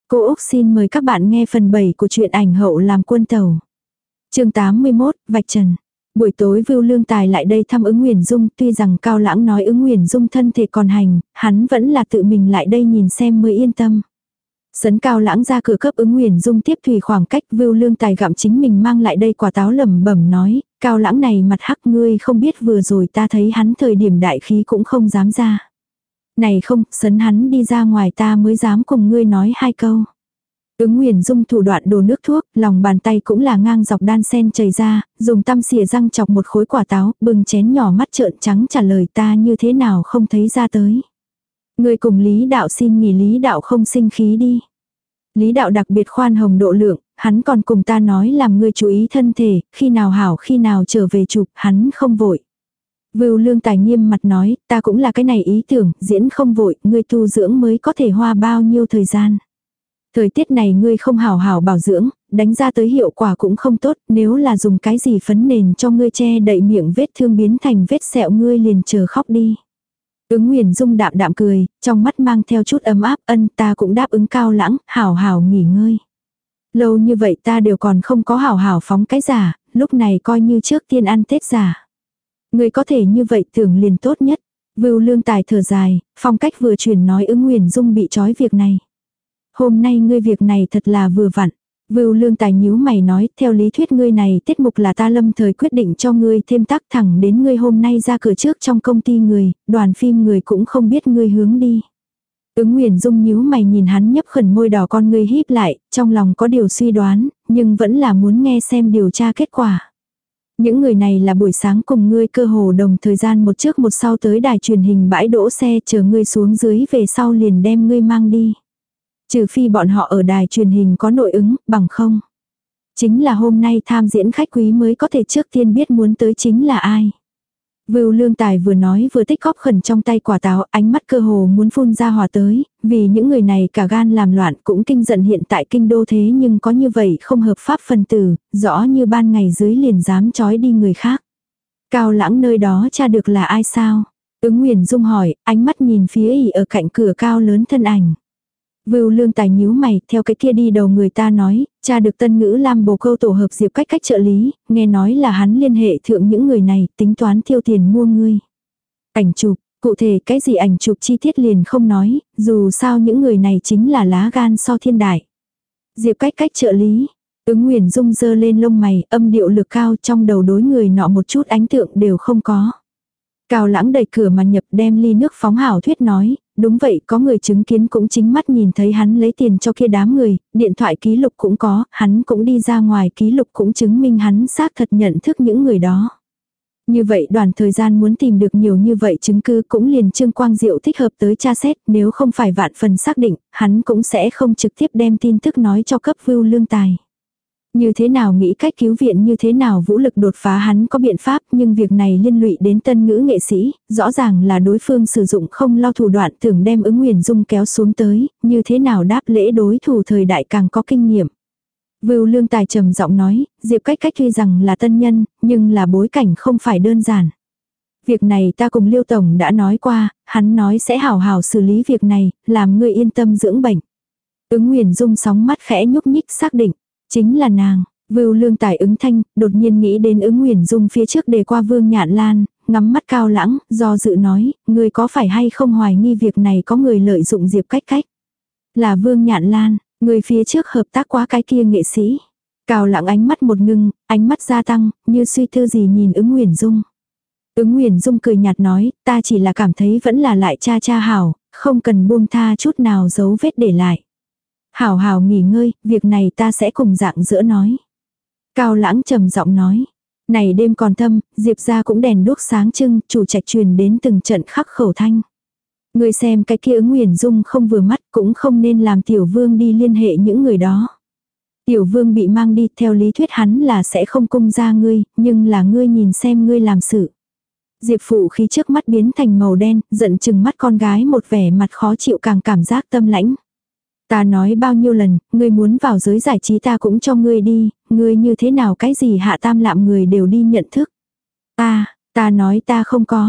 Cô Úc xin mời các bạn nghe phần 7 của truyện ảnh hậu làm quân tàu. Chương 81, Vạch Trần. Buổi tối Vưu Lương Tài lại đây thăm Ứng Nguyền Dung, tuy rằng Cao Lãng nói Ứng Nguyền Dung thân thể còn hành, hắn vẫn là tự mình lại đây nhìn xem mới yên tâm. Sấn Cao Lãng ra cửa cấp Ứng Nguyền Dung tiếp thủy khoảng cách, Vưu Lương Tài gặm chính mình mang lại đây quả táo lẩm bẩm nói, Cao Lãng này mặt hắc, ngươi không biết vừa rồi ta thấy hắn thời điểm đại khí cũng không dám ra. Này không, sấn hắn đi ra ngoài ta mới dám cùng ngươi nói hai câu. Ứng Nguyền Dung thủ đoạn đổ nước thuốc, lòng bàn tay cũng là ngang dọc đan sen chảy ra, dùng tăm xìa răng chọc một khối quả táo, bừng chén nhỏ mắt trợn trắng trả lời ta như thế nào không thấy ra tới. Ngươi cùng Lý Đạo xin nghỉ, Lý Đạo không sinh khí đi. Lý Đạo đặc biệt khoan hồng độ lượng, hắn còn cùng ta nói làm ngươi chú ý thân thể, khi nào hảo khi nào trở về chụp, hắn không vội. Vưu Lương Tài nghiêm mặt nói, ta cũng là cái này ý tưởng, diễn không vội, ngươi tu dưỡng mới có thể hoa bao nhiêu thời gian. Thời tiết này ngươi không hảo hảo bảo dưỡng, đánh ra tới hiệu quả cũng không tốt, nếu là dùng cái gì phấn nền cho ngươi che đậy miệng vết thương biến thành vết sẹo ngươi liền chờ khóc đi. Ứng Nguyền Dung đạm đạm cười, trong mắt mang theo chút ấm áp, ân ta cũng đáp ứng Cao Lãng, hảo hảo nghỉ ngơi. Lâu như vậy ta đều còn không có hảo hảo phóng cái giả, lúc này coi như trước tiên ăn Tết giả. Ngươi có thể như vậy tưởng liền tốt nhất. Vưu Lương Tài thở dài, phong cách vừa chuyển nói Ứng Nguyền Dung bị trói việc này. Hôm nay ngươi việc này thật là vừa vặn. Vưu Lương Tài nhíu mày nói, theo lý thuyết ngươi này tiết mục là ta lâm thời quyết định cho ngươi thêm tác, thẳng đến ngươi hôm nay ra cửa trước trong công ty người, đoàn phim người cũng không biết ngươi hướng đi. Ứng Nguyền Dung nhíu mày nhìn hắn nhấp khẩn môi đỏ con ngươi híp lại, trong lòng có điều suy đoán, nhưng vẫn là muốn nghe xem điều tra kết quả. Những người này là buổi sáng cùng ngươi cơ hồ đồng thời gian một trước một sau tới đài truyền hình bãi đỗ xe chờ ngươi xuống dưới về sau liền đem ngươi mang đi. Trừ phi bọn họ ở đài truyền hình có nội ứng, bằng không. Chính là hôm nay tham diễn khách quý mới có thể trước tiên biết muốn tới chính là ai. Vưu Lương Tài vừa nói vừa tích góp khẩn trong tay quả táo, ánh mắt cơ hồ muốn phun ra hỏa tới, vì những người này cả gan làm loạn cũng kinh giận hiện tại kinh đô thế nhưng có như vậy không hợp pháp phần tử, rõ như ban ngày dưới liền dám trói đi người khác. Cao Lãng nơi đó tra được là ai sao? Ứng Nguyền Dung hỏi, ánh mắt nhìn phía ỉ ở cạnh cửa cao lớn thân ảnh. Vưu Lương Tài nhíu mày, theo cái kia đi đầu người ta nói, cha được Tân Ngữ Lam bồ câu tổ hợp Diệp cách trợ lý, nghe nói là hắn liên hệ thượng những người này, tính toán tiêu tiền mua ngươi. Ảnh chụp, cụ thể cái gì ảnh chụp chi tiết liền không nói, dù sao những người này chính là lá gan so thiên đại. Diệp cách trợ lý, Ứng Nguyền Dung giơ lên lông mày, âm điệu lực cao trong đầu đối người nọ một chút ánh tượng đều không có. Cao Lãng đẩy cửa mà nhập đem ly nước phóng hảo thuyết nói, đúng vậy có người chứng kiến cũng chính mắt nhìn thấy hắn lấy tiền cho kia đám người, điện thoại ký lục cũng có, hắn cũng đi ra ngoài ký lục cũng chứng minh hắn xác thật nhận thức những người đó. Như vậy đoàn thời gian muốn tìm được nhiều như vậy chứng cứ cũng liền Trương Quang Diệu thích hợp tới tra xét, nếu không phải vạn phần xác định, hắn cũng sẽ không trực tiếp đem tin tức nói cho cấp Vưu Lương Tài. Như thế nào nghĩ cách cứu viện, như thế nào vũ lực đột phá hắn có biện pháp, nhưng việc này liên lụy đến Tân Ngữ nghệ sĩ, rõ ràng là đối phương sử dụng không lo thủ đoạn tưởng đem Ứng Nguyền Dung kéo xuống tới, như thế nào đáp lễ đối thủ thời đại càng có kinh nghiệm. Vưu Lương Tài trầm giọng nói, Diệp cách tuy rằng là tân nhân, nhưng là bối cảnh không phải đơn giản. Việc này ta cùng Liêu Tổng đã nói qua, hắn nói sẽ hảo hảo xử lý việc này, làm ngươi yên tâm dưỡng bệnh. Ứng Nguyền Dung sóng mắt khẽ nhúc nhích xác định. Chính là nàng. Vưu Lương Tài ứng thanh, đột nhiên nghĩ đến Ứng Nguyền Dung phía trước đề qua Vương Nhạn Lan, ngắm mắt Cao Lãng, do dự nói, người có phải hay không hoài nghi việc này có người lợi dụng Diệp cách. Là Vương Nhạn Lan, người phía trước hợp tác quá cái kia nghệ sĩ. Cao Lãng ánh mắt một ngưng, ánh mắt gia tăng, như suy tư gì nhìn Ứng Nguyền Dung. Ứng Nguyền Dung cười nhạt nói, ta chỉ là cảm thấy vẫn là lại cha hảo, không cần buông tha chút nào dấu vết để lại. Hảo hảo nghỉ ngơi, việc này ta sẽ cùng dạng giữa nói. Cao Lãng trầm giọng nói. Này đêm còn thâm, Diệp ra cũng đèn đuốc sáng trưng, chủ trạch truyền đến từng trận khắc khẩu thanh. Người xem cái kia Ứng Nguyền Dung không vừa mắt cũng không nên làm Tiểu Vương đi liên hệ những người đó. Tiểu Vương bị mang đi, theo lý thuyết hắn là sẽ không cung ra ngươi, nhưng là ngươi nhìn xem ngươi làm sự. Diệp Phụ khí trước mắt biến thành màu đen, giận chừng mắt con gái một vẻ mặt khó chịu càng cảm giác tâm lãnh. Ta nói bao nhiêu lần, ngươi muốn vào giới giải trí ta cũng cho ngươi đi, ngươi như thế nào cái gì hạ tam lạm người đều đi nhận thức. Ta nói ta không có.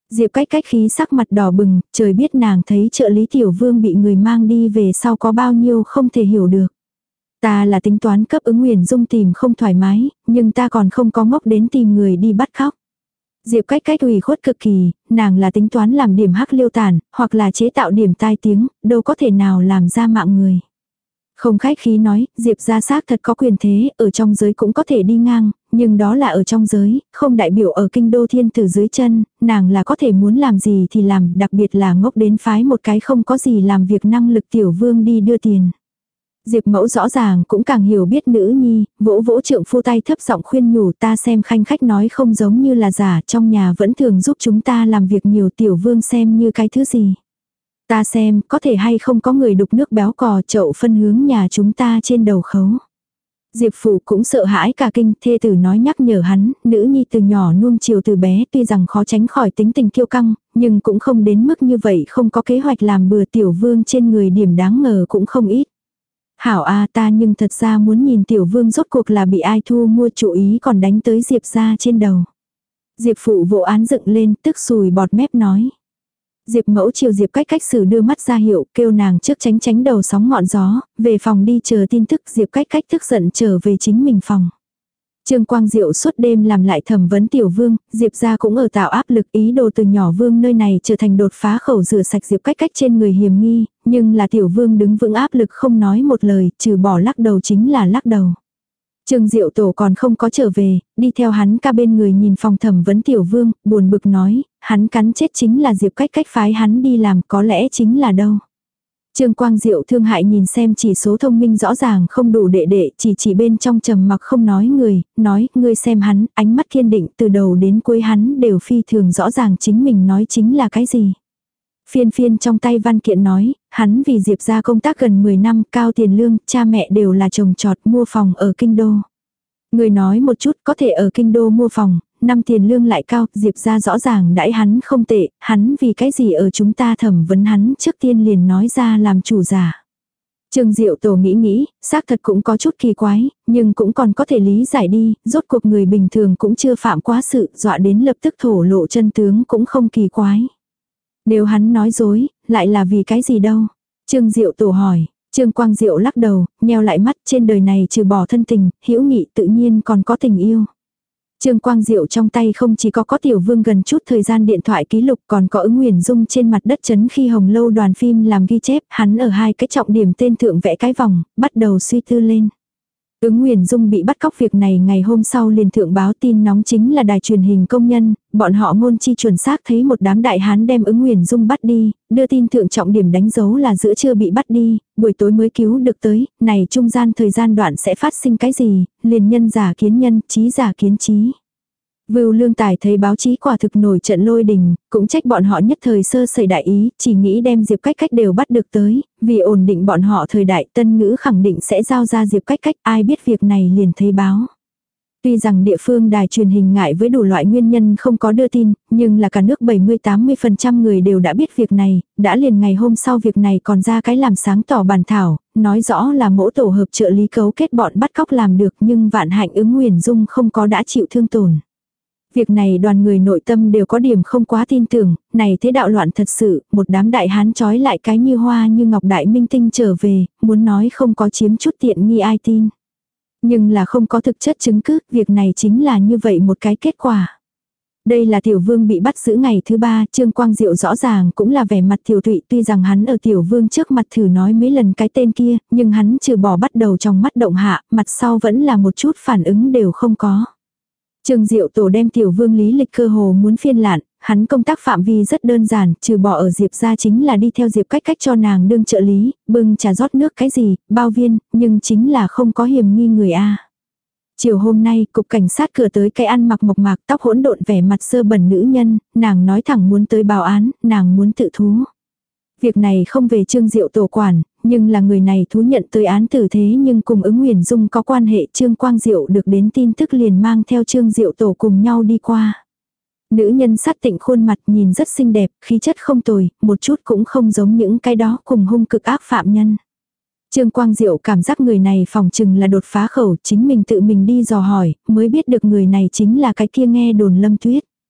Diệp Cách Cách khí sắc mặt đỏ bừng, trời biết nàng thấy trợ lý tiểu vương bị người mang đi về sau có bao nhiêu không thể hiểu được. Ta là tính toán cấp ứng Nguyền Dung tìm không thoải mái, nhưng ta còn không có ngốc đến tìm người đi bắt cóc. Diệp Cách Cách ủy khuất cực kỳ, nàng là tính toán làm điểm hắc liêu tàn, hoặc là chế tạo điểm tai tiếng, đâu có thể nào làm ra mạng người. Không khách khí nói, Diệp gia xác thật có quyền thế, ở trong giới cũng có thể đi ngang, nhưng đó là ở trong giới, không đại biểu ở kinh đô thiên tử dưới chân, nàng là có thể muốn làm gì thì làm, đặc biệt là ngốc đến phái một cái không có gì làm việc năng lực tiểu vương đi đưa tiền. Diệp mẫu rõ ràng cũng càng hiểu biết nữ nhi, vỗ vỗ trượng phu tay thấp giọng khuyên nhủ, ta xem Khanh Khách nói không giống như là giả, trong nhà vẫn thường giúp chúng ta làm việc nhiều, tiểu vương xem như cái thứ gì. Ta xem có thể hay không có người đục nước béo cò chậu phân hướng nhà chúng ta trên đầu khấu. Diệp phụ cũng sợ hãi cả kinh, thê tử nói nhắc nhở hắn, nữ nhi từ nhỏ nuông chiều từ bé, tuy rằng khó tránh khỏi tính tình kiêu căng, nhưng cũng không đến mức như vậy, không có kế hoạch làm bừa, tiểu vương trên người điểm đáng ngờ cũng không ít. Hảo a, ta nhưng thật ra muốn nhìn tiểu vương rốt cuộc là bị ai thu mua, chủ ý còn đánh tới Diệp ra trên đầu. Diệp phụ vỗ án dựng lên, tức sùi bọt mép nói. Diệp mẫu chiều Diệp Cách Cách sử đưa mắt ra hiệu, kêu nàng trước tránh tránh đầu sóng ngọn gió, về phòng đi chờ tin tức. Diệp Cách Cách tức giận trở về chính mình phòng. Trương Quang Diệu suốt đêm làm lại thẩm vấn tiểu vương, Diệp gia cũng ở tạo áp lực, ý đồ từ nhỏ vương nơi này trở thành đột phá khẩu rửa sạch Diệp Cách Cách trên người hiềm nghi, nhưng là tiểu vương đứng vững áp lực không nói một lời, trừ bỏ lắc đầu chính là lắc đầu. Trương Diệu Tổ còn không có trở về, đi theo hắn ca bên người nhìn phòng thẩm vấn tiểu vương, buồn bực nói, hắn cắn chết chính là Diệp Cách Cách phái hắn đi làm, có lẽ chính là đâu. Trương Quang Diệu thương hại nhìn xem chỉ số thông minh rõ ràng không đủ đệ đệ, chỉ bên trong trầm mặc không nói người, nói, ngươi xem hắn, ánh mắt kiên định từ đầu đến cuối hắn đều phi thường rõ ràng chính mình nói chính là cái gì. Phiên phiên trong tay văn kiện nói, hắn vì Diệp ra công tác gần 10 năm, cao tiền lương, cha mẹ đều là trồng trọt mua phòng ở kinh đô. Người nói một chút có thể ở kinh đô mua phòng, năm tiền lương lại cao, Diệp ra rõ ràng đãi hắn không tệ, hắn vì cái gì ở chúng ta thẩm vấn hắn trước tiên liền nói ra làm chủ giả. Trương Diệu Tổ nghĩ, xác thật cũng có chút kỳ quái, nhưng cũng còn có thể lý giải đi, rốt cuộc người bình thường cũng chưa phạm quá sự, dọa đến lập tức thổ lộ chân tướng cũng không kỳ quái. Nếu hắn nói dối, lại là vì cái gì đâu? Trương Diệu Tổ hỏi. Trương Quang Diệu lắc đầu, nheo lại mắt, trên đời này trừ bỏ thân tình, hữu nghị tự nhiên còn có tình yêu. Trương Quang Diệu trong tay không chỉ có tiểu vương gần chút thời gian điện thoại ký lục, còn có ứng Nguyền Dung trên mặt đất chấn khi Hồng Lâu đoàn phim làm ghi chép, hắn ở hai cái trọng điểm tên thượng vẽ cái vòng, bắt đầu suy tư lên. Ứng Nguyền Dung bị bắt cóc việc này ngày hôm sau liền thượng báo tin nóng chính là đài truyền hình công nhân, bọn họ ngôn chi chuẩn xác thấy một đám đại hán đem Ứng Nguyền Dung bắt đi, đưa tin thượng trọng điểm đánh dấu là giữa trưa bị bắt đi, buổi tối mới cứu được tới, này trung gian thời gian đoạn sẽ phát sinh cái gì, liền nhân giả kiến nhân, trí giả kiến trí. Vưu Lương Tài thấy báo chí quả thực nổi trận lôi đình, cũng trách bọn họ nhất thời sơ sẩy đại ý, chỉ nghĩ đem Diệp Cách Cách đều bắt được tới, vì ổn định bọn họ thời đại Tân Ngữ khẳng định sẽ giao ra Diệp Cách Cách, ai biết việc này liền thấy báo. Tuy rằng địa phương đài truyền hình ngại với đủ loại nguyên nhân không có đưa tin, nhưng là cả nước 70-80% người đều đã biết việc này, đã liền ngày hôm sau việc này còn ra cái làm sáng tỏ bản thảo, nói rõ là mỗi tổ hợp trợ lý cấu kết bọn bắt cóc làm được nhưng vạn hạnh Ứng Nguyền Dung không có đã chịu thương tổn. Việc này đoàn người nội tâm đều có điểm không quá tin tưởng, này thế đạo loạn thật sự, một đám đại hán trói lại cái như hoa như ngọc đại minh tinh trở về, muốn nói không có chiếm chút tiện nghi ai tin. Nhưng là không có thực chất chứng cứ, việc này chính là như vậy một cái kết quả. Đây là tiểu vương bị bắt giữ ngày thứ 3, Trương Quang Diệu rõ ràng cũng là vẻ mặt tiểu thụy, tuy rằng hắn ở tiểu vương trước mặt thử nói mấy lần cái tên kia, nhưng hắn trừ bỏ bắt đầu trong mắt động hạ, mặt sau vẫn là một chút phản ứng đều không có. Trương Diệu Tổ đem tiểu vương lý lịch cơ hồ muốn phiên lạn, hắn công tác phạm vi rất đơn giản, trừ bỏ ở Diệp ra chính là đi theo Diệp Cách Cách cho nàng đương trợ lý, bưng trà rót nước cái gì, bao viên, nhưng chính là không có hiểm nghi người A. Chiều hôm nay, cục cảnh sát cửa tới cái ăn mặc mộc mạc tóc hỗn độn vẻ mặt sơ bẩn nữ nhân, nàng nói thẳng muốn tới báo án, nàng muốn tự thú. Việc này không về Trương Diệu Tổ quản, nhưng là người này thú nhận tới án tử thế nhưng cùng Ứng Nguyền Dung có quan hệ. Trương Quang Diệu được đến tin tức liền mang theo Trương Diệu Tổ cùng nhau đi qua. Nữ nhân sát tịnh khuôn mặt nhìn rất xinh đẹp, khí chất không tồi, một chút cũng không giống những cái đó cùng hung cực ác phạm nhân. Trương Quang Diệu cảm giác người này phòng chừng là đột phá khẩu, chính mình tự mình đi dò hỏi, mới biết được người này chính là cái kia nghe đồn Lâm Tuyết.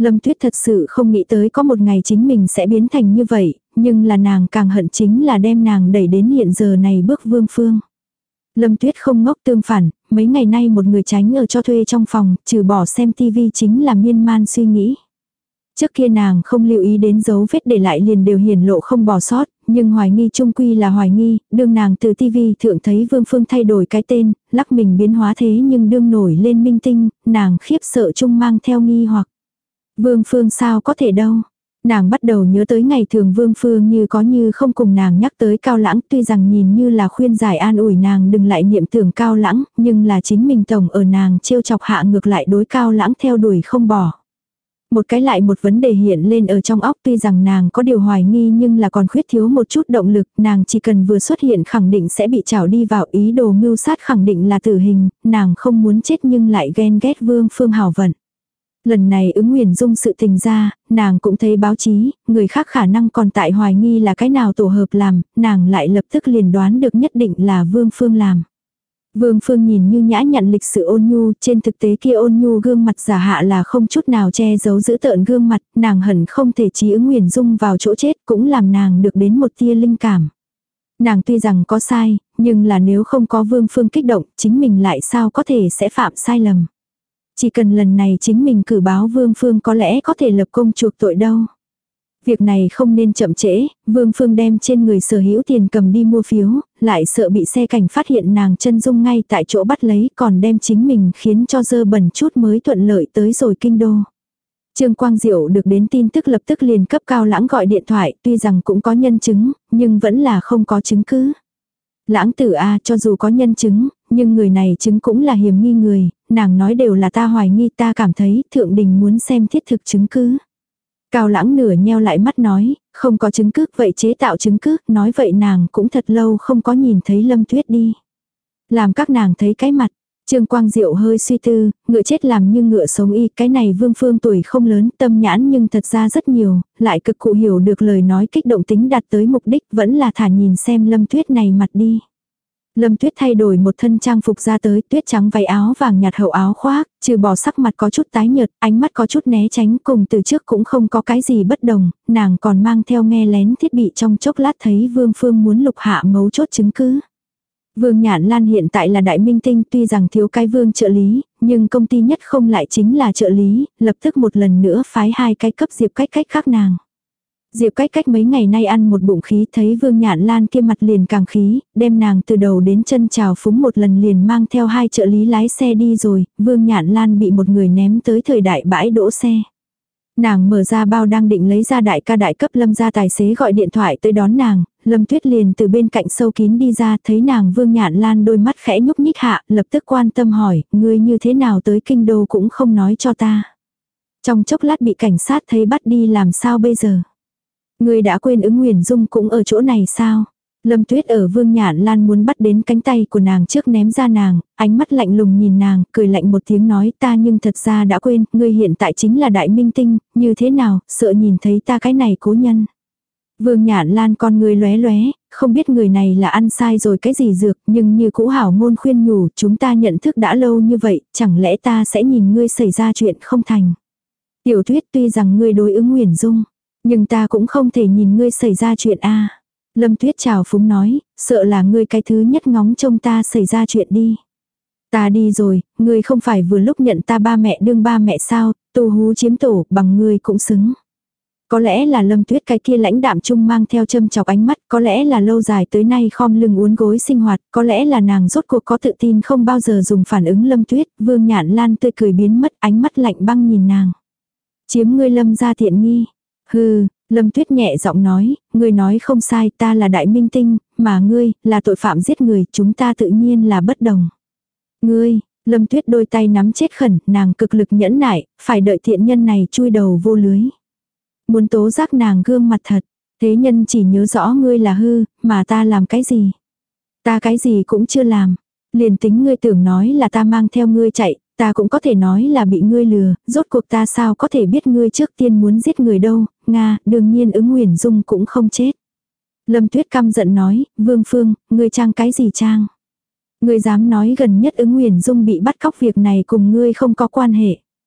Lâm Tuyết thật sự không nghĩ tới có một ngày chính mình sẽ biến thành như vậy, nhưng là nàng càng hận chính là đem nàng đẩy đến hiện giờ này bước Vương Phương. Lâm Tuyết không ngốc, tương phản, mấy ngày nay một người tránh ở cho thuê trong phòng, trừ bỏ xem tivi chính là miên man suy nghĩ. Trước kia nàng không lưu ý đến dấu vết để lại liền đều hiển lộ không bỏ sót, nhưng hoài nghi chung quy là hoài nghi, đương nàng từ tivi thượng thấy Vương Phương thay đổi cái tên, lắc mình biến hóa thế nhưng đương nổi lên minh tinh, nàng khiếp sợ chung mang theo nghi hoặc. Vương Phương sao có thể đâu. Nàng bắt đầu nhớ tới ngày thường Vương Phương như có như không cùng nàng nhắc tới Cao Lãng, tuy rằng nhìn như là khuyên giải an ủi nàng đừng lại niệm tưởng Cao Lãng, nhưng là chính mình tổng ở nàng trêu chọc hạ ngược lại đối Cao Lãng theo đuổi không bỏ. Một cái lại một vấn đề hiện lên ở trong óc, tuy rằng nàng có điều hoài nghi nhưng là còn khuyết thiếu một chút động lực, nàng chỉ cần vừa xuất hiện khẳng định sẽ bị trảo đi vào, ý đồ mưu sát khẳng định là tử hình, nàng không muốn chết nhưng lại ghen ghét Vương Phương hảo vận. Lần này ứng Nguyền Dung sự tình ra, nàng cũng thấy báo chí, người khác khả năng còn tại hoài nghi là cái nào tổ hợp làm, nàng lại lập tức liền đoán được nhất định là Vương Phương làm. Vương Phương nhìn như nhã nhặn lịch sự ôn nhu, trên thực tế kia ôn nhu gương mặt giả hạ là không chút nào che giấu giữ tợn gương mặt, nàng hẳn không thể trí ứng Nguyền Dung vào chỗ chết, cũng làm nàng được đến một tia linh cảm. Nàng tuy rằng có sai, nhưng là nếu không có Vương Phương kích động, chính mình lại sao có thể sẽ phạm sai lầm. Chỉ cần lần này chính mình cử báo Vương Phương có lẽ có thể lập công chuộc tội đâu. Việc này không nên chậm trễ, Vương Phương đem trên người sở hữu tiền cầm đi mua phiếu, lại sợ bị xe cảnh phát hiện nàng chân dung ngay tại chỗ bắt lấy, còn đem chính mình khiến cho dơ bẩn chút mới thuận lợi tới rồi kinh đô. Trương Quang Diệu được đến tin tức lập tức liền cấp Cao Lãng gọi điện thoại, tuy rằng cũng có nhân chứng, nhưng vẫn là không có chứng cứ. Lãng tử a, cho dù có nhân chứng, nhưng người này chứng cũng là hiểm nghi người, nàng nói đều là ta hoài nghi, ta cảm thấy thượng đình muốn xem thiết thực chứng cứ. Cao Lãng nửa nheo lại mắt nói, không có chứng cứ, vậy chế tạo chứng cứ, nói vậy nàng cũng thật lâu không có nhìn thấy Lâm Tuyết đi. Làm các nàng thấy cái mặt. Trương Quang Diệu hơi suy tư, ngựa chết làm như ngựa sống y, cái này Vương Phương tuổi không lớn, tâm nhãn nhưng thật ra rất nhiều, lại cực cụ hiểu được lời nói kích động tính đạt tới mục đích, vẫn là thả nhìn xem Lâm Tuyết này mặt đi. Lâm Tuyết thay đổi một thân trang phục ra tới, tuyết trắng váy áo vàng nhạt hậu áo khoác, trừ bỏ sắc mặt có chút tái nhợt, ánh mắt có chút né tránh, cùng từ trước cũng không có cái gì bất đồng, nàng còn mang theo nghe lén thiết bị, trong chốc lát thấy Vương Phương muốn lục hạ mấu chốt chứng cứ. Vương Nhạn Lan hiện tại là đại minh tinh, tuy rằng thiếu cái Vương trợ lý, nhưng công ty nhất không lại chính là trợ lý, lập tức một lần nữa phái hai cái cấp Diệp Cách Cách khác nàng. Diệp Cách Cách mấy ngày nay ăn một bụng khí, thấy Vương Nhạn Lan kia mặt liền càng khí, đem nàng từ đầu đến chân chào phúng một lần liền mang theo hai trợ lý lái xe đi rồi, Vương Nhạn Lan bị một người ném tới thời đại bãi đỗ xe. Nàng mở ra bao đang định lấy ra đại ca đại cấp Lâm gia tài xế gọi điện thoại tới đón nàng, Lâm Tuyết liền từ bên cạnh sâu kín đi ra, thấy nàng Vương Nhạn Lan đôi mắt khẽ nhúc nhích hạ, lập tức quan tâm hỏi, ngươi như thế nào tới kinh đô cũng không nói cho ta. Trong chốc lát bị cảnh sát thấy bắt đi làm sao bây giờ? Ngươi đã quên ứng Nguyền Dung cũng ở chỗ này sao? Lâm Tuyết ở Vương Nhạn Lan muốn bắt đến cánh tay của nàng trước ném ra nàng, ánh mắt lạnh lùng nhìn nàng, cười lạnh một tiếng nói ta nhưng thật ra đã quên, ngươi hiện tại chính là đại minh tinh, như thế nào, sợ nhìn thấy ta cái này cố nhân. Vương Nhạn Lan con người lóe lóe, không biết người này là ăn sai rồi cái gì dược, nhưng như cũ hảo ngôn khuyên nhủ, chúng ta nhận thức đã lâu như vậy, chẳng lẽ ta sẽ nhìn ngươi xảy ra chuyện không thành. Tiểu Tuyết tuy rằng ngươi đối ứng Nguyền Dung, nhưng ta cũng không thể nhìn ngươi xảy ra chuyện a. Lâm Tuyết chào phúng nói, sợ là ngươi cái thứ nhất ngóng trông ta xảy ra chuyện đi. Ta đi rồi, ngươi không phải vừa lúc nhận ta ba mẹ đương ba mẹ sao, tu hú chiếm tổ, bằng ngươi cũng xứng. Có lẽ là Lâm Tuyết cái kia lãnh đạm chung mang theo châm chọc ánh mắt, có lẽ là lâu dài tới nay khom lưng uốn gối sinh hoạt, có lẽ là nàng rốt cuộc có tự tin không bao giờ dùng phản ứng Lâm Tuyết, Vương Nhạn Lan tươi cười biến mất, ánh mắt lạnh băng nhìn nàng. Chiếm ngươi Lâm ra tiện nghi. Hừ, Lâm Tuyết nhẹ giọng nói, ngươi nói không sai, ta là đại minh tinh, mà ngươi là tội phạm giết người, chúng ta tự nhiên là bất đồng. Ngươi, Lâm Tuyết đôi tay nắm chết khẩn, nàng cực lực nhẫn nại, phải đợi thiện nhân này chui đầu vô lưới. Muốn tố giác nàng gương mặt thật, thế nhân chỉ nhớ rõ ngươi là hư, mà ta làm cái gì? Ta cái gì cũng chưa làm. Liền tính ngươi tưởng nói là ta mang theo ngươi chạy, ta cũng có thể nói là bị ngươi lừa, rốt cuộc ta sao có thể biết ngươi trước tiên muốn giết người đâu, Nga, đương nhiên ứng Nguyền Dung cũng không chết. Lâm Tuyết căm giận nói, Vương Phương, ngươi trang cái gì trang? Ngươi dám nói gần nhất ứng Nguyền Dung bị bắt cóc việc này cùng ngươi không có quan hệ.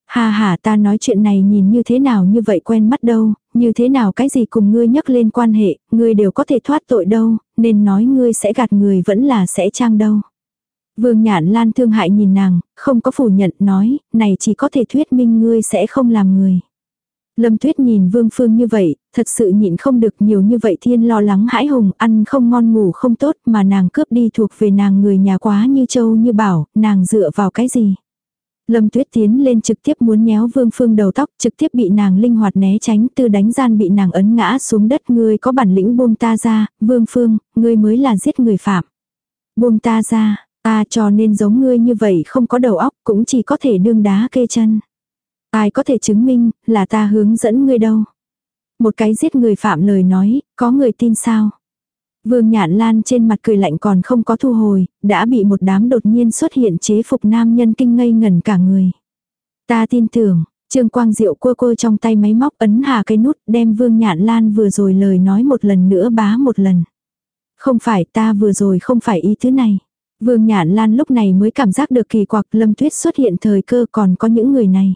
Ha ha, ta nói chuyện này nhìn như thế nào như vậy quen mắt đâu, như thế nào cái gì cùng ngươi nhắc lên quan hệ, ngươi đều có thể thoát tội đâu, nên nói ngươi sẽ gạt người vẫn là sẽ trang đâu. Vương Nhạn Lan thương hại nhìn nàng, không có phủ nhận, nói, này chỉ có thể thuyết minh ngươi sẽ không làm người. Lâm Tuyết nhìn Vương Phương như vậy, thật sự nhịn không được, nhiều như vậy thiên lo lắng hãi hùng, ăn không ngon ngủ không tốt mà nàng cướp đi thuộc về nàng người nhà quá như châu như bảo, nàng dựa vào cái gì. Lâm Tuyết tiến lên trực tiếp muốn nhéo Vương Phương đầu tóc, trực tiếp bị nàng linh hoạt né tránh, Tư Đánh Gian bị nàng ấn ngã xuống đất. Ngươi có bản lĩnh buông ta ra, Vương Phương, ngươi mới là giết người phạm. Buông ta ra, ta cho nên giống ngươi như vậy không có đầu óc, cũng chỉ có thể đương đá kê chân. Ai có thể chứng minh là ta hướng dẫn ngươi đâu. Một cái giết người phạm lời nói, có người tin sao? Vương Nhạn Lan trên mặt cười lạnh còn không có thu hồi, đã bị một đám đột nhiên xuất hiện chế phục nam nhân kinh ngây ngẩn cả người. Ta tin tưởng, Trương Quang Diệu cua trong tay máy móc ấn hạ cái nút đem Vương Nhạn Lan vừa rồi lời nói một lần nữa bá một lần. Không phải, ta vừa rồi không phải ý thứ này. Vương Nhạn Lan lúc này mới cảm giác được kỳ quặc, Lâm Tuyết xuất hiện thời cơ còn có những người này.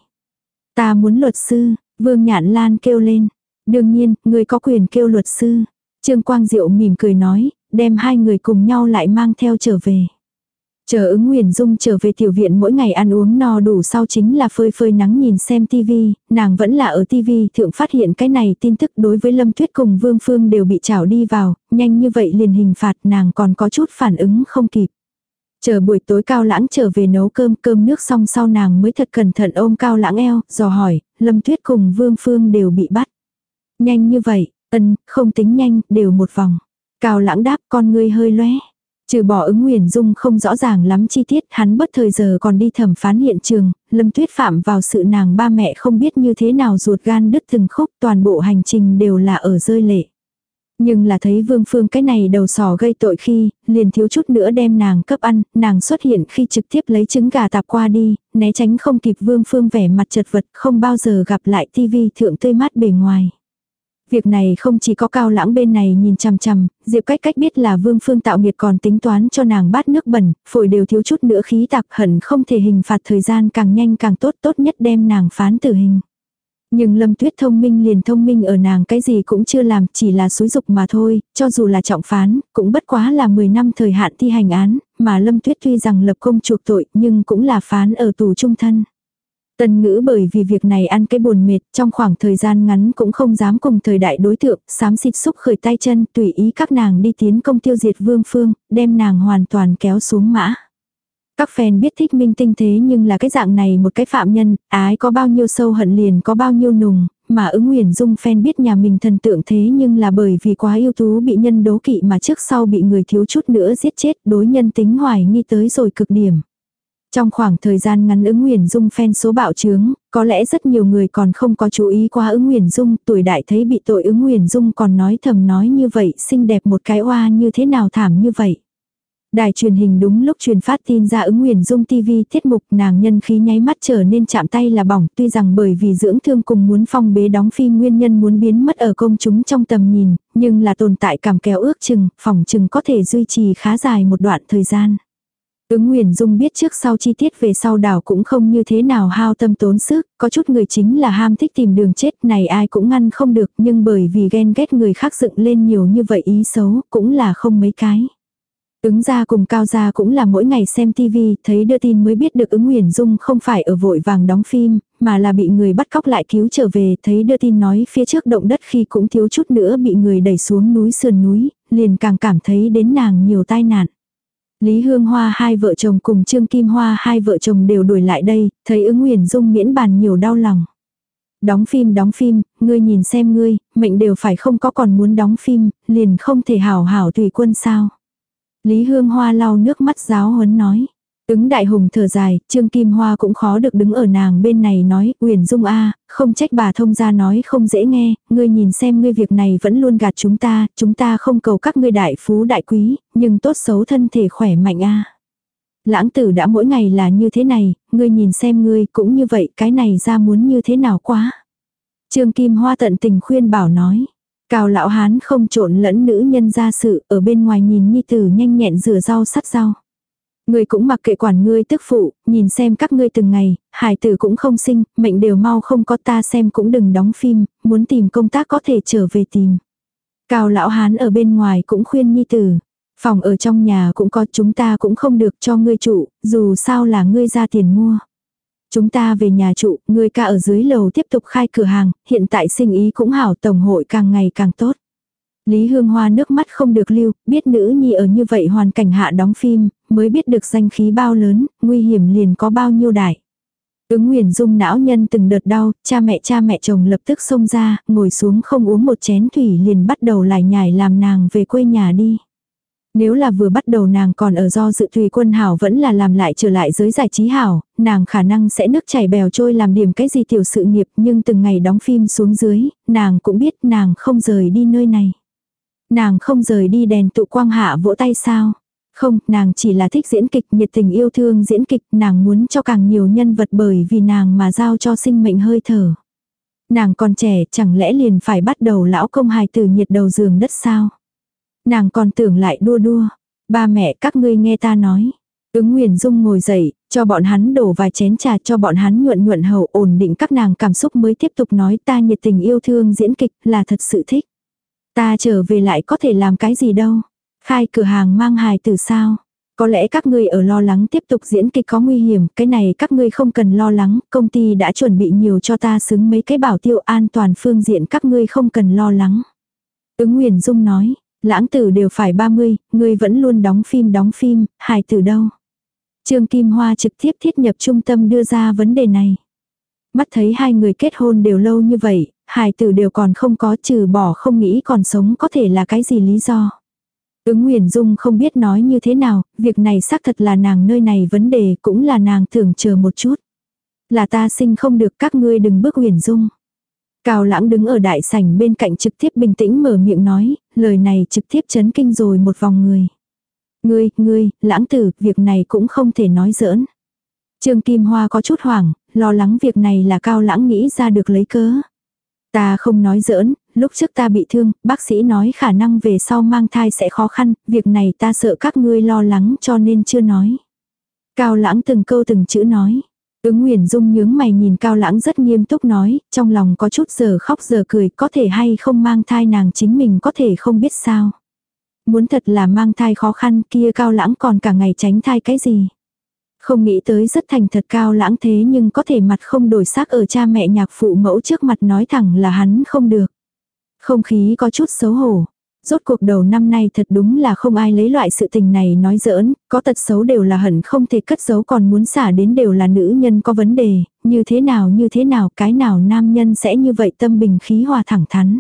Ta muốn luật sư, Vương Nhạn Lan kêu lên. Đương nhiên, người có quyền kêu luật sư. Trương Quang Diệu mỉm cười nói, đem hai người cùng nhau lại mang theo trở về. Chờ Ứng Nguyền Dung trở về tiểu viện mỗi ngày ăn uống no đủ sau chính là phơi phơi nắng nhìn xem tivi, nàng vẫn là ở tivi thượng phát hiện cái này tin tức đối với Lâm Tuyết cùng Vương Phương đều bị trảo đi vào, nhanh như vậy liền hình phạt nàng còn có chút phản ứng không kịp. Chờ buổi tối Cao Lãng trở về nấu cơm nước xong sau nàng mới thật cẩn thận ôm Cao Lãng eo, dò hỏi, Lâm Tuyết cùng Vương Phương đều bị bắt. Nhanh như vậy, không tính nhanh, đều một vòng. Cao Lãng đáp con ngươi hơi lóe. Trừ bỏ Ứng Nguyền Dung không rõ ràng lắm chi tiết, hắn bất thời giờ còn đi thẩm phán hiện trường, Lâm Tuyết phạm vào sự nàng ba mẹ không biết như thế nào ruột gan đứt từng khúc, toàn bộ hành trình đều là ở rơi lệ. Nhưng là thấy Vương Phương cái này đầu sỏ gây tội khi, liền thiếu chút nữa đem nàng cấp ăn, nàng xuất hiện khi trực tiếp lấy trứng gà tạp qua đi, né tránh không kịp Vương Phương vẻ mặt chật vật, không bao giờ gặp lại tivi thượng tươi mát bề ngoài. Việc này không chỉ có Cao Lãng bên này nhìn chằm chằm, Diệp Cách Cách biết là Vương Phương tạo nghiệt còn tính toán cho nàng bát nước bẩn, phổi đều thiếu chút nữa khí tạc, hận không thể hình phạt thời gian càng nhanh càng tốt, tốt nhất đem nàng phán tử hình. Nhưng Lâm Tuyết thông minh liền thông minh ở nàng cái gì cũng chưa làm, chỉ là xúi dục mà thôi, cho dù là trọng phán, cũng bất quá là 10 năm thời hạn thi hành án, mà Lâm Tuyết tuy rằng lập công chuộc tội nhưng cũng là phán ở tù chung thân. Tần Ngữ bởi vì việc này ăn cái buồn mệt, trong khoảng thời gian ngắn cũng không dám cùng thời đại đối tượng, xám xịt xúc khởi tay chân, tùy ý các nàng đi tiến công tiêu diệt Vương Phương, đem nàng hoàn toàn kéo xuống mã. Các fan biết thích minh tinh thế nhưng là cái dạng này một cái phạm nhân, ái có bao nhiêu sâu hận liền có bao nhiêu nùng, mà Ứng Nguyền Dung fan biết nhà mình thần tượng thế nhưng là bởi vì quá ưu tú bị nhân đố kỵ mà trước sau bị người thiếu chút nữa giết chết, đối nhân tính hoài nghi tới rồi cực điểm. Trong khoảng thời gian ngắn Ứng Nguyền Dung fan số bạo chướng, có lẽ rất nhiều người còn không có chú ý qua Ứng Nguyền Dung, tuổi đại thấy bị tội Ứng Nguyền Dung còn nói thầm nói như vậy, xinh đẹp một cái oa như thế nào thảm như vậy. Đài truyền hình đúng lúc truyền phát tin ra Ứng Nguyền Dung TV tiết mục, nàng nhân khí nháy mắt trở nên chạm tay là bỏng, tuy rằng bởi vì dưỡng thương cùng muốn phong bế đóng phim nguyên nhân muốn biến mất ở công chúng trong tầm nhìn, nhưng là tồn tại cảm kéo ước chừng, phỏng chừng có thể duy trì khá dài một đoạn thời gian. Ứng Nguyền Dung biết trước sau chi tiết về sau đảo cũng không như thế nào hao tâm tốn sức, có chút người chính là ham thích tìm đường chết này ai cũng ngăn không được, nhưng bởi vì ghen ghét người khác dựng lên nhiều như vậy ý xấu cũng là không mấy cái. Ứng gia cùng Cao gia cũng là mỗi ngày xem tivi, thấy đưa tin mới biết được Ứng Nguyền Dung không phải ở vội vàng đóng phim, mà là bị người bắt cóc lại cứu trở về, thấy đưa tin nói phía trước động đất khi cũng thiếu chút nữa bị người đẩy xuống núi sườn núi, liền càng cảm thấy đến nàng nhiều tai nạn. Lý Hương Hoa hai vợ chồng cùng Trương Kim Hoa hai vợ chồng đều đuổi lại đây, thấy Ứng Nguyền Dung miễn bàn nhiều đau lòng. Đóng phim, ngươi nhìn xem ngươi, mệnh đều phải không có còn muốn đóng phim, liền không thể hảo hảo tùy quân sao. Lý Hương Hoa lau nước mắt giáo huấn nói. Ứng Đại Hùng thở dài, Trương Kim Hoa cũng khó được đứng ở nàng bên này nói, Nguyền Dung a, không trách bà thông gia nói không dễ nghe, ngươi nhìn xem ngươi việc này vẫn luôn gạt chúng ta không cầu các ngươi đại phú đại quý, nhưng tốt xấu thân thể khỏe mạnh a. Lãng tử đã mỗi ngày là như thế này, ngươi nhìn xem ngươi cũng như vậy, cái này ra muốn như thế nào quá. Trương Kim Hoa tận tình khuyên bảo nói. Cao lão hán không trộn lẫn nữ nhân ra sự, ở bên ngoài nhìn nhi tử nhanh nhẹn rửa rau sắt rau. Ngươi cũng mặc kệ quản ngươi tức phụ, nhìn xem các ngươi từng ngày, hài tử cũng không sinh, mệnh đều mau không có, ta xem cũng đừng đóng phim, muốn tìm công tác có thể trở về tìm. Cao lão hán ở bên ngoài cũng khuyên nhi tử. Phòng ở trong nhà cũng có, chúng ta cũng không được cho ngươi trụ, dù sao là ngươi ra tiền mua. Chúng ta về nhà trụ, ngươi ca ở dưới lầu tiếp tục khai cửa hàng, hiện tại sinh ý cũng hảo, tổng hội càng ngày càng tốt. Lý Hương Hoa nước mắt không được lưu, biết nữ nhi ở như vậy hoàn cảnh hạ đóng phim, mới biết được danh khí bao lớn, nguy hiểm liền có bao nhiêu đại. Ứng Nguyền Dung não nhân từng đợt đau, cha mẹ chồng lập tức xông ra, ngồi xuống không uống một chén thủy liền bắt đầu lải nhải làm nàng về quê nhà đi. Nếu là vừa bắt đầu nàng còn ở do dự tùy quân hảo vẫn là làm lại trở lại giới giải trí hảo, nàng khả năng sẽ nước chảy bèo trôi làm điểm cái gì tiểu sự nghiệp, nhưng từng ngày đóng phim xuống dưới, nàng cũng biết nàng không rời đi nơi này. Nàng không rời đi đèn tụ quang hạ vỗ tay sao? Không, nàng chỉ là thích diễn kịch, nhiệt tình yêu thương diễn kịch, nàng muốn cho càng nhiều nhân vật bởi vì nàng mà giao cho sinh mệnh hơi thở. Nàng còn trẻ, chẳng lẽ liền phải bắt đầu lão công hài tử nhiệt đầu giường đất sao? Nàng còn tưởng lại đua. Ba mẹ các ngươi nghe ta nói. Ứng Nguyền Dung ngồi dậy, cho bọn hắn đổ vài chén trà, cho bọn hắn nhuận hậu ổn định các nàng cảm xúc mới tiếp tục nói, ta nhiệt tình yêu thương diễn kịch là thật sự thích. Ta trở về lại có thể làm cái gì đâu. Khai cửa hàng mang hài tử sao. Có lẽ các ngươi ở lo lắng tiếp tục diễn kịch có nguy hiểm, cái này các ngươi không cần lo lắng, công ty đã chuẩn bị nhiều cho ta xứng mấy cái bảo tiêu an toàn phương diện các ngươi không cần lo lắng. Ứng Nguyền Dung nói, lãng tử đều phải 30, ngươi vẫn luôn đóng phim, hài tử đâu. Trương Kim Hoa trực tiếp thiết nhập trung tâm đưa ra vấn đề này. Mắt thấy hai người kết hôn đều lâu như vậy, hài tử đều còn không có, trừ bỏ không nghĩ còn sống có thể là cái gì lý do. Ứng Nguyền Dung không biết nói như thế nào, việc này xác thật là nàng nơi này vấn đề, cũng là nàng tưởng chờ một chút. Là ta sinh không được, các ngươi đừng bước Nguyền Dung. Cao Lãng đứng ở đại sảnh bên cạnh trực tiếp bình tĩnh mở miệng nói, lời này trực tiếp chấn kinh rồi một vòng người. Ngươi, Lãng tử, việc này cũng không thể nói giỡn. Trương Kim Hoa có chút hoảng, lo lắng việc này là Cao Lãng nghĩ ra được lấy cớ. Ta không nói giỡn, lúc trước ta bị thương, bác sĩ nói khả năng về sau mang thai sẽ khó khăn, việc này ta sợ các ngươi lo lắng cho nên chưa nói. Cao Lãng từng câu từng chữ nói. Ứng Nguyền Dung nhướng mày nhìn Cao Lãng rất nghiêm túc nói, trong lòng có chút giờ khóc giờ cười, có thể hay không mang thai nàng chính mình có thể không biết sao. Muốn thật là mang thai khó khăn kia Cao Lãng còn cả ngày tránh thai cái gì. Không nghĩ tới rất thành thật Cao Lãng thế nhưng có thể mặt không đổi sắc ở cha mẹ nhạc phụ mẫu trước mặt nói thẳng là hắn không được. Không khí có chút xấu hổ. Rốt cuộc đầu năm nay thật đúng là không ai lấy loại sự tình này nói giỡn, có tật xấu đều là hận không thể cất giấu còn muốn xả đến đều là nữ nhân có vấn đề, như thế nào cái nào nam nhân sẽ như vậy tâm bình khí hòa thẳng thắn.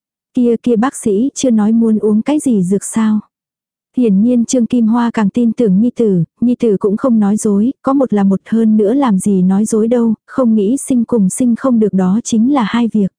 Kia bác sĩ chưa nói muốn uống cái gì dược sao. Hiển nhiên Trương Kim Hoa càng tin tưởng Nhi tử cũng không nói dối, có một là một hơn nữa làm gì nói dối đâu, không nghĩ sinh cùng sinh không được đó chính là hai việc.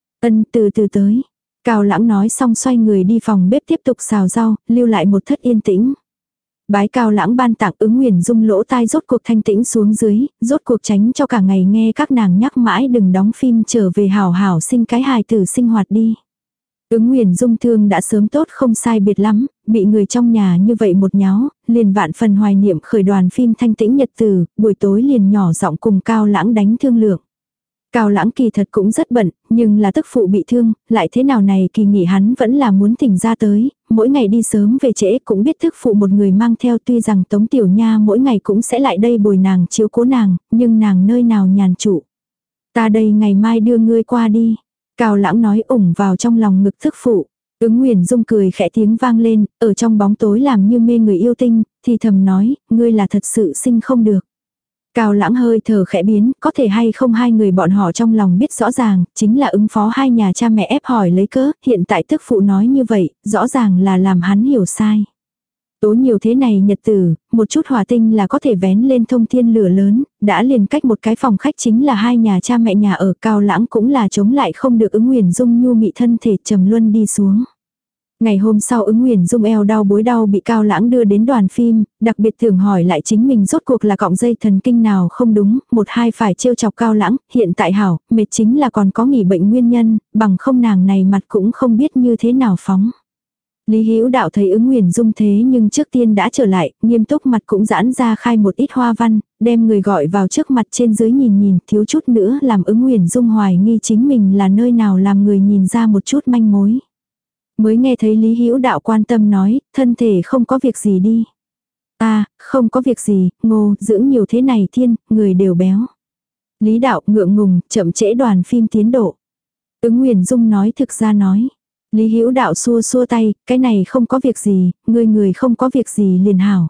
Từ từ tới. Cao Lãng nói xong xoay người đi phòng bếp tiếp tục xào rau, lưu lại một thất yên tĩnh. Bái Cao Lãng ban tặng Ứng Nguyền Dung lỗ tai rốt cuộc thanh tĩnh xuống dưới, rốt cuộc tránh cho cả ngày nghe các nàng nhắc mãi đừng đóng phim trở về hảo hảo sinh cái hài tử sinh hoạt đi. Ứng Nguyền Dung thương đã sớm tốt không sai biệt lắm, bị người trong nhà như vậy một nháo, liền vạn phần hoài niệm khởi đoàn phim thanh tĩnh nhật tử, buổi tối liền nhỏ giọng cùng Cao Lãng đánh thương lượng. Cao Lãng kỳ thật cũng rất bận, nhưng là tức phụ bị thương, lại thế nào này kỳ nghỉ hắn vẫn là muốn thỉnh ra tới, mỗi ngày đi sớm về trễ cũng biết tức phụ một người mang theo tuy rằng Tống Tiểu Nha mỗi ngày cũng sẽ lại đây bồi nàng chiếu cố nàng, nhưng nàng nơi nào nhàn trụ. Ta đây ngày mai đưa ngươi qua đi. Cao Lãng nói ủng vào trong lòng ngực tức phụ. Ứng Nguyền Dung cười khẽ tiếng vang lên, ở trong bóng tối làm như mê người yêu tinh, thì thầm nói, ngươi là thật sự sinh không được. Cao Lãng hơi thở khẽ biến, có thể hay không hai người bọn họ trong lòng biết rõ ràng, chính là ứng phó hai nhà cha mẹ ép hỏi lấy cớ, hiện tại tức phụ nói như vậy, rõ ràng là làm hắn hiểu sai. Tố nhiều thế này nhật tử, một chút hỏa tinh là có thể vén lên thông thiên lửa lớn, đã liền cách một cái phòng khách chính là hai nhà cha mẹ nhà ở. Cao Lãng cũng là chống lại không được Ứng Nguyền Dung nhu mị thân thể trầm luân đi xuống. Ngày hôm sau Ứng Nguyền Dung eo đau bối đau bị Cao Lãng đưa đến đoàn phim, đặc biệt thường hỏi lại chính mình rốt cuộc là cọng dây thần kinh nào không đúng, một hai phải trêu chọc Cao Lãng, hiện tại hảo, mệt chính là còn có nghỉ bệnh nguyên nhân, bằng không nàng này mặt cũng không biết như thế nào phóng. Lý Hữu Đạo thấy Ứng Nguyền Dung thế nhưng trước tiên đã trở lại, nghiêm túc mặt cũng giãn ra khai một ít hoa văn, đem người gọi vào trước mặt trên dưới nhìn nhìn, thiếu chút nữa làm Ứng Nguyền Dung hoài nghi chính mình là nơi nào làm người nhìn ra một chút manh mối. Mới nghe thấy Lý Hữu Đạo quan tâm nói, thân thể không có việc gì đi. Không có việc gì, Ngô, dưỡng nhiều thế này thiên, người đều béo. Lý Đạo ngượng ngùng, chậm trễ đoàn phim tiến độ. Ứng Nguyền Dung nói thực ra nói. Lý Hữu Đạo xua xua tay, cái này không có việc gì, người không có việc gì liền hảo.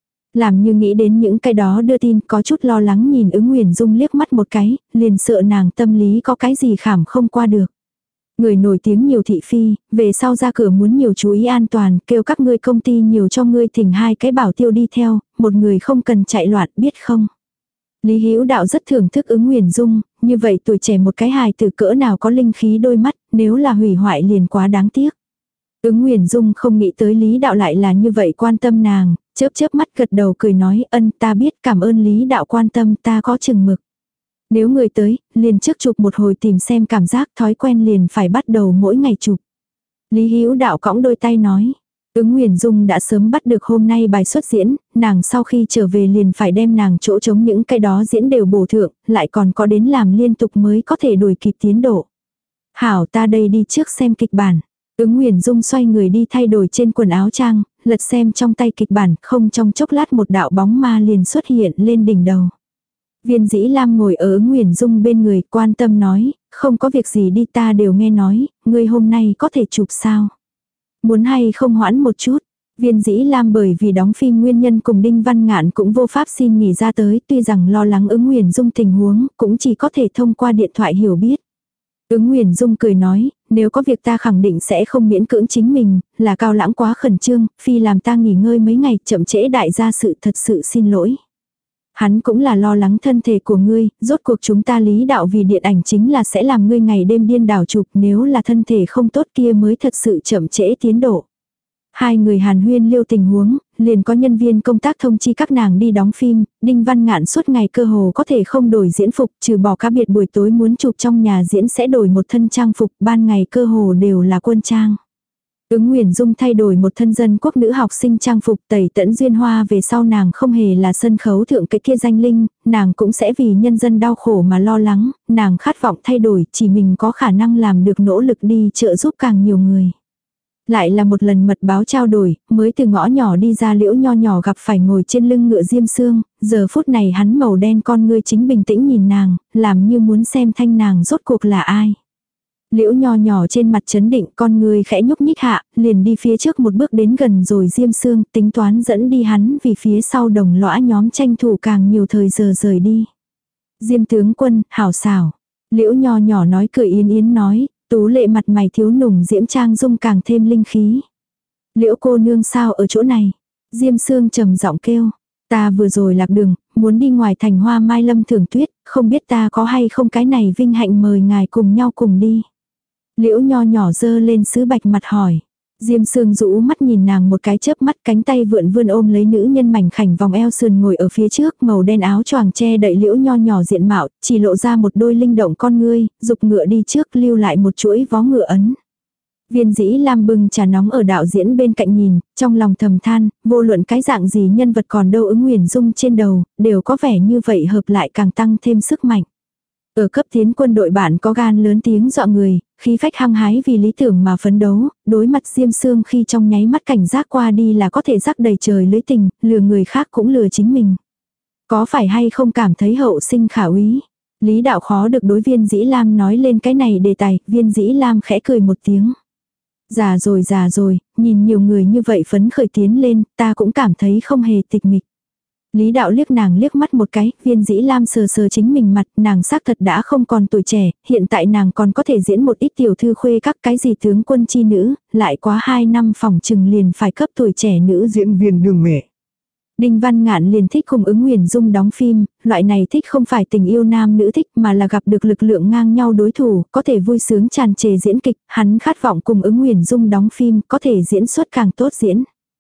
Làm như nghĩ đến những cái đó đưa tin, có chút lo lắng nhìn Ứng Nguyền Dung liếc mắt một cái, liền sợ nàng tâm lý có cái gì khảm không qua được. Người nổi tiếng nhiều thị phi, về sau ra cửa muốn nhiều chú ý an toàn, kêu các ngươi công ty nhiều cho ngươi thỉnh 2 cái bảo tiêu đi theo, một người không cần chạy loạn, biết không? Lý Hữu Đạo rất thưởng thức Ứng Nguyền Dung, như vậy tuổi trẻ một cái hài từ cỡ nào có linh khí đôi mắt, nếu là hủy hoại liền quá đáng tiếc. Ứng Nguyền Dung không nghĩ tới Lý Đạo lại là như vậy quan tâm nàng, chớp mắt gật đầu cười nói ân ta biết cảm ơn Lý Đạo quan tâm ta có chừng mực. Nếu người tới, liền trước chụp một hồi tìm xem cảm giác thói quen liền phải bắt đầu mỗi ngày chụp. Lý Hữu Đạo cõng đôi tay nói. Ứng Nguyền Dung đã sớm bắt được hôm nay bài xuất diễn, nàng sau khi trở về liền phải đem nàng chỗ trống những cái đó diễn đều bổ thượng, lại còn có đến làm liên tục mới có thể đuổi kịp tiến độ. Hảo ta đây đi trước xem kịch bản. Ứng Nguyền Dung xoay người đi thay đổi trên quần áo trang, lật xem trong tay kịch bản, không trong chốc lát một đạo bóng ma liền xuất hiện lên đỉnh đầu. Viên Dĩ Lam ngồi ở Ứng Nguyền Dung bên người, quan tâm nói, không có việc gì đi ta đều nghe nói, ngươi hôm nay có thể chụp sao? Muốn hay không hoãn một chút? Viên Dĩ Lam bởi vì đóng phim nguyên nhân cùng Đinh Văn Ngạn cũng vô pháp xin nghỉ ra tới, tuy rằng lo lắng Ứng Nguyền Dung tình huống, cũng chỉ có thể thông qua điện thoại hiểu biết. Ứng Nguyền Dung cười nói, nếu có việc ta khẳng định sẽ không miễn cưỡng chính mình, là Cao Lãng quá khẩn trương, phi làm ta nghỉ ngơi mấy ngày, chậm trễ đại gia sự thật sự xin lỗi. Hắn cũng là lo lắng thân thể của ngươi, rốt cuộc chúng ta Lý Đạo vì điện ảnh chính là sẽ làm ngươi ngày đêm điên đảo chụp, nếu là thân thể không tốt kia mới thật sự chậm trễ tiến độ. Hai người hàn huyên liêu tình huống, liền có nhân viên công tác thông chi các nàng đi đóng phim, Đinh Văn Ngạn suốt ngày cơ hồ có thể không đổi diễn phục, trừ bỏ cá biệt buổi tối muốn chụp trong nhà diễn sẽ đổi một thân trang phục, ban ngày cơ hồ đều là quân trang. Ứng Nguyền Dung thay đổi một thân dân quốc nữ học sinh trang phục Tẩy Tẫn Duyên Hoa về sau nàng không hề là sân khấu thượng cái kia danh linh, nàng cũng sẽ vì nhân dân đau khổ mà lo lắng, nàng khát vọng thay đổi, chỉ mình có khả năng làm được nỗ lực đi trợ giúp càng nhiều người. Lại là một lần mật báo trao đổi, mới từ ngõ nhỏ đi ra Liễu Nho nhỏ gặp phải ngồi trên lưng ngựa Diêm Sương, giờ phút này hắn màu đen con ngươi chính bình tĩnh nhìn nàng, làm như muốn xem thanh nàng rốt cuộc là ai. Liễu Nho nhỏ trên mặt chấn định con người khẽ nhúc nhích hạ, liền đi phía trước một bước đến gần rồi Diêm Sương tính toán dẫn đi hắn vì phía sau đồng lõa nhóm tranh thủ càng nhiều thời giờ rời đi. Diêm tướng quân, hảo xảo. Liễu Nho nhỏ nói cười yến yến nói, tú lệ mặt mày thiếu nùng diễm trang dung càng thêm linh khí. Liễu cô nương sao ở chỗ này? Diêm Sương trầm giọng kêu, ta vừa rồi lạc đường, muốn đi ngoài thành Hoa Mai Lâm thưởng tuyết, không biết ta có hay không cái này vinh hạnh mời ngài cùng nhau cùng đi. Liễu Nho nhỏ dơ lên sứ bạch mặt hỏi. Diêm Sương rũ mắt nhìn nàng một cái chớp mắt, cánh tay vươn ôm lấy nữ nhân mảnh khảnh vòng eo sườn ngồi ở phía trước, màu đen áo choàng che đậy Liễu Nho nhỏ diện mạo, chỉ lộ ra một đôi linh động con ngươi, dục ngựa đi trước lưu lại một chuỗi vó ngựa ấn. Viên Dĩ Lam bưng trà nóng ở đạo diễn bên cạnh nhìn, trong lòng thầm than, vô luận cái dạng gì nhân vật còn đâu Ứng Nguyền Dung trên đầu, đều có vẻ như vậy hợp lại càng tăng thêm sức mạnh. Ở cấp tiến quân đội bạn có gan lớn tiếng dọa người, khí phách hăng hái vì lý tưởng mà phấn đấu, đối mặt Diêm Sương khi trong nháy mắt cảnh giác qua đi là có thể rắc đầy trời lưới tình, lừa người khác cũng lừa chính mình. Có phải hay không cảm thấy hậu sinh khả úy? Lý Đạo khó được đối Viên Dĩ Lam nói lên cái này đề tài, Viên Dĩ Lam khẽ cười một tiếng. Già rồi, nhìn nhiều người như vậy phấn khởi tiến lên, ta cũng cảm thấy không hề tịch mịch. Lý Đạo liếc nàng liếc mắt một cái, Viên Dĩ Lam sờ sờ chính mình mặt, nàng xác thật đã không còn tuổi trẻ, hiện tại nàng còn có thể diễn một ít tiểu thư khuê các cái gì tướng quân chi nữ, lại quá 2 năm phòng trừng liền phải cấp tuổi trẻ nữ diễn viên đương mẹ. Đinh Văn Ngạn liền thích cùng Ứng Nguyền Dung đóng phim, loại này thích không phải tình yêu nam nữ thích mà là gặp được lực lượng ngang nhau đối thủ, có thể vui sướng tràn trề diễn kịch, hắn khát vọng cùng Ứng Nguyền Dung đóng phim, có thể diễn xuất càng tốt diễn.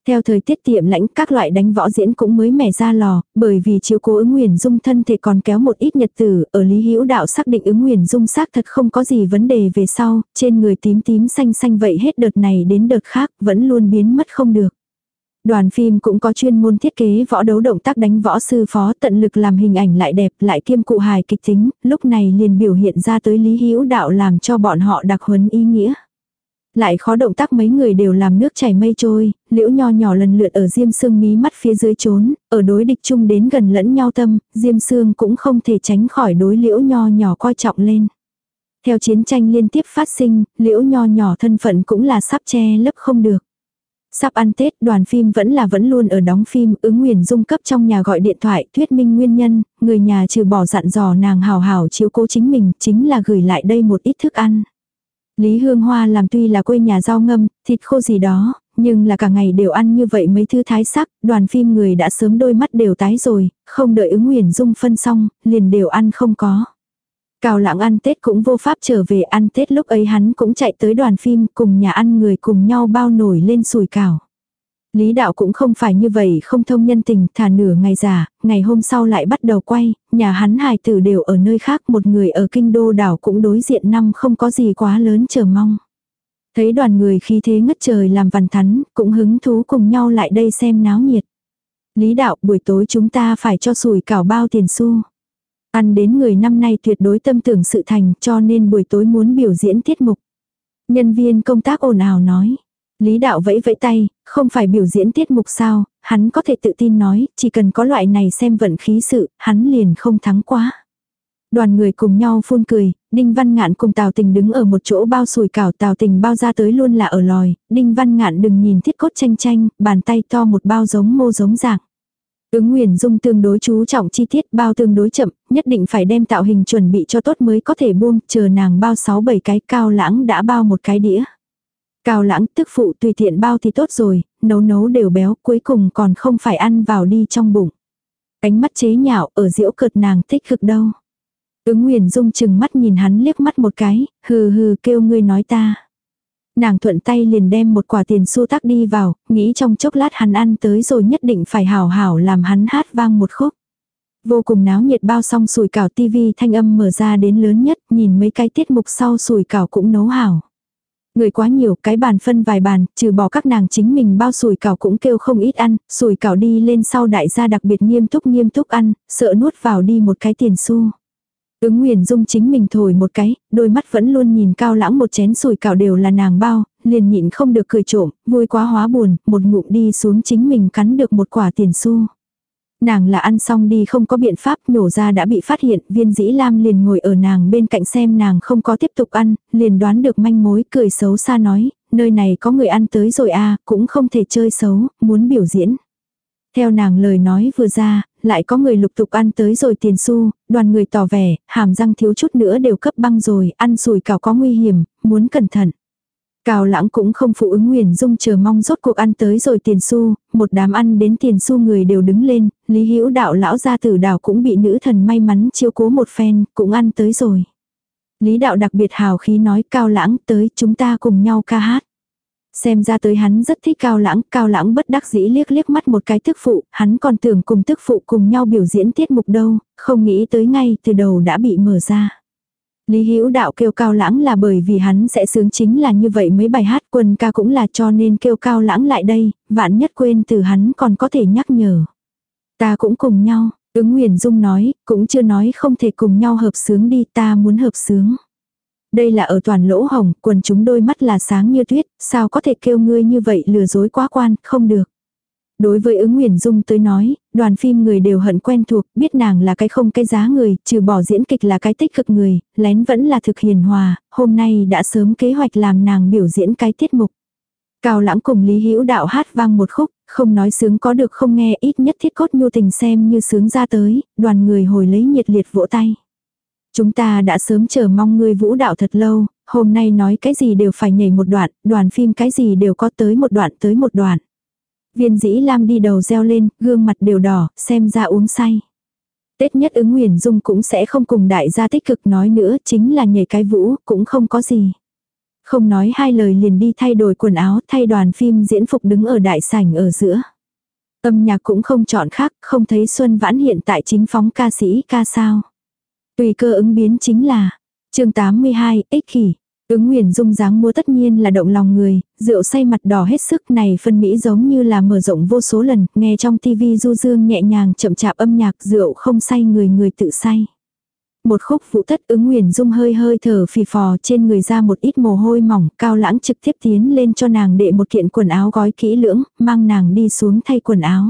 Theo thời tiết tiệm lãnh, các loại đánh võ diễn cũng mới mẻ ra lò, bởi vì chiếu cố Ứng Nguyền Dung thân thể còn kéo một ít nhật tử, ở Lý Hữu Đạo xác định Ứng Nguyền Dung xác thật không có gì vấn đề về sau, trên người tím tím xanh xanh vậy hết đợt này đến đợt khác, vẫn luôn biến mất không được. Đoàn phim cũng có chuyên môn thiết kế võ đấu động tác đánh võ sư phó, tận lực làm hình ảnh lại đẹp, lại kiêm cụ hài kịch tính, lúc này liền biểu hiện ra tới Lý Hữu Đạo làm cho bọn họ đặc huấn ý nghĩa. Lại khó động tác mấy người đều làm nước chảy mây trôi, Liễu Nho nhỏ lần lượt ở Diêm Sương mí mắt phía dưới trốn, ở đối địch chung đến gần lẫn nhau tâm, Diêm Sương cũng không thể tránh khỏi đối Liễu Nho nhỏ coi trọng lên. Theo chiến tranh liên tiếp phát sinh, Liễu Nho nhỏ thân phận cũng là sắp che lấp không được. Sắp ăn Tết, đoàn phim vẫn luôn ở đóng phim, Ứng Nguyền Dung cấp trong nhà gọi điện thoại thuyết minh nguyên nhân, người nhà trừ bỏ dặn dò nàng hào hào chiếu cố chính mình, chính là gửi lại đây một ít thức ăn. Lý Hương Hoa làm tuy là quê nhà rau ngâm, thịt khô gì đó, nhưng là cả ngày đều ăn như vậy mấy thứ thái sắc, đoàn phim người đã sớm đôi mắt đều tái rồi, không đợi Ứng Nguyền Dung phân xong, liền đều ăn không có. Cao Lãng ăn Tết cũng vô pháp trở về ăn Tết, lúc ấy hắn cũng chạy tới đoàn phim cùng nhà ăn người cùng nhau bao nổi lên sủi cảo. Lý Đạo cũng không phải như vậy không thông nhân tình, thả nửa ngày giả, ngày hôm sau lại bắt đầu quay, nhà hắn hài tử đều ở nơi khác, một người ở kinh đô đảo cũng đối diện năm không có gì quá lớn chờ mong. Thấy đoàn người khí thế ngất trời làm vằn thắn, cũng hứng thú cùng nhau lại đây xem náo nhiệt. Lý Đạo, buổi tối chúng ta phải cho sủi cảo bao tiền xu. Ăn đến người năm nay tuyệt đối tâm tưởng sự thành, cho nên buổi tối muốn biểu diễn tiết mục. Nhân viên công tác ồn ào nói. Lý Đạo vẫy vẫy tay, không phải biểu diễn tiết mục sao, hắn có thể tự tin nói, chỉ cần có loại này xem vận khí sự, hắn liền không thắng quá. Đoàn người cùng nhau phun cười, Đinh Văn Ngạn cùng Tào Tình đứng ở một chỗ bao sủi cảo, Tào Tình bao ra tới luôn là ở lòi, Đinh Văn Ngạn đừng nhìn thiết cốt chanh chanh, bàn tay to một bao giống mô giống dạng. Ứng Nguyền Dung tương đối chú trọng chi tiết, bao tương đối chậm, nhất định phải đem tạo hình chuẩn bị cho tốt mới có thể buông, chờ nàng bao 6-7 cái, Cao Lãng đã bao một cái đĩa. Cao Lãng tức phụ tùy tiện bao thì tốt rồi, nấu đều béo, cuối cùng còn không phải ăn vào đi trong bụng. Ánh mắt chế nhạo ở giễu cợt nàng tích cực đâu. Ứng Nguyền Dung chừng mắt nhìn hắn liếc mắt một cái, hừ hừ kêu ngươi nói ta. Nàng thuận tay liền đem một quả tiền xu tắc đi vào, nghĩ trong chốc lát hắn ăn tới rồi nhất định phải hảo hảo làm hắn hát vang một khúc. Vô cùng náo nhiệt bao xong sủi cảo, tivi thanh âm mở ra đến lớn nhất, nhìn mấy cái tiết mục sau sủi cảo cũng nấu hảo. Người quá nhiều, cái bàn phân vài bàn, trừ bỏ các nàng chính mình bao sủi cảo cũng kêu không ít ăn, sủi cảo đi lên sau đại gia đặc biệt nghiêm túc ăn, sợ nuốt vào đi một cái tiền xu. Ứng Nguyền Dung chính mình thổi một cái, đôi mắt vẫn luôn nhìn Cao Lãng một chén sủi cảo đều là nàng bao, liền nhịn không được cười trộm, vui quá hóa buồn, một ngụm đi xuống chính mình cắn được một quả tiền xu. Nàng là ăn xong đi không có biện pháp, nhổ ra đã bị phát hiện, Viên Dĩ Lam liền ngồi ở nàng bên cạnh xem nàng không có tiếp tục ăn, liền đoán được manh mối, cười xấu xa nói, nơi này có người ăn tới rồi à, cũng không thể chơi xấu, muốn biểu diễn. Theo nàng lời nói vừa ra, lại có người lục tục ăn tới rồi tiền xu, đoàn người tỏ vẻ, hàm răng thiếu chút nữa đều cấp băng rồi, ăn sủi cảo có nguy hiểm, muốn cẩn thận. Cao Lãng cũng không phụ Ứng Nguyền Dung chờ mong rốt cuộc ăn tới rồi tiền xu, một đám ăn đến tiền xu người đều đứng lên, Lý Hữu Đạo lão gia tử Đào cũng bị nữ thần may mắn chiếu cố một phen, cũng ăn tới rồi. Lý Đạo đặc biệt hào khí nói Cao Lãng tới chúng ta cùng nhau ca hát. Xem ra tới hắn rất thích Cao Lãng bất đắc dĩ liếc mắt một cái tức phụ, hắn còn tưởng cùng tức phụ cùng nhau biểu diễn tiết mục đâu, không nghĩ tới ngay từ đầu đã bị mở ra. Lý Hữu Đạo kêu Cao Lãng là bởi vì hắn sẽ sướng chính là như vậy mấy bài hát, quân ca cũng là cho nên kêu Cao Lãng lại đây, vạn nhất quên từ hắn còn có thể nhắc nhở. Ta cũng cùng nhau, Ứng Nguyền Dung nói, cũng chưa nói không thể cùng nhau hợp sướng đi, ta muốn hợp sướng. Đây là ở toàn lỗ hồng, quần chúng đôi mắt là sáng như tuyết, sao có thể kêu ngươi như vậy lừa dối quá quan, không được. Đối với Ứng Nguyền Dung tới nói, đoàn phim người đều hận quen thuộc, biết nàng là cái không cái giá người, trừ bỏ diễn kịch là cái tích cực người, lén vẫn là thực hiền hòa, hôm nay đã sớm kế hoạch làm nàng biểu diễn cái tiết mục. Cao Lãng cùng Lý Hữu Đạo hát vang một khúc, không nói sướng có được không nghe, ít nhất thiết cốt nhu tình xem như sướng ra tới, đoàn người hồi lấy nhiệt liệt vỗ tay. Chúng ta đã sớm chờ mong ngươi vũ đạo thật lâu, hôm nay nói cái gì đều phải nhảy một đoạn, đoàn phim cái gì đều có tới một đoạn. Viên Dĩ Lam đi đầu reo lên, gương mặt đều đỏ, xem ra uống say. Tết nhất Ứng Nguyền Dung cũng sẽ không cùng đại gia tích cực nói nữa, chính là nhảy cái vũ, cũng không có gì. Không nói hai lời liền đi thay đổi quần áo, thay đoàn phim diễn phục đứng ở đại sảnh ở giữa. Âm nhạc cũng không chọn khác, không thấy Xuân Vãn hiện tại chính phóng ca sĩ ca sao. Tùy cơ ứng biến chính là chương 82, ích kỷ. Ứng Nguyền Dung dáng múa tất nhiên là động lòng người, rượu say mặt đỏ hết sức này phân mỹ giống như là mở rộng vô số lần, nghe trong tivi du dương nhẹ nhàng chậm chạp âm nhạc rượu không say người người tự say. Một khúc vũ thất Ứng Nguyền Dung hơi hơi thở phì phò trên người ra một ít mồ hôi mỏng, Cao Lãng trực tiếp tiến lên cho nàng đệ một kiện quần áo gói kỹ lưỡng, mang nàng đi xuống thay quần áo.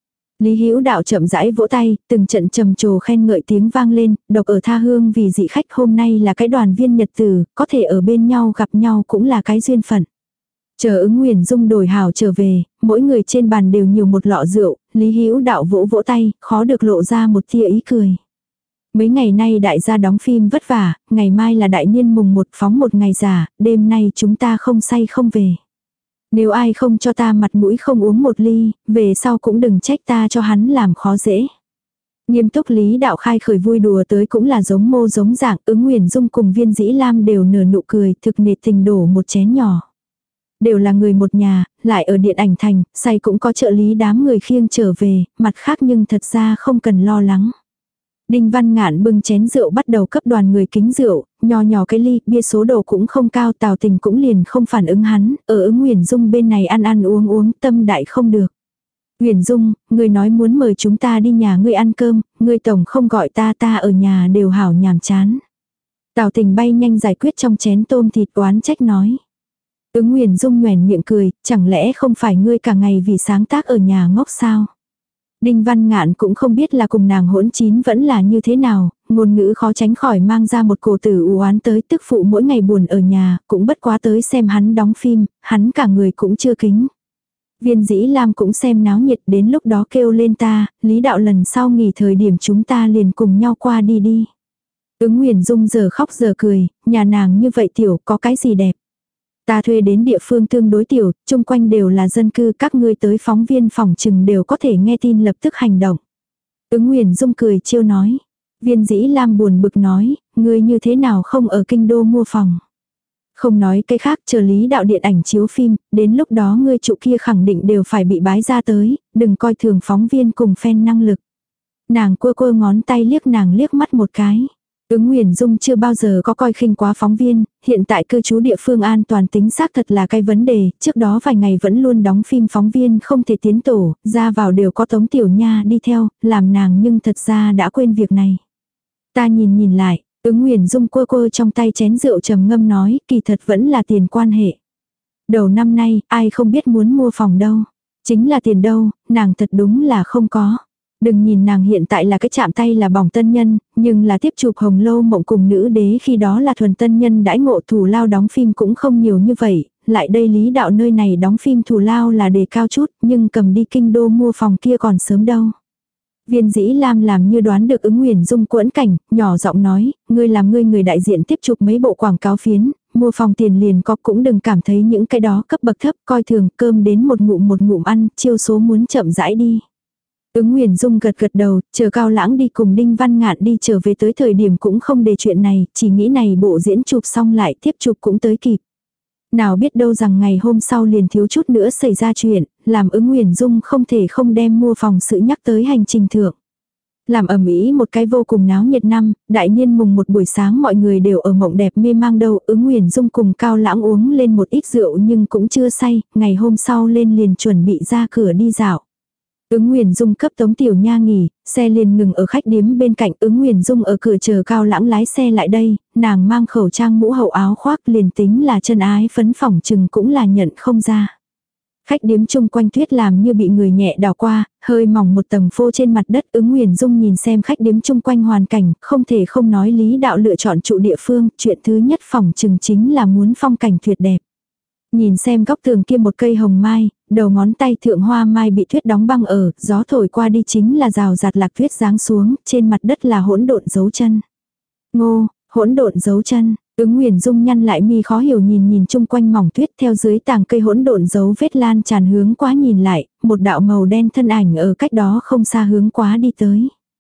Lý Hữu Đạo chậm rãi vỗ tay, từng trận trầm trồ khen ngợi tiếng vang lên, độc ở tha hương vì dị khách hôm nay là cái đoàn viên nhật tử, có thể ở bên nhau gặp nhau cũng là cái duyên phận. Chờ Ứng Nguyền Dung đổi hảo trở về, mỗi người trên bàn đều nhiều một lọ rượu, Lý Hữu Đạo vỗ vỗ tay, khó được lộ ra một tia ý cười. Mấy ngày nay đại gia đóng phim vất vả, ngày mai là đại niên mùng 1 phóng một ngày giả, đêm nay chúng ta không say không về. Nếu ai không cho ta mặt mũi không uống một ly, về sau cũng đừng trách ta cho hắn làm khó dễ. Nghiêm túc Lý Đạo khai khởi vui đùa tới cũng là giống mô giống dạng, Ứng Nguyền Dung cùng Viên Dĩ Lam đều nở nụ cười, thực nệt tình đổ một chén nhỏ. Đều là người một nhà, lại ở điện ảnh thành, say cũng có trợ lý đám người khiêng trở về, mặt khác nhưng thật ra không cần lo lắng. Đinh Văn Ngạn bưng chén rượu bắt đầu cấp đoàn người kính rượu, nhỏ nhỏ cái ly, bia số đồ cũng không cao, Tào Tình cũng liền không phản ứng hắn, ở Ứng Nguyền Dung bên này ăn ăn uống uống, tâm đại không được. Nguyền Dung, ngươi nói muốn mời chúng ta đi nhà ngươi ăn cơm, ngươi tổng không gọi ta ở nhà đều hảo nhàm chán. Tào Tình bay nhanh giải quyết trong chén tôm thịt oán trách nói. Ứng Nguyền Dung nhoẻn miệng cười, chẳng lẽ không phải ngươi cả ngày vì sáng tác ở nhà ngốc sao? Đinh Văn Ngạn cũng không biết là cùng nàng hỗn chín vẫn là như thế nào, ngôn ngữ khó tránh khỏi mang ra một cổ tử u oán tới, tức phụ mỗi ngày buồn ở nhà, cũng bất quá tới xem hắn đóng phim, hắn cả người cũng chưa kính. Viên Dĩ Lam cũng xem náo nhiệt, đến lúc đó kêu lên ta, Lý Đạo lần sau nghỉ thời điểm chúng ta liền cùng nhau qua đi đi. Ứng Nguyền Dung giờ khóc giờ cười, nhà nàng như vậy tiểu có cái gì đẹp. Ta thuê đến địa phương tương đối tiểu, chung quanh đều là dân cư, các ngươi tới phóng viên phòng trừng đều có thể nghe tin lập tức hành động. Ứng Nguyền Dung cười trêu nói. Viên Dĩ Lam buồn bực nói, ngươi như thế nào không ở kinh đô mua phòng. Không nói cái khác, chờ Lý Đạo điện ảnh chiếu phim, đến lúc đó ngươi trụ kia khẳng định đều phải bị bái ra tới, đừng coi thường phóng viên cùng fan năng lực. Nàng cua ngón tay liếc nàng liếc mắt một cái. Ứng Nguyền Dung chưa bao giờ có coi khinh quá phóng viên, hiện tại cư trú địa phương an toàn tính xác thật là cái vấn đề, trước đó vài ngày vẫn luôn đóng phim phóng viên không thể tiến tổ, ra vào đều có Tống Tiểu Nha đi theo, làm nàng nhưng thật ra đã quên việc này. Ta nhìn lại, Ứng Nguyền Dung cua trong tay chén rượu trầm ngâm nói, kỳ thật vẫn là tiền quan hệ. Đầu năm nay, ai không biết muốn mua phòng đâu. Chính là tiền đâu, nàng thật đúng là không có. Đừng nhìn nàng hiện tại là cái chạm tay là bỏng tân nhân, nhưng là tiếp chụp Hồng Lâu Mộng cùng Nữ Đế khi đó là thuần tân nhân đãi ngộ thù lao đóng phim cũng không nhiều như vậy, lại đây Lý Đạo nơi này đóng phim thù lao là đề cao chút, nhưng cầm đi kinh đô mua phòng kia còn sớm đâu. Viên Dĩ Lam làm như đoán được Ứng Nguyền Dung quẫn cảnh, nhỏ giọng nói, ngươi làm ngươi người đại diện tiếp chụp mấy bộ quảng cáo phiến, mua phòng tiền liền có cũng đừng cảm thấy những cái đó cấp bậc thấp, coi thường cơm đến một ngụm ăn, chiêu số muốn chậm rãi đi. Ứng Nguyền Dung gật đầu, chờ Cao Lãng đi cùng Đinh Văn Ngạn đi trở về tới thời điểm cũng không để chuyện này, chỉ nghĩ này bộ diễn chụp xong lại tiếp chụp cũng tới kịp. Nào biết đâu rằng ngày hôm sau liền thiếu chút nữa xảy ra chuyện, làm Ứng Nguyền Dung không thể không đem mua phòng sự nhắc tới hành trình thượng. Làm ầm ĩ một cái vô cùng náo nhiệt năm, đại niên mùng một buổi sáng mọi người đều ở mộng đẹp mê mang đâu, Ứng Nguyền Dung cùng Cao Lãng uống lên một ít rượu nhưng cũng chưa say, ngày hôm sau lên liền chuẩn bị ra cửa đi dạo. Ứng Nguyền Dung cấp Tống Tiểu Nha nghỉ, xe liền ngừng ở khách điếm bên cạnh, Ứng Nguyền Dung ở cửa chờ Cao Lãng lái xe lại đây, nàng mang khẩu trang mũ hậu áo khoác liền tính là chân ái phấn phỏng chừng cũng là nhận không ra. Khách điếm chung quanh tuyết làm như bị người nhẹ đào qua, hơi mỏng một tầng phô trên mặt đất. Ứng Nguyền Dung nhìn xem khách điếm chung quanh hoàn cảnh, không thể không nói Lý Đạo lựa chọn trụ địa phương, chuyện thứ nhất phỏng chừng chính là muốn phong cảnh tuyệt đẹp. Nhìn xem góc tường kia một cây hồng mai, đầu ngón tay thượng hoa mai bị tuyết đóng băng ở, gió thổi qua đi chính là rào rạt lạc tuyết giáng xuống, trên mặt đất là hỗn độn dấu chân. Ngô, hỗn độn dấu chân, Ứng Nguyền Dung nhăn lại mi khó hiểu nhìn chung quanh mỏng tuyết, theo dưới tàng cây hỗn độn dấu vết lan tràn hướng quá nhìn lại, một đạo màu đen thân ảnh ở cách đó không xa hướng quá đi tới.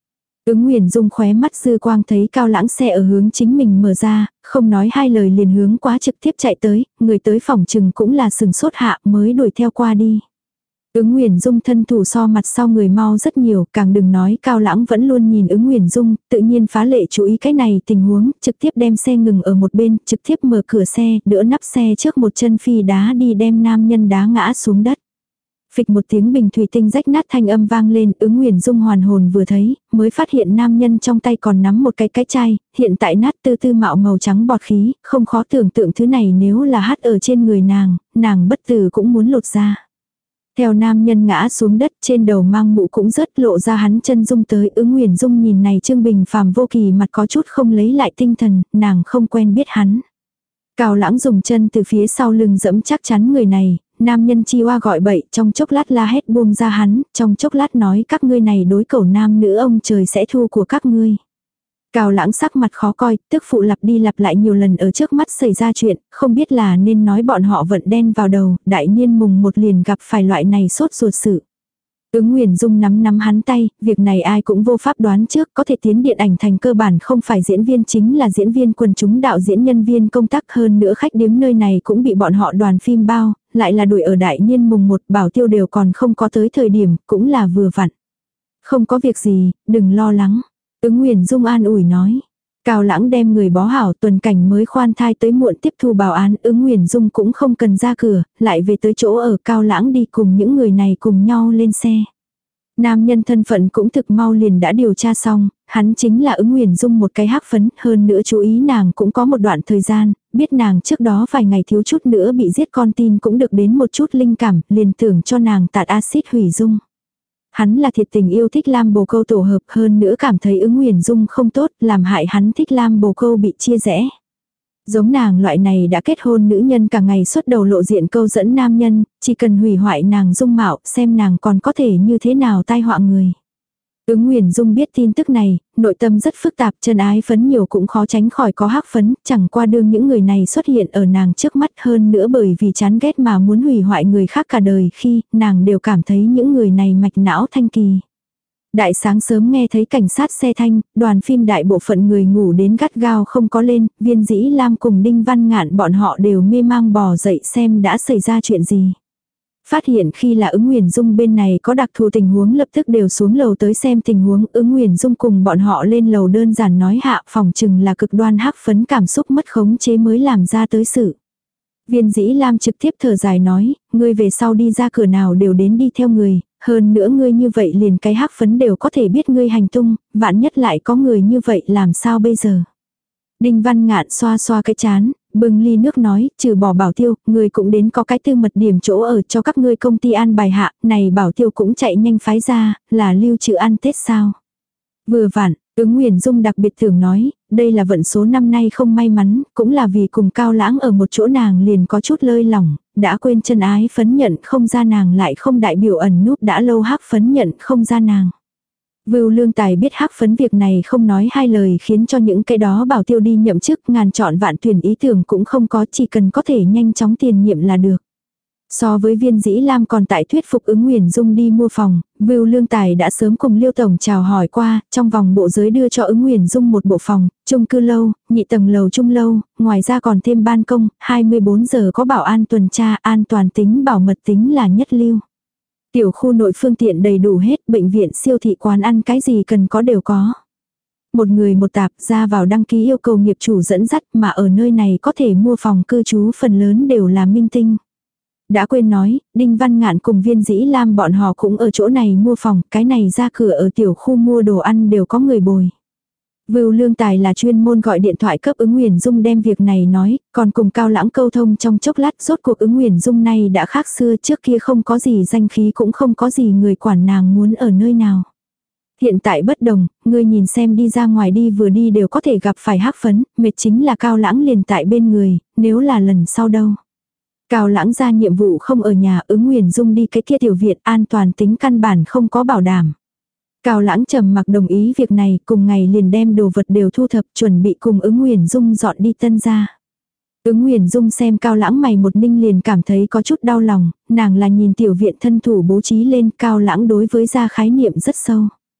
Ứng Nguyền Dung khóe mắt dư quang thấy Cao Lãng xe ở hướng chính mình mở ra, không nói hai lời liền hướng quá trực tiếp chạy tới, người tới phòng trừng cũng là sừng sốt hạ mới đuổi theo qua đi. Ứng Nguyền Dung thân thủ so mặt sau người mau rất nhiều, càng đừng nói Cao Lãng vẫn luôn nhìn Ứng Nguyền Dung, tự nhiên phá lệ chú ý cái này tình huống, trực tiếp đem xe ngừng ở một bên, trực tiếp mở cửa xe, đỡ nắp xe trước một chân phi đá đi đem nam nhân đá ngã xuống đất. Phịch một tiếng bình thủy tinh rách nát thanh âm vang lên, Ứng Nguyền Dung hoàn hồn vừa thấy, mới phát hiện nam nhân trong tay còn nắm một cái chai, hiện tại nát tư tư mạo màu trắng bọt khí, không khó tưởng tượng thứ này nếu là hắt ở trên người nàng bất tử cũng muốn lột ra. Theo nam nhân ngã xuống đất, trên đầu mang mũ cũng rớt, lộ ra hắn chân dung tới. Ứng Nguyền Dung nhìn này Trương Bình phàm vô kỳ mặt có chút không lấy lại tinh thần, nàng không quen biết hắn. Cao Lãng dùng chân từ phía sau lưng dẫm chắc chắn người này, nam nhân chi oa gọi bậy, trong chốc lát la hét buông ra hắn, trong chốc lát nói các ngươi này đối cẩu nam nữ ông trời sẽ thu của các ngươi. Cao Lãng sắc mặt khó coi, tức phụ lặp đi lặp lại nhiều lần ở trước mắt xảy ra chuyện, không biết là nên nói bọn họ vận đen vào đầu, đại niên mùng một liền gặp phải loại này sốt ruột sự. Ứng Nguyền Dung nắm hắn tay, việc này ai cũng vô pháp đoán trước, có thể tiến điện ảnh thành cơ bản không phải diễn viên chính là diễn viên quần chúng, đạo diễn, nhân viên công tác, hơn nữa khách điếm nơi này cũng bị bọn họ đoàn phim bao, lại là đuổi ở đại niên mùng 1, bảo tiêu đều còn không có tới thời điểm, cũng là vừa vặn. Không có việc gì, đừng lo lắng. Ứng Nguyền Dung an ủi nói. Cao Lãng đem người bó hảo, Tuần Cảnh mới khoan thai tới muộn tiếp thu báo án. Ứng Nguyền Dung cũng không cần ra cửa, lại về tới chỗ ở. Cao Lãng đi cùng những người này cùng nhau lên xe. Nam nhân thân phận cũng thực mau liền đã điều tra xong, hắn chính là Ứng Nguyền Dung một cái hắc phấn, hơn nữa chú ý nàng cũng có một đoạn thời gian, biết nàng trước đó vài ngày thiếu chút nữa bị giết con tin cũng được đến một chút linh cảm, liền tưởng cho nàng tạt axit hủy dung. Hắn là thiệt tình yêu thích Lam Bồ Câu tổ hợp, hơn nữa cảm thấy Ứng Nguyền Dung không tốt, làm hại hắn thích Lam Bồ Câu bị chia rẽ. Giống nàng loại này đã kết hôn nữ nhân cả ngày xuất đầu lộ diện câu dẫn nam nhân, chỉ cần hủy hoại nàng dung mạo, xem nàng còn có thể như thế nào tai họa người. Ứng Nguyền Dung biết tin tức này, nội tâm rất phức tạp, chân ái phấn nhiều cũng khó tránh khỏi có hắc phấn, chẳng qua đương những người này xuất hiện ở nàng trước mắt, hơn nữa bởi vì chán ghét mà muốn hủy hoại người khác cả đời, khi nàng đều cảm thấy những người này mạch não thanh kỳ. Đại sáng sớm nghe thấy cảnh sát xe thanh, đoàn phim đại bộ phận người ngủ đến gắt gao không có lên, Viên Dĩ Lam cùng Đinh Văn Ngạn bọn họ đều mê mang bò dậy xem đã xảy ra chuyện gì. Phát hiện khi là Ứng Nguyền Dung bên này có đặc thù tình huống lập tức đều xuống lầu tới xem tình huống. Ứng Nguyền Dung cùng bọn họ lên lầu đơn giản nói hạ, phòng chừng là cực đoan hắc phấn cảm xúc mất khống chế mới làm ra tới sự. Viên Dĩ Lam trực tiếp thở dài nói, ngươi về sau đi ra cửa nào đều đến đi theo người, hơn nữa ngươi như vậy liền cái hắc phấn đều có thể biết ngươi hành tung, vạn nhất lại có người như vậy làm sao bây giờ. Đinh Văn Ngạn xoa xoa cái chán, bưng ly nước nói, trừ bỏ bảo tiêu, người cũng đến có cái tư mật điểm chỗ ở cho các ngươi công ty an bài hạ, này bảo tiêu cũng chạy nhanh phái ra, là lưu trữ ăn Tết sao. Vừa vặn, Ứng Nguyền Dung đặc biệt tưởng nói, đây là vận số năm nay không may mắn, cũng là vì cùng Cao Lãng ở một chỗ nàng liền có chút lơi lỏng, đã quên chân ái phấn nhận không ra nàng lại không đại biểu ẩn núp đã lâu hắc phấn nhận không ra nàng. Vưu Lương Tài biết hắc phấn việc này không nói hai lời khiến cho những cái đó bảo tiêu đi nhậm chức, ngàn chọn vạn tuyển ý tưởng cũng không có, chỉ cần có thể nhanh chóng tiền nhiệm là được. So với Viên Dĩ Lam còn tại thuyết phục Ứng Nguyền Dung đi mua phòng, Vưu Lương Tài đã sớm cùng Liêu Tổng chào hỏi qua, trong vòng bộ giới đưa cho Ứng Nguyền Dung một bộ phòng, chung cư lâu, nhị tầng lầu trung lâu, ngoài ra còn thêm ban công, 24 giờ có bảo an tuần tra, an toàn tính bảo mật tính là nhất lưu. Tiểu khu nội phương tiện đầy đủ hết, bệnh viện, siêu thị, quán ăn cái gì cần có đều có. Một người một tạp, ra vào đăng ký yêu cầu nghiệp chủ dẫn dắt, mà ở nơi này có thể mua phòng cư trú phần lớn đều là minh tinh. Đã quên nói, Đinh Văn Ngạn cùng Viên Dĩ Lam bọn họ cũng ở chỗ này mua phòng, cái này ra cửa ở tiểu khu mua đồ ăn đều có người bồi. Vưu Lương Tài là chuyên môn gọi điện thoại cấp Ứng Nguyền Dung đem việc này nói, còn cùng Cao Lãng câu thông trong chốc lát, rốt cuộc Ứng Nguyền Dung này đã khác xưa, trước kia không có gì danh khí cũng không có gì người quản nàng muốn ở nơi nào. Hiện tại bất đồng, ngươi nhìn xem đi ra ngoài đi vừa đi đều có thể gặp phải hắc phấn, mệt chính là Cao Lãng liền tại bên người, nếu là lần sau đâu. Cao Lãng ra nhiệm vụ không ở nhà, Ứng Nguyền Dung đi cái kia tiểu viện, an toàn tính căn bản không có bảo đảm. Cao Lãng trầm mặc đồng ý việc này, cùng ngày liền đem đồ vật đều thu thập, chuẩn bị cùng Ứng Nguyền Dung dọn đi Tân gia. Ứng Nguyền Dung xem Cao Lãng mày một ninh liền cảm thấy có chút đau lòng, nàng là nhìn tiểu viện thân thủ bố trí lên, Cao Lãng đối với gia khái niệm rất sâu.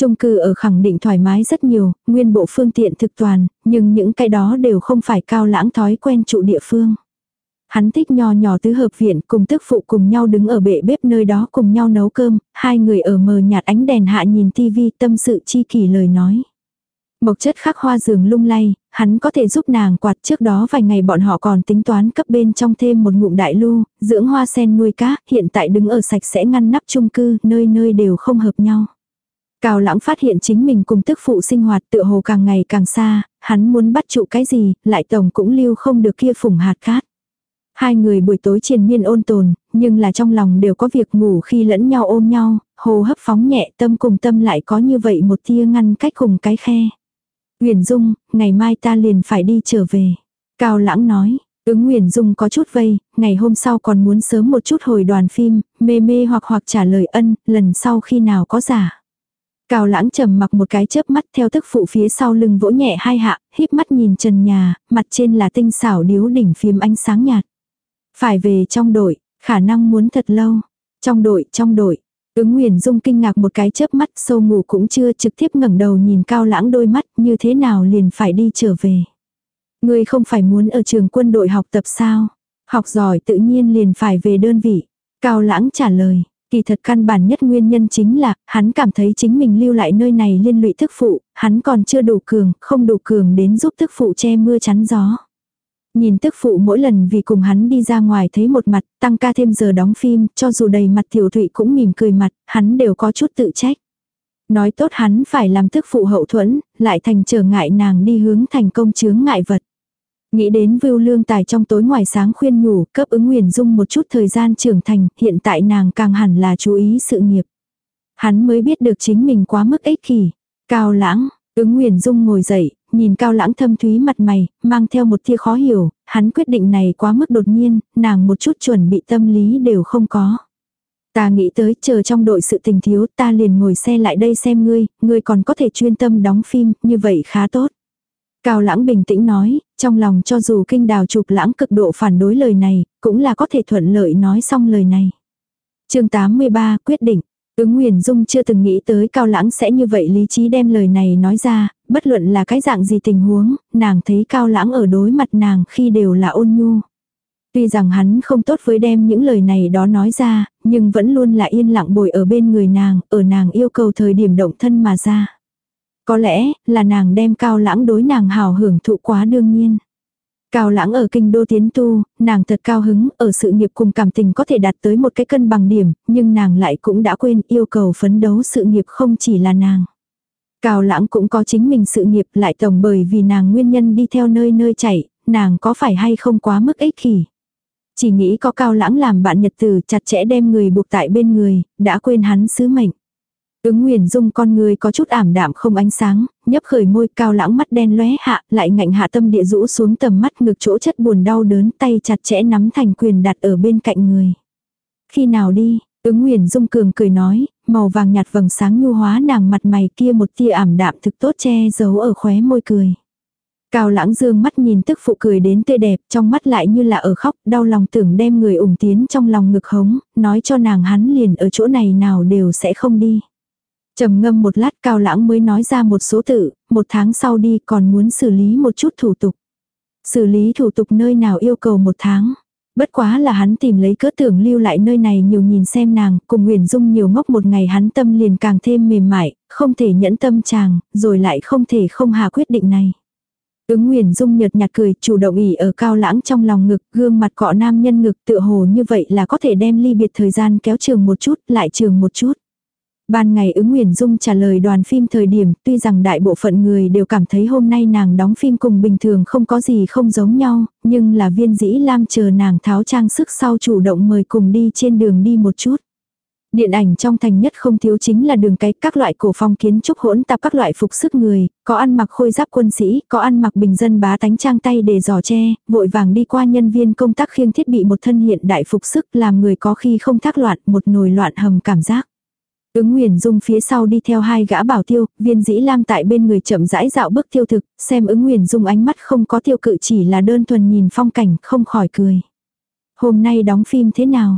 Chung cư ở khẳng định thoải mái rất nhiều, nguyên bộ phương tiện thực toàn, nhưng những cái đó đều không phải Cao Lãng thói quen trụ địa phương. Hắn thích nho nhỏ tứ hợp viện cùng tức phụ cùng nhau đứng ở bệ bếp nơi đó cùng nhau nấu cơm, hai người ở mờ nhạt ánh đèn hạ nhìn tivi tâm sự chi kỷ lời nói. Mộc Chất khắc hoa giường lung lay, hắn có thể giúp nàng quạt, trước đó vài ngày bọn họ còn tính toán cấp bên trong thêm một ngụm đại lưu, dưỡng hoa sen nuôi cá, hiện tại đứng ở sạch sẽ ngăn nắp chung cư, nơi nơi đều không hợp nhau. Cao Lãng phát hiện chính mình cùng tức phụ sinh hoạt tựa hồ càng ngày càng xa, hắn muốn bắt trụ cái gì, lại tổng cũng lưu không được kia phủng hạt cát. Hai người buổi tối triền miên ôn tồn, nhưng là trong lòng đều có việc ngủ khi lẫn nhau ôm nhau, hô hấp phóng nhẹ tâm cùng tâm lại có như vậy một tia ngăn cách cùng cái khe. Nguyền Dung, ngày mai ta liền phải đi trở về. Cao Lãng nói, Nguyền Dung có chút vây, ngày hôm sau còn muốn sớm một chút hồi đoàn phim, mê mê hoặc trả lời ân, lần sau khi nào có giả. Cao Lãng trầm mặc một cái chớp mắt theo tức phụ phía sau lưng vỗ nhẹ hai hạ, híp mắt nhìn trần nhà, mặt trên là tinh xảo điếu đỉnh phím ánh sáng nhạt. Phải về trong đội, khả năng muốn thật lâu. Trong đội. Nguyền Dung kinh ngạc một cái chớp mắt, sâu ngủ cũng chưa, trực tiếp ngẩng đầu nhìn Cao Lãng đôi mắt, như thế nào liền phải đi trở về. Ngươi không phải muốn ở trường quân đội học tập sao? Học giỏi tự nhiên liền phải về đơn vị. Cao Lãng trả lời, kỳ thật căn bản nhất nguyên nhân chính là, hắn cảm thấy chính mình lưu lại nơi này liên lụy tức phụ, hắn còn chưa đủ cường, không đủ cường đến giúp tức phụ che mưa chắn gió. Nhìn tức phụ mỗi lần vì cùng hắn đi ra ngoài thấy một mặt, tăng ca thêm giờ đóng phim, cho dù đầy mặt tiểu thụy cũng mỉm cười mặt, hắn đều có chút tự trách. Nói tốt hắn phải làm tức phụ hậu thuẫn, lại thành trở ngại nàng đi hướng thành công chướng ngại vật. Nghĩ đến Vưu Lương Tài trong tối ngoài sáng khuyên nhủ, cấp Nguyền Dung một chút thời gian trưởng thành, hiện tại nàng càng hẳn là chú ý sự nghiệp. Hắn mới biết được chính mình quá mức ích kỷ. Cao Lãng, Nguyền Dung ngồi dậy, nhìn Cao Lãng thâm thúy mặt mày, mang theo một tia khó hiểu, hắn quyết định này quá mức đột nhiên, nàng một chút chuẩn bị tâm lý đều không có. Ta nghĩ tới chờ trong đội sự tình thiếu, ta liền ngồi xe lại đây xem ngươi còn có thể chuyên tâm đóng phim, như vậy khá tốt. Cao Lãng bình tĩnh nói, trong lòng cho dù kinh đào Trục Lãng cực độ phản đối lời này, cũng là có thể thuận lợi nói xong lời này. Chương 83 quyết định. Nguyền Dung chưa từng nghĩ tới Cao Lãng sẽ như vậy lý trí đem lời này nói ra, bất luận là cái dạng gì tình huống, nàng thấy Cao Lãng ở đối mặt nàng khi đều là ôn nhu. Tuy rằng hắn không tốt với đem những lời này đó nói ra, nhưng vẫn luôn là yên lặng bồi ở bên người nàng, ở nàng yêu cầu thời điểm động thân mà ra. Có lẽ là nàng đem Cao Lãng đối nàng hào hưởng thụ quá đương nhiên. Cao Lãng ở kinh đô tiến tu, nàng thật cao hứng, ở sự nghiệp cùng cảm tình có thể đạt tới một cái cân bằng điểm, nhưng nàng lại cũng đã quên yêu cầu phấn đấu sự nghiệp không chỉ là nàng. Cao Lãng cũng có chính mình sự nghiệp lại tổng bởi vì nàng nguyên nhân đi theo nơi nơi chạy, nàng có phải hay không quá mức ích kỷ. Chỉ nghĩ có Cao Lãng làm bạn nhật tử chặt chẽ đem người buộc tại bên người, đã quên hắn sứ mệnh. Nguyền Dung con người có chút ảm đạm không ánh sáng, nhấp khởi môi. Cao Lãng mắt đen lóe hạ, lại ngạnh hạ tâm địa rũ xuống tầm mắt, ngực chỗ chất buồn đau đớn, tay chặt chẽ nắm thành quyền đặt ở bên cạnh người. Khi nào đi? Nguyền Dung cường cười nói, màu vàng nhạt vầng sáng nhu hóa nàng mặt mày kia một tia ảm đạm thực tốt che giấu ở khóe môi cười. Cao Lãng dương mắt nhìn tức phụ cười đến tươi đẹp, trong mắt lại như là ở khóc, đau lòng tưởng đem người ủng tiến trong lòng ngực hống, nói cho nàng hắn liền ở chỗ này nào đều sẽ không đi. Trầm ngâm một lát Cao Lãng mới nói ra một số tự, 1 tháng sau đi còn muốn xử lý một chút thủ tục. Xử lý thủ tục nơi nào yêu cầu 1 tháng. Bất quá là hắn tìm lấy cớ tưởng lưu lại nơi này nhiều nhìn xem nàng, cùng Nguyền Dung nhiều ngốc một ngày hắn tâm liền càng thêm mềm mại, không thể nhẫn tâm chàng, rồi lại không thể không hạ quyết định này. Nguyền Dung nhợt nhạt cười, chủ động ỉ ở Cao Lãng trong lòng ngực, gương mặt cọ nam nhân ngực tựa hồ như vậy là có thể đem ly biệt thời gian kéo trường một chút, lại trường một chút. Ban ngày Nguyền Dung trả lời đoàn phim thời điểm, tuy rằng đại bộ phận người đều cảm thấy hôm nay nàng đóng phim cùng bình thường không có gì không giống nhau, nhưng là Viên Dĩ Lam chờ nàng tháo trang sức sau chủ động mời cùng đi trên đường đi một chút. Điện ảnh trong thành nhất không thiếu chính là đường cái, các loại cổ phong kiến trúc hỗn tạp, các loại phục sức người, có ăn mặc khôi giáp quân sĩ, có ăn mặc bình dân bá tánh trang tay để giỏ che, vội vàng đi qua nhân viên công tác khiêng thiết bị một thân hiện đại phục sức làm người có khi không thác loạn, một nồi loạn hầm cảm giác. Nguyền Dung phía sau đi theo 2 gã bảo tiêu, Viên Dĩ Lam tại bên người chậm rãi dạo bước tiêu thực, xem Nguyền Dung ánh mắt không có tiêu cự chỉ là đơn thuần nhìn phong cảnh, không khỏi cười. Hôm nay đóng phim thế nào?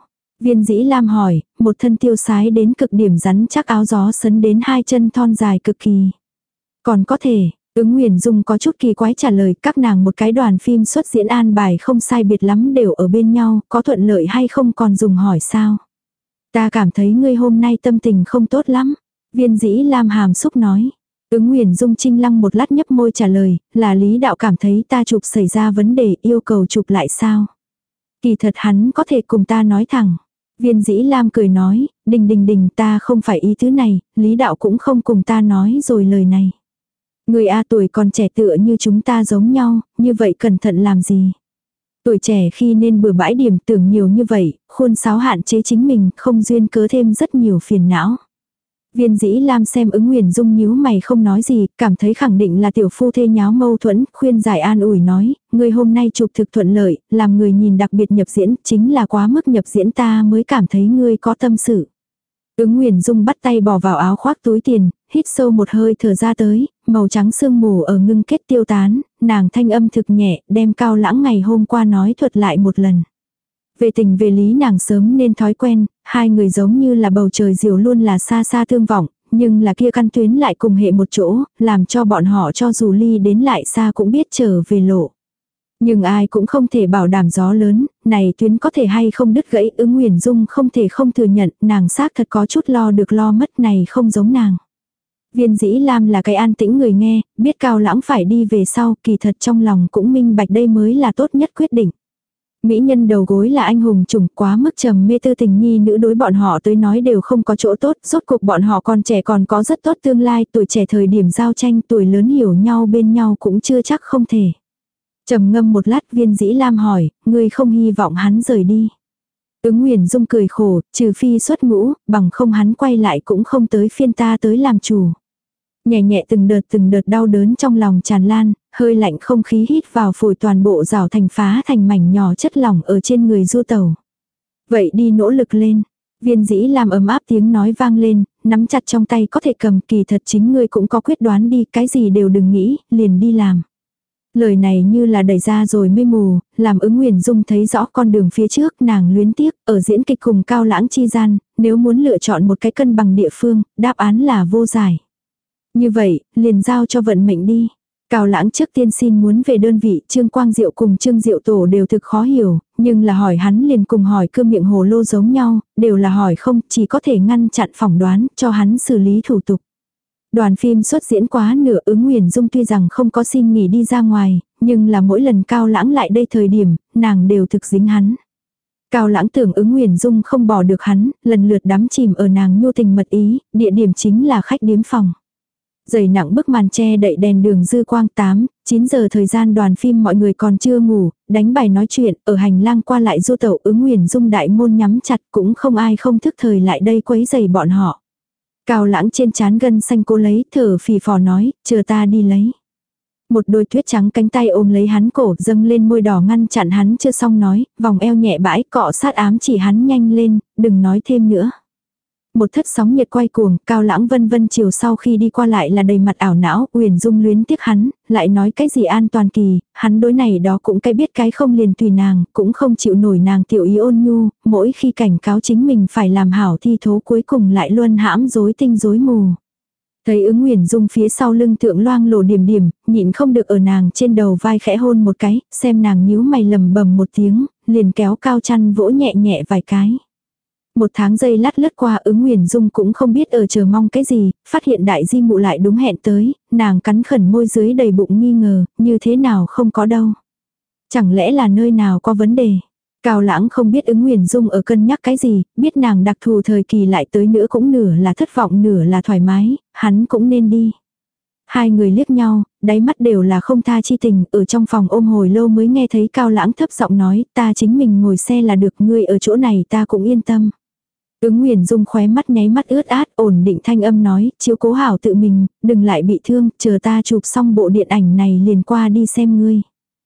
Viên Dĩ Lam hỏi, một thân tiêu sái đến cực điểm rắn chắc áo gió sấn đến hai chân thon dài cực kỳ. Còn có thể, Ứng Nguyền Dung có chút kỳ quái trả lời, các nàng một cái đoàn phim xuất diễn an bài không sai biệt lắm đều ở bên nhau, có thuận lợi hay không còn dùng hỏi sao. Ta cảm thấy ngươi hôm nay tâm tình không tốt lắm. Viên Dĩ Lam hàm xúc nói. Ứng Nguyền Dung chinh lăng một lát nhấp môi trả lời, là Lý Đạo cảm thấy ta chụp xảy ra vấn đề yêu cầu chụp lại sao. Kỳ thật hắn có thể cùng ta nói thẳng. Viên Dĩ Lam cười nói, đình ta không phải ý thứ này, Lý Đạo cũng không cùng ta nói rồi lời này. Người A tuổi còn trẻ tựa như chúng ta giống nhau, như vậy cẩn thận làm gì. Tuổi trẻ khi nên bừa bãi điểm tưởng nhiều như vậy, khuôn sáo hạn chế chính mình, không duyên cớ thêm rất nhiều phiền não. Viên Dĩ Lam xem Ứng Nguyền Dung nhíu mày không nói gì, cảm thấy khẳng định là tiểu phu thê nháo mâu thuẫn, khuyên giải an ủi nói, người hôm nay chụp thực thuận lợi, làm người nhìn đặc biệt nhập diễn, chính là quá mức nhập diễn ta mới cảm thấy ngươi có tâm sự. Ứng Nguyền Dung bắt tay bỏ vào áo khoác túi tiền, hít sâu một hơi thở ra tới, màu trắng sương mù ở ngưng kết tiêu tán, nàng thanh âm thực nhẹ, đem Cao Lãng ngày hôm qua nói thuật lại một lần. Về tình về lý nàng sớm nên thói quen, hai người giống như là bầu trời diều luôn là xa xa thương vọng, nhưng là kia căn tuyến lại cùng hệ một chỗ, làm cho bọn họ cho dù ly đến lại xa cũng biết trở về lộ. Nhưng ai cũng không thể bảo đảm gió lớn, này tuyến có thể hay không đứt gãy. Ứng Nguyền Dung không thể không thừa nhận, nàng xác thật có chút lo được lo mất, này không giống nàng. Viên Dĩ Lam là cái an tĩnh người nghe, biết Cao Lãng phải đi về sau, kỳ thật trong lòng cũng minh bạch đây mới là tốt nhất quyết định. Mỹ nhân đầu gối là anh hùng chủng, quá mức trầm mê tư tình nhi nữ đối bọn họ tới nói đều không có chỗ tốt, rốt cuộc bọn họ còn trẻ còn có rất tốt tương lai, tuổi trẻ thời điểm giao tranh, tuổi lớn hiểu nhau bên nhau cũng chưa chắc không thể. Trầm ngâm một lát, Viên Dĩ Lam hỏi, ngươi không hy vọng hắn rời đi. Ứng Nguyền Dung cười khổ, trừ phi xuất ngũ, bằng không hắn quay lại cũng không tới phiên ta tới làm chủ. Nhẹ nhẹ từng đợt đau đớn trong lòng tràn lan, hơi lạnh không khí hít vào phổi toàn bộ rào thành phá thành mảnh nhỏ chất lỏng ở trên người Du Tẩu. Vậy đi nỗ lực lên. Viên Dĩ Lam ấm áp tiếng nói vang lên, nắm chặt trong tay có thể cầm, kỳ thật chính ngươi cũng có quyết đoán đi, cái gì đều đừng nghĩ, liền đi làm. Lời này như là đẩy ra rồi mây mù, làm Ứng Nguyền Dung thấy rõ con đường phía trước, nàng luyến tiếc, ở diễn kịch cùng Cao Lãng chi gian, nếu muốn lựa chọn một cái cân bằng địa phương, đáp án là vô giải. Như vậy, liền giao cho vận mệnh đi. Cao Lãng trước tiên xin muốn về đơn vị, Trương Quang Diệu cùng Trương Diệu Tổ đều thực khó hiểu, nhưng là hỏi hắn liền cùng hỏi cơm miệng hồ lô giống nhau, đều là hỏi không, chỉ có thể ngăn chặn phỏng đoán, cho hắn xử lý thủ tục. Đoàn phim xuất diễn quá nửa, Ứng Nguyền Dung tuy rằng không có xin nghỉ đi ra ngoài, nhưng là mỗi lần Cao Lãng lại đây thời điểm, nàng đều thực dính hắn. Cao Lãng tưởng Ứng Nguyền Dung không bỏ được hắn, lần lượt đắm chìm ở nàng nhu tình mật ý, địa điểm chính là khách điếm phòng. Dày nặng bức màn che đậy đèn đường dư quang 8-9 giờ thời gian đoàn phim mọi người còn chưa ngủ, đánh bài nói chuyện, ở hành lang qua lại Du Tẩu. Ứng Nguyền Dung đại môn nhắm chặt, cũng không ai không thức thời lại đây quấy rầy bọn họ. Cao Lãng trên trán gân xanh cố lấy, thở phì phò nói, chờ ta đi lấy. Một đôi tuyết trắng cánh tay ôm lấy hắn cổ, dâng lên môi đỏ ngăn chặn hắn chưa xong nói, vòng eo nhẹ bãi cọ sát ám chỉ hắn nhanh lên, đừng nói thêm nữa. Một thất sóng nhiệt quay cuồng, Cao Lãng vân vân chiều sau khi đi qua lại là đầy mặt ảo não, Uyển Dung luyến tiếc hắn, lại nói cái gì an toàn kỳ, hắn đối này đó cũng cái biết cái không liền tùy nàng, cũng không chịu nổi nàng tiểu ý ôn nhu, mỗi khi cảnh cáo chính mình phải làm hảo thi thố cuối cùng lại luôn hãm rối tinh rối mù. Thấy Ứng Nguyền Dung phía sau lưng thượng loang lổ điểm điểm, nhịn không được ở nàng trên đầu vai khẽ hôn một cái, xem nàng nhíu mày lầm bầm một tiếng, liền kéo cao chăn vỗ nhẹ nhẹ vài cái. Một tháng giây lát lướt qua, Ứng Nguyền Dung cũng không biết ở chờ mong cái gì, phát hiện đại di mụ lại đúng hẹn tới, nàng cắn khẩn môi dưới đầy bụng nghi ngờ, như thế nào không có đâu. Chẳng lẽ là nơi nào có vấn đề. Cao Lãng không biết Ứng Nguyền Dung ở cân nhắc cái gì, biết nàng đặc thù thời kỳ lại tới nữa cũng nửa là thất vọng nửa là thoải mái, hắn cũng nên đi. Hai người liếc nhau, đáy mắt đều là không tha chi tình, ở trong phòng ôm hồi lâu mới nghe thấy Cao Lãng thấp giọng nói, ta chính mình ngồi xe là được, ngươi ở chỗ này ta cũng yên tâm. Ứng Nguyền Dung khóe mắt nháy mắt ướt át, ổn định thanh âm nói, chiếu cố hảo tự mình, đừng lại bị thương, chờ ta chụp xong bộ điện ảnh này liền qua đi xem ngươi.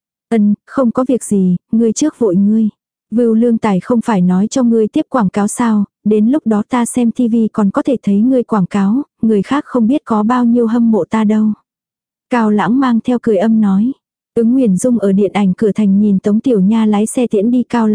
Không có việc gì, ngươi trước vội ngươi. Vưu Lương Tài không phải nói cho ngươi tiếp quảng cáo sao, đến lúc đó ta xem tivi còn có thể thấy ngươi quảng cáo, người khác không biết có bao nhiêu hâm mộ ta đâu. Cao Lãng mang theo cười âm nói. Ứng Nguyền Dung ở điện ảnh cửa thành nhìn Tống Tiểu Nha lái xe tiễn đi Cao Lãng,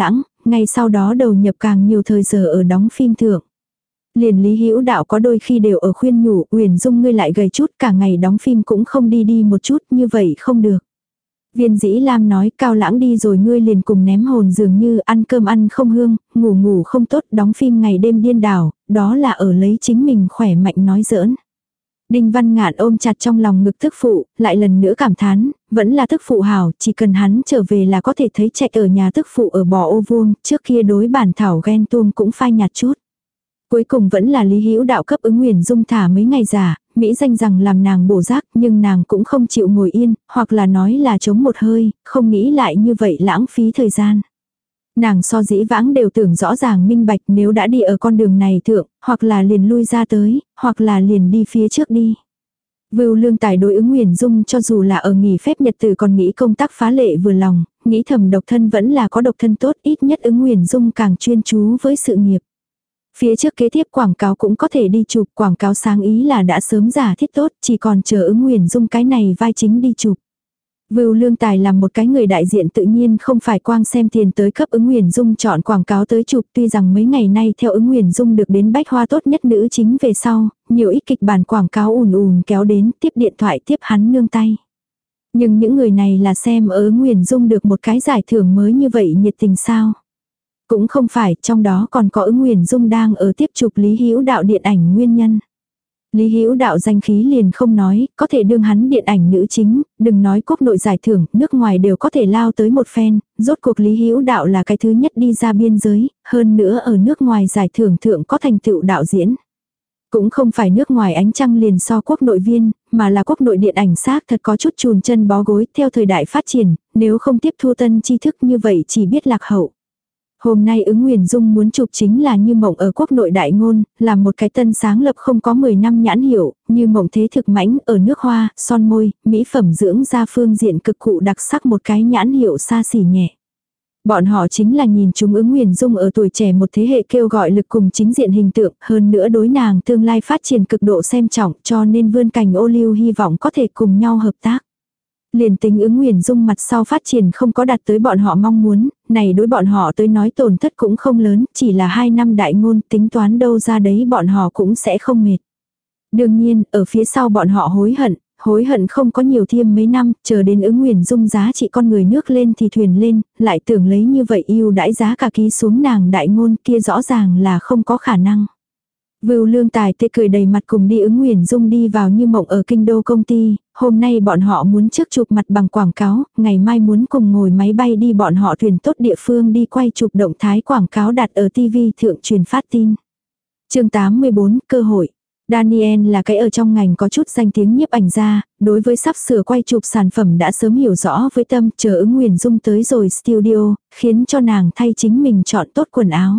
ngay sau đó đầu nhập càng nhiều thời giờ ở đóng phim thượng. Liền Lý Hữu Đạo có đôi khi đều ở khuyên nhủ, Uyển Dung ngươi lại gầy chút, cả ngày đóng phim cũng không đi đi một chút, như vậy không được. Viên Dĩ Lam nói, Cao Lãng đi rồi ngươi liền cùng ném hồn dường như ăn cơm ăn không hương, ngủ ngủ không tốt, đóng phim ngày đêm điên đảo, đó là ở lấy chính mình khỏe mạnh nói giỡn. Đinh Văn Ngạn ôm chặt trong lòng ngực tức phụ, lại lần nữa cảm thán, vẫn là tức phụ hảo, chỉ cần hắn trở về là có thể thấy chạy ở nhà tức phụ ở bò ô vuông, trước kia đối bản thảo ghen tuông cũng phai nhạt chút. Cuối cùng vẫn là Lý Hữu Đạo cấp ứng Uyển Dung thả mấy ngày giả, Mỹ danh rằng làm nàng bổ giác, nhưng nàng cũng không chịu ngồi yên, hoặc là nói là chống một hơi, không nghĩ lại như vậy lãng phí thời gian. Nàng so dĩ vãng đều tưởng rõ ràng minh bạch, nếu đã đi ở con đường này thượng, hoặc là liền lui ra tới, hoặc là liền đi phía trước đi. Vưu Lương Tài đối ứng Uyển Dung cho dù là ở nghỉ phép nhật từ còn nghĩ công tác phá lệ vừa lòng, nghĩ thầm độc thân vẫn là có độc thân tốt, ít nhất ứng Uyển Dung càng chuyên chú với sự nghiệp. Phía trước kế tiếp quảng cáo cũng có thể đi chụp, quảng cáo sáng ý là đã sớm giả thiết tốt, chỉ còn chờ ứng Uyển Dung cái này vai chính đi chụp. Vưu Lương Tài làm một cái người đại diện tự nhiên không phải quang xem tiền tới cấp ứng Uyển Dung chọn quảng cáo tới chụp, tuy rằng mấy ngày nay theo ứng Uyển Dung được đến bách hoa tốt nhất nữ chính về sau, nhiều ít kịch bản quảng cáo ùn ùn kéo đến, tiếp điện thoại tiếp hắn nương tay. Nhưng những người này là xem ở ứng Uyển Dung được một cái giải thưởng mới như vậy nhiệt tình sao? Cũng không phải, trong đó còn có ứng Uyển Dung đang ở tiếp chụp Lý Hữu Đạo điện ảnh nguyên nhân. Lý Hữu Đạo danh khí liền không nói, có thể đương hắn điện ảnh nữ chính, đừng nói quốc nội giải thưởng, nước ngoài đều có thể lao tới một phen, rốt cuộc Lý Hữu Đạo là cái thứ nhất đi ra biên giới, hơn nữa ở nước ngoài giải thưởng thượng có thành tựu đạo diễn. Cũng không phải nước ngoài ánh trăng liền so quốc nội viên, mà là quốc nội điện ảnh xác thật có chút chùn chân bó gối theo thời đại phát triển, nếu không tiếp thu tân tri thức như vậy chỉ biết lạc hậu. Hôm nay ứng Uyển Dung muốn chụp chính là Như Mộng ở quốc nội đại ngôn, là một cái tân sáng lập không có 10 năm nhãn hiệu, Như Mộng thế thực mãnh ở nước hoa, son môi, mỹ phẩm dưỡng da phương diện cực cụ đặc sắc một cái nhãn hiệu xa xỉ nhẹ. Bọn họ chính là nhìn chúng ứng Uyển Dung ở tuổi trẻ một thế hệ kêu gọi lực cùng chính diện hình tượng, hơn nữa đối nàng tương lai phát triển cực độ xem trọng cho nên vươn cành ô liu hy vọng có thể cùng nhau hợp tác. Liền tính ứng Uyển Dung mặt sau phát triển không có đạt tới bọn họ mong muốn, này đối bọn họ tới nói tổn thất cũng không lớn, chỉ là 2 năm đại ngôn tính toán đâu ra đấy bọn họ cũng sẽ không mệt. Đương nhiên, ở phía sau bọn họ hối hận không có nhiều thêm mấy năm, chờ đến ứng Uyển Dung giá trị con người nước lên thì thuyền lên, lại tưởng lấy như vậy yêu đãi giá cả ký xuống nàng đại ngôn kia rõ ràng là không có khả năng. Vưu Lương Tài tê cười đầy mặt cùng đi ứng Uyển Dung đi vào Như Mộng ở kinh đô công ty, hôm nay bọn họ muốn trước chụp mặt bằng quảng cáo, ngày mai muốn cùng ngồi máy bay đi bọn họ thuyền tốt địa phương đi quay chụp động thái quảng cáo đặt ở TV thượng truyền phát tin. Chương 84, cơ hội. Daniel là cái ở trong ngành có chút danh tiếng nhiếp ảnh gia, đối với sắp sửa quay chụp sản phẩm đã sớm hiểu rõ với tâm, chờ ứng Uyển Dung tới rồi studio, khiến cho nàng thay chính mình chọn tốt quần áo.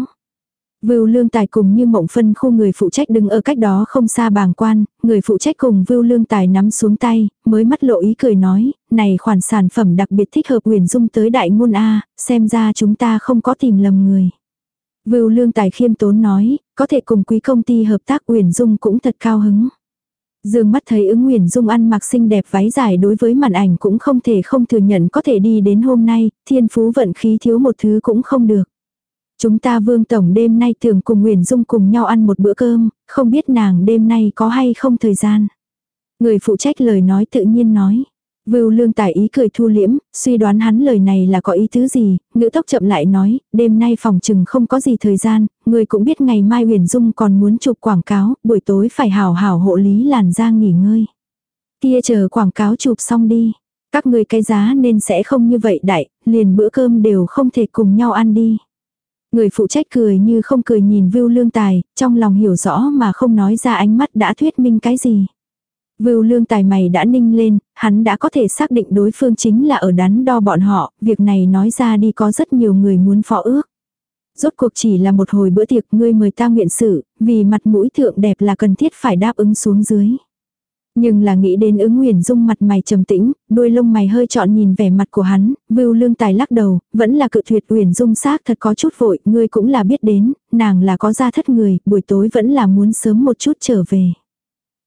Vưu Lương Tài cùng Như Mộng phân khu người phụ trách đứng ở cách đó không xa bàng quan, người phụ trách cùng Vưu Lương Tài nắm xuống tay, mới mắt lộ ý cười nói, này khoản sản phẩm đặc biệt thích hợp Uyển Dung tới đại ngôn A, xem ra chúng ta không có tìm lầm người. Vưu Lương Tài khiêm tốn nói, có thể cùng quý công ty hợp tác Uyển Dung cũng thật cao hứng. Dương mắt thấy ứng Uyển Dung ăn mặc xinh đẹp váy dài đối với màn ảnh cũng không thể không thừa nhận có thể đi đến hôm nay, thiên phú vận khí thiếu một thứ cũng không được. Chúng ta Vương Tổng đêm nay tưởng cùng Uyển Dung cùng nhau ăn một bữa cơm, không biết nàng đêm nay có hay không thời gian. Người phụ trách lời nói tự nhiên nói. Vưu Lương Tài ý cười thu liễm, suy đoán hắn lời này là có ý tứ gì, ngữ tốc chậm lại nói, đêm nay phòng chừng không có gì thời gian, người cũng biết ngày mai Uyển Dung còn muốn chụp quảng cáo, buổi tối phải hảo hảo hộ lý làn da nghỉ ngơi. Kia chờ quảng cáo chụp xong đi, các người cái giá nên sẽ không như vậy đại, liền bữa cơm đều không thể cùng nhau ăn đi. Người phụ trách cười như không cười nhìn Vưu Lương Tài, trong lòng hiểu rõ mà không nói ra ánh mắt đã thuyết minh cái gì. Vưu Lương Tài mày đã ninh lên, hắn đã có thể xác định đối phương chính là ở đắn đo bọn họ, việc này nói ra đi có rất nhiều người muốn phó ước. Rốt cuộc chỉ là một hồi bữa tiệc ngươi mời ta nguyện sự, vì mặt mũi thượng đẹp là cần thiết phải đáp ứng xuống dưới. Nhưng là nghĩ đến ứng Uyển Dung mặt mày trầm tĩnh, đuôi lông mày hơi trọn nhìn vẻ mặt của hắn, Vưu Lương Tài lắc đầu, vẫn là cự tuyệt. Uyển Dung xác thật có chút vội, ngươi cũng là biết đến, nàng là có gia thất người, buổi tối vẫn là muốn sớm một chút trở về.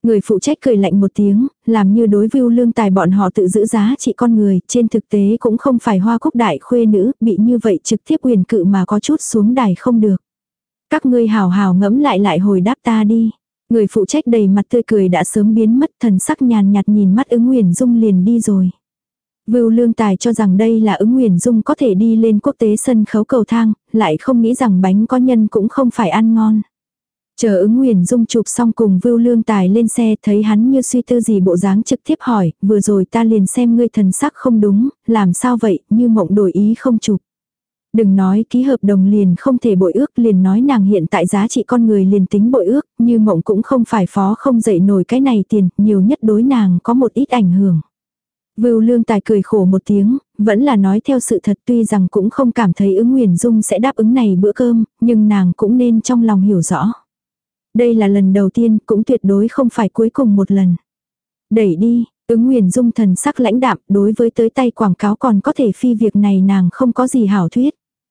Người phụ trách cười lạnh một tiếng, làm như đối Vưu Lương Tài bọn họ tự giữ giá trị con người, trên thực tế cũng không phải Hoa Cúc đại khuê nữ, bị như vậy trực tiếp quyền cự mà có chút xuống đài không được. Các ngươi hào hào ngẫm lại hồi đáp ta đi. Người phụ trách đầy mặt tươi cười đã sớm biến mất, thần sắc nhàn nhạt nhìn mắt Ứng Nguyền Dung liền đi rồi. Vưu Lương Tài cho rằng đây là Ứng Nguyền Dung có thể đi lên quốc tế sân khấu cầu thang, lại không nghĩ rằng bánh có nhân cũng không phải ăn ngon. Chờ Ứng Nguyền Dung chụp xong cùng Vưu Lương Tài lên xe, thấy hắn như suy tư gì bộ dáng, trực tiếp hỏi, vừa rồi ta liền xem ngươi thần sắc không đúng, làm sao vậy, Như Mộng đổi ý không chụp. Đừng nói ký hợp đồng liền không thể bội ước, liền nói nàng hiện tại giá trị con người liền tính bội ước, Như Mộng cũng không phải phó không dậy nổi cái này tiền, nhiều nhất đối nàng có một ít ảnh hưởng. Vưu Lương Tài cười khổ một tiếng, vẫn là nói theo sự thật, tuy rằng cũng không cảm thấy Ứng Nguyền Dung sẽ đáp ứng này bữa cơm, nhưng nàng cũng nên trong lòng hiểu rõ. Đây là lần đầu tiên, cũng tuyệt đối không phải cuối cùng một lần. Đẩy đi, Ứng Nguyền Dung thần sắc lãnh đạm, đối với tới tay quảng cáo còn có thể phi việc này nàng không có gì hảo thuyết.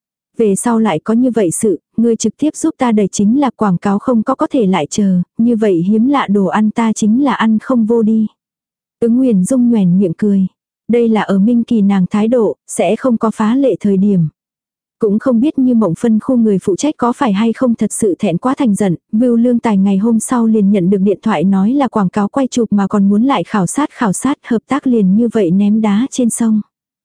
Về sau lại có như vậy sự, ngươi trực tiếp giúp ta đẩy chính là quảng cáo không có thể lại chờ, như vậy hiếm lạ đồ ăn ta chính là ăn không vô đi. Ứng Nguyền Dung nhoẻn miệng cười. Đây là ở Minh Kỳ nàng thái độ, sẽ không có phá lệ thời điểm. Cũng không biết Như Mộng phân khu người phụ trách có phải hay không thật sự thẹn quá thành giận, Vưu Lương Tài ngày hôm sau liền nhận được điện thoại nói là quảng cáo quay chụp mà còn muốn lại khảo sát hợp tác liền như vậy ném đá trên sông.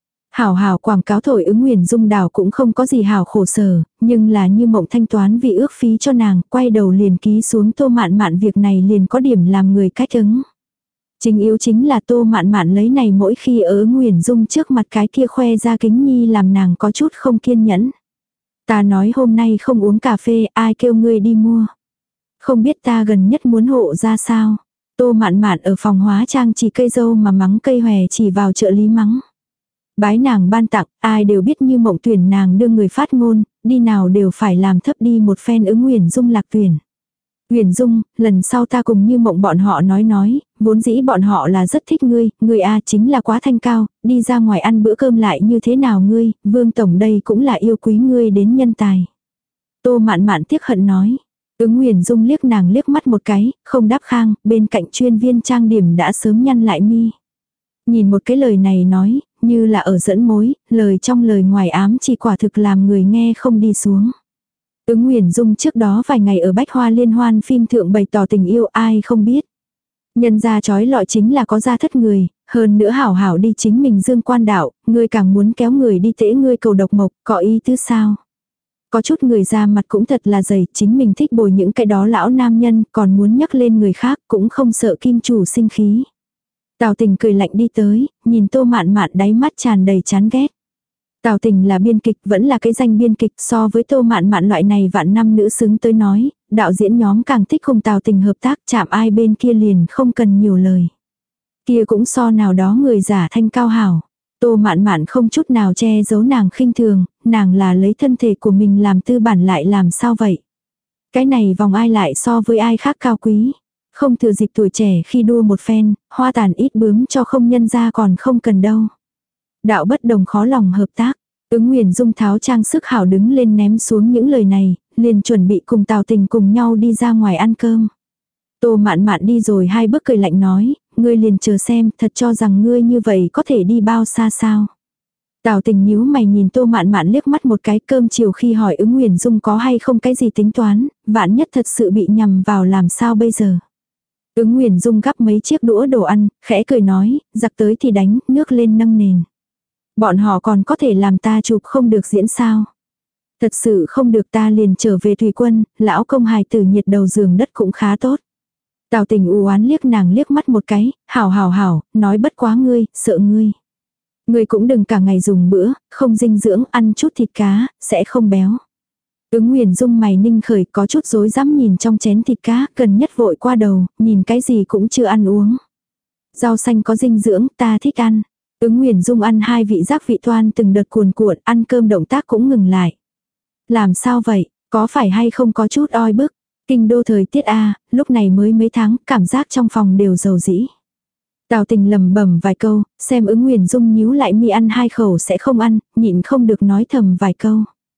Hảo quảng cáo thổi Ứng Nguyền Dung đảo cũng không có gì hảo khổ sở, nhưng là Như Mộng thanh toán vì ước phí cho nàng, quay đầu liền ký xuống Tô Mạn Mạn việc này liền có điểm làm người cách ứng. Chính yếu chính là Tô Mạn Mạn lấy này mỗi khi ở Ứng Nguyền Dung trước mặt cái kia khoe ra kính nhi làm nàng có chút không kiên nhẫn. Ta nói hôm nay không uống cà phê, ai kêu ngươi đi mua. Không biết ta gần nhất muốn hộ ra sao. Tô Mạn Mạn ở phòng hóa trang chỉ cây dâu mà mắng cây hòe chỉ vào trợ lý mắng. Bái nàng ban tặng, ai đều biết Như Mộng tuyển nàng đưa người phát ngôn, đi nào đều phải làm thấp đi một phen Ứng Nguyền Dung lạc tuyển. Nguyền Dung, lần sau ta cùng Như Mộng bọn họ nói, vốn dĩ bọn họ là rất thích ngươi a chính là quá thanh cao, đi ra ngoài ăn bữa cơm lại như thế nào ngươi, Vương Tổng đây cũng là yêu quý ngươi đến nhân tài. Tô Mạn Mạn tiếc hận nói. Ứng Nguyền Dung liếc nàng liếc mắt một cái, không đáp khang, bên cạnh chuyên viên trang điểm đã sớm nhăn lại mi. Nhìn một cái lời này nói, như là ở dẫn mối, lời trong lời ngoài ám chỉ quả thực làm người nghe không đi xuống. Ứng Nguyền Dung trước đó vài ngày ở Bách Hoa Liên Hoan phim thượng bày tỏ tình yêu ai không biết. Nhân ra trói lọi chính là có gia thất người, hơn nữa hảo đi chính mình dương quan đạo, ngươi càng muốn kéo người đi tễ ngươi cầu độc mộc, có ý tứ sao. Có chút người ra mặt cũng thật là dày, chính mình thích bồi những cái đó lão nam nhân, còn muốn nhắc lên người khác cũng không sợ kim chủ sinh khí. Tào Tình cười lạnh đi tới, nhìn Tô Mạn Mạn đáy mắt tràn đầy chán ghét. Tào Tình là biên kịch, vẫn là cái danh biên kịch, so với Tô Mạn Mạn loại này vạn năm nữ xứng tới nói, đạo diễn nhóm càng thích cùng Tào Tình hợp tác, chạm ai bên kia liền không cần nhiều lời. Kia cũng so nào đó người giả thanh cao hảo. Tô Mạn Mạn không chút nào che giấu nàng khinh thường, nàng là lấy thân thể của mình làm tư bản lại làm sao vậy. Cái này vòng ai lại so với ai khác cao quý. Không thừa dịp tuổi trẻ khi đua một phen, hoa tàn ít bướm cho không nhân ra còn không cần đâu. Đạo bất đồng khó lòng hợp tác. Ứng Nguyền Dung tháo trang sức hảo đứng lên ném xuống những lời này, liền chuẩn bị cùng Tào Tình cùng nhau đi ra ngoài ăn cơm. Tô Mạn Mạn đi rồi hai bước cười lạnh nói, ngươi liền chờ xem, thật cho rằng ngươi như vậy có thể đi bao xa sao. Tào Tình nhíu mày nhìn Tô Mạn Mạn liếc mắt một cái, cơm chiều khi hỏi Ứng Nguyền Dung có hay không cái gì tính toán, vạn nhất thật sự bị nhầm vào làm sao bây giờ. Ứng Nguyền Dung gắp mấy chiếc đũa đồ ăn, khẽ cười nói, giặc tới thì đánh, nước lên nâng nền. Bọn họ còn có thể làm ta chụp không được diễn sao. Thật sự không được ta liền trở về Thủy Quân, lão công hài tử nhiệt đầu giường đất cũng khá tốt. Tào Tình u oán liếc nàng liếc mắt một cái, hảo, nói bất quá ngươi, sợ ngươi. Ngươi cũng đừng cả ngày dùng bữa, không dinh dưỡng, ăn chút thịt cá, sẽ không béo. Ứng Nguyền Dung mày ninh khởi có chút rối rắm nhìn trong chén thịt cá, cần nhất vội qua đầu, nhìn cái gì cũng chưa ăn uống. Rau xanh có dinh dưỡng, ta thích ăn. Ứng Nguyền Dung ăn hai vị giác vị toan từng đợt cuồn cuộn, ăn cơm động tác cũng ngừng lại. Làm sao vậy, có phải hay không có chút oi bức? Kinh đô thời tiết lúc này mới mấy tháng, cảm giác trong phòng đều dầu dĩ. Tào Tình lầm bẩm vài câu, xem Ứng Nguyền Dung nhíu lại mi ăn hai khẩu sẽ không ăn, nhịn không được nói thầm vài câu.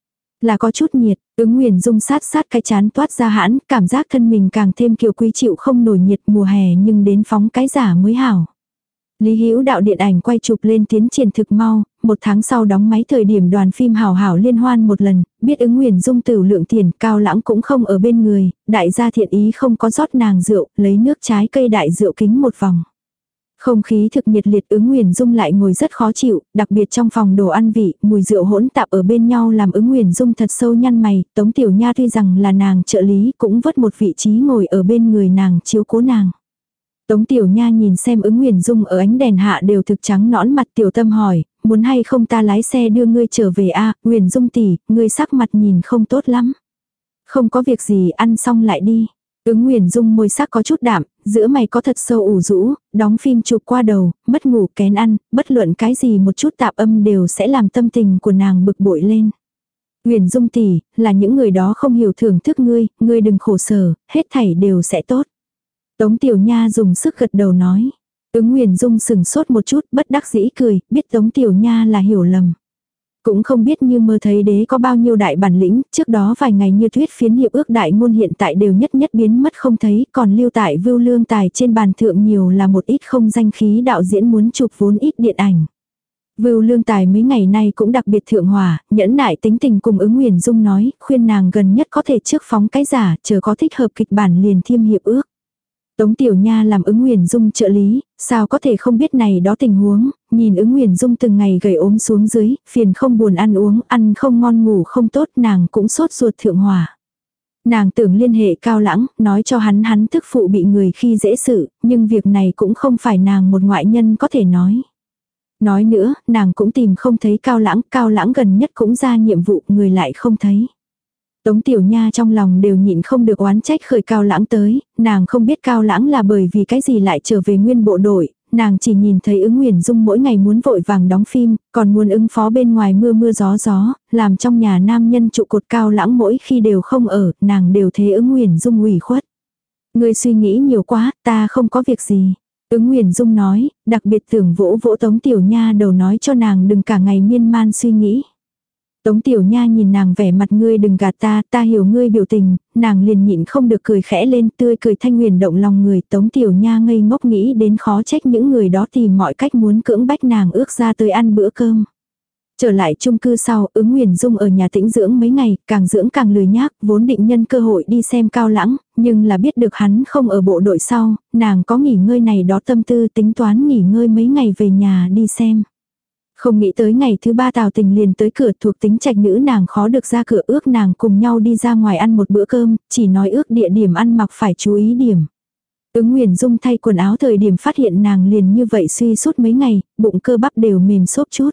Là có chút nhiệt, ứng Nguyền Dung sát sát cái chán toát ra hãn, cảm giác thân mình càng thêm kiều quý chịu không nổi nhiệt mùa hè nhưng đến phóng cái giả mới hảo. Lý Hữu Đạo điện ảnh quay chụp lên tiến triển thực mau, 1 tháng sau đóng máy thời điểm đoàn phim hảo hảo liên hoan một lần, biết ứng Nguyền Dung tửu lượng tiền, Cao Lãng cũng không ở bên người, đại gia thiện ý không có rót nàng rượu, lấy nước trái cây đại rượu kính một vòng. Không khí thực nhiệt liệt, ứng Nguyền Dung lại ngồi rất khó chịu, đặc biệt trong phòng đồ ăn vị, mùi rượu hỗn tạp ở bên nhau làm ứng Nguyền Dung thật sâu nhăn mày, Tống Tiểu Nha tuy rằng là nàng trợ lý cũng vớt một vị trí ngồi ở bên người nàng chiếu cố nàng. Tống Tiểu Nha nhìn xem ứng Nguyền Dung ở ánh đèn hạ đều thực trắng nõn mặt, tiểu tâm hỏi, muốn hay không ta lái xe đưa ngươi trở về a? Nguyền Dung tỷ, ngươi sắc mặt nhìn không tốt lắm. Không có việc gì, ăn xong lại đi. Ứng Nguyền Dung môi sắc có chút đạm, giữa mày có thật sâu ủ rũ, đóng phim chụp qua đầu, mất ngủ kén ăn, bất luận cái gì một chút tạp âm đều sẽ làm tâm tình của nàng bực bội lên. Nguyền Dung tỷ, là những người đó không hiểu thưởng thức ngươi đừng khổ sở, hết thảy đều sẽ tốt. Tống Tiểu Nha dùng sức gật đầu nói. Ứng Nguyền Dung sừng sốt một chút, bất đắc dĩ cười, biết Tống Tiểu Nha là hiểu lầm. Cũng không biết Như Mơ thấy đế có bao nhiêu đại bản lĩnh, trước đó vài ngày Như Tuyết phiến hiệp ước đại ngôn hiện tại đều nhất nhất biến mất không thấy, còn lưu tại Vưu Lương Tài trên bàn thượng nhiều là một ít không danh khí đạo diễn muốn chụp vốn ít điện ảnh. Vưu Lương Tài mấy ngày nay cũng đặc biệt thượng hòa, nhẫn nại tính tình cùng ứng Nguyền Dung nói, khuyên nàng gần nhất có thể trước phóng cái giả, chờ có thích hợp kịch bản liền thiêm hiệp ước. Tống Tiểu Nha làm ứng Nguyền Dung trợ lý, sao có thể không biết này đó tình huống, nhìn ứng Nguyền Dung từng ngày gầy ốm xuống dưới, phiền không buồn ăn uống, ăn không ngon ngủ không tốt, nàng cũng sốt ruột thượng hòa. Nàng tưởng liên hệ Cao Lãng, nói cho hắn tức phụ bị người khi dễ sự, nhưng việc này cũng không phải nàng một ngoại nhân có thể nói. Nói nữa, nàng cũng tìm không thấy Cao Lãng gần nhất cũng ra nhiệm vụ, người lại không thấy. Tống Tiểu Nha trong lòng đều nhịn không được oán trách khởi Cao Lãng tới, nàng không biết Cao Lãng là bởi vì cái gì lại trở về nguyên bộ đội, nàng chỉ nhìn thấy ứng Nguyền Dung mỗi ngày muốn vội vàng đóng phim, còn muốn ứng phó bên ngoài mưa mưa gió, làm trong nhà nam nhân trụ cột Cao Lãng mỗi khi đều không ở, nàng đều thế ứng Nguyền Dung ủy khuất. Ngươi suy nghĩ nhiều quá, ta không có việc gì. Ứng Nguyền Dung nói, đặc biệt tưởng vỗ vỗ Tống Tiểu Nha đầu nói cho nàng đừng cả ngày miên man suy nghĩ. Tống Tiểu Nha nhìn nàng vẻ mặt ngươi đừng gạt ta hiểu ngươi biểu tình, nàng liền nhịn không được cười khẽ lên tươi cười thanh huyền động lòng người. Tống Tiểu Nha ngây ngốc nghĩ đến khó trách những người đó tìm mọi cách muốn cưỡng bách nàng ước ra tới ăn bữa cơm. Trở lại chung cư sau, ứng Nguyền Dung ở nhà tĩnh dưỡng mấy ngày, càng dưỡng càng lười nhác, vốn định nhân cơ hội đi xem Cao Lãng, nhưng là biết được hắn không ở bộ đội sau, nàng có nghỉ ngơi này đó tâm tư tính toán nghỉ ngơi mấy ngày về nhà đi xem. Không nghĩ tới ngày thứ 3 Tào Tình liền tới cửa, thuộc tính trạch nữ nàng khó được ra cửa, ước nàng cùng nhau đi ra ngoài ăn một bữa cơm, chỉ nói ước địa điểm ăn mặc phải chú ý điểm. Ứng Nguyền Dung thay quần áo thời điểm phát hiện nàng liền như vậy suy sút mấy ngày, bụng cơ bắp đều mềm xốp chút.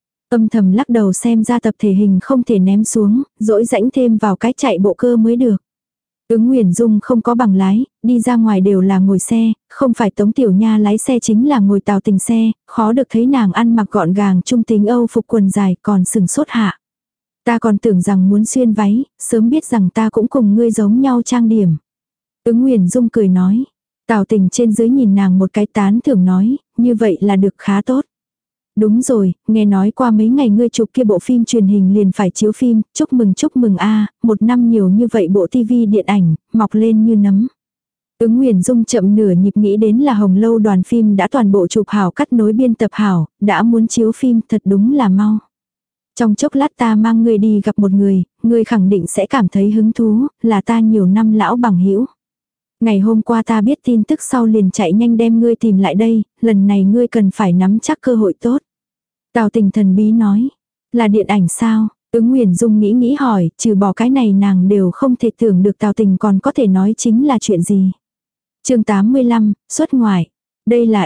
Âm thầm lắc đầu xem ra tập thể hình không thể ném xuống, dỗi rãnh thêm vào cái chạy bộ cơ mới được. Ứng Nguyền Dung không có bằng lái, đi ra ngoài đều là ngồi xe, không phải Tống Tiểu Nha lái xe chính là ngồi Tào Tình xe, khó được thấy nàng ăn mặc gọn gàng trung tính Âu phục quần dài còn sừng sốt hạ. Ta còn tưởng rằng muốn xuyên váy, sớm biết rằng ta cũng cùng ngươi giống nhau trang điểm. Ứng Nguyền Dung cười nói, Tào Tình trên dưới nhìn nàng một cái tán thưởng nói, như vậy là được khá tốt. Đúng rồi, nghe nói qua mấy ngày ngươi chụp kia bộ phim truyền hình liền phải chiếu phim, chúc mừng a, 1 năm nhiều như vậy bộ tivi điện ảnh, mọc lên như nấm. Ứng Nguyền Dung chậm nửa nhịp nghĩ đến là Hồng Lâu đoàn phim đã toàn bộ chụp hảo cắt nối biên tập hảo, đã muốn chiếu phim thật đúng là mau. Trong chốc lát ta mang ngươi đi gặp một người khẳng định sẽ cảm thấy hứng thú, là ta nhiều năm lão bằng hữu. Ngày hôm qua ta biết tin tức sau liền chạy nhanh đem ngươi tìm lại đây, lần này ngươi cần phải nắm chắc cơ hội tốt. Tào Tình thần bí nói, là điện ảnh sao? Ứng Nguyền Dung nghĩ hỏi, trừ bỏ cái này nàng đều không thể tưởng được Tào Tình còn có thể nói chính là chuyện gì. Chương 85, xuất ngoại. Đây là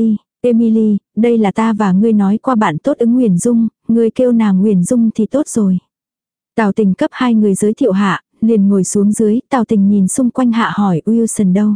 Emily, đây là ta và ngươi nói qua bạn tốt Ứng Nguyền Dung, ngươi kêu nàng Nguyền Dung thì tốt rồi. Tào Tình cấp 2 người giới thiệu hạ, liền ngồi xuống dưới, Tào Tình nhìn xung quanh hạ hỏi Wilson đâu.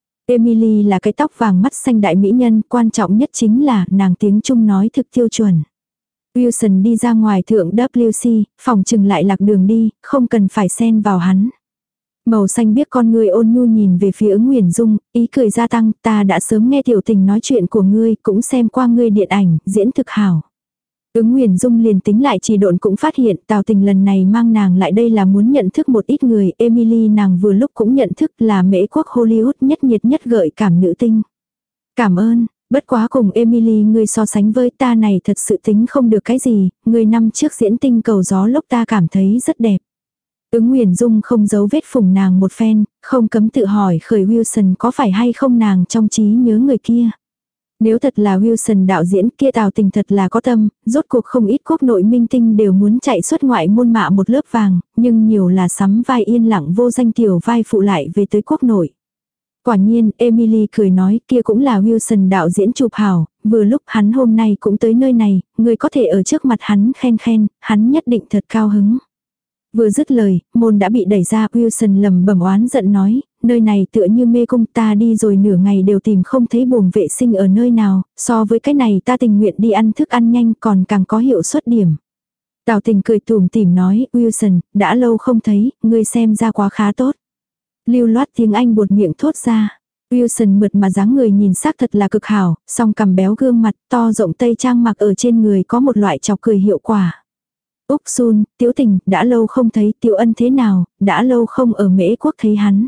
Emily là cái tóc vàng mắt xanh đại mỹ nhân, quan trọng nhất chính là nàng tiếng Trung nói thực tiêu chuẩn. Wilson đi ra ngoài thượng WC, phòng trừng lại lạc đường đi, không cần phải xen vào hắn. Màu xanh biết con người ôn nhu nhìn về phía Ứng Nguyền Dung, ý cười gia tăng, ta đã sớm nghe Tiểu Tình nói chuyện của ngươi, cũng xem qua ngươi điện ảnh, diễn thực hảo. Ứng Nguyền Dung liền tính lại trì độn cũng phát hiện Tào Tình lần này mang nàng lại đây là muốn nhận thức một ít người. Emily nàng vừa lúc cũng nhận thức là Mễ quốc Hollywood nhất nhiệt nhất gợi cảm nữ tinh. Cảm ơn, bất quá cùng Emily ngươi so sánh với ta này thật sự tính không được cái gì, người năm trước diễn tinh cầu gió lốc ta cảm thấy rất đẹp. Ứng Nguyền Dung không giấu vết phủng nàng một phen, không cấm tự hỏi khởi Wilson có phải hay không nàng trong trí nhớ người kia. Nếu thật là Wilson đạo diễn kia Tào Tình thật là có tâm, rốt cuộc không ít quốc nội minh tinh đều muốn chạy xuất ngoại môn mạ một lớp vàng, nhưng nhiều là sắm vai yên lặng vô danh tiểu vai phụ lại về tới quốc nội. Quả nhiên, Emily cười nói kia cũng là Wilson đạo diễn chụp hảo, vừa lúc hắn hôm nay cũng tới nơi này, người có thể ở trước mặt hắn khen khen, hắn nhất định thật cao hứng. Vừa dứt lời, môn đã bị đẩy ra, Wilson lầm bẩm oán giận nói, nơi này tựa như mê cung, ta đi rồi nửa ngày đều tìm không thấy buồng vệ sinh ở nơi nào, so với cái này ta tình nguyện đi ăn thức ăn nhanh còn càng có hiệu suất điểm. Tào Tình cười tủm tỉm nói, Wilson, đã lâu không thấy, ngươi xem ra quá khá tốt. Lưu loát tiếng Anh buột miệng thốt ra. Wilson mượt mà dáng người nhìn xác thật là cực hảo, song cằm béo gương mặt to rộng tây trang mặc ở trên người có một loại chọc cười hiệu quả. Úc Sun, Tiếu Tình, đã lâu không thấy, Tiểu Ân thế nào, đã lâu không ở Mễ quốc thấy hắn.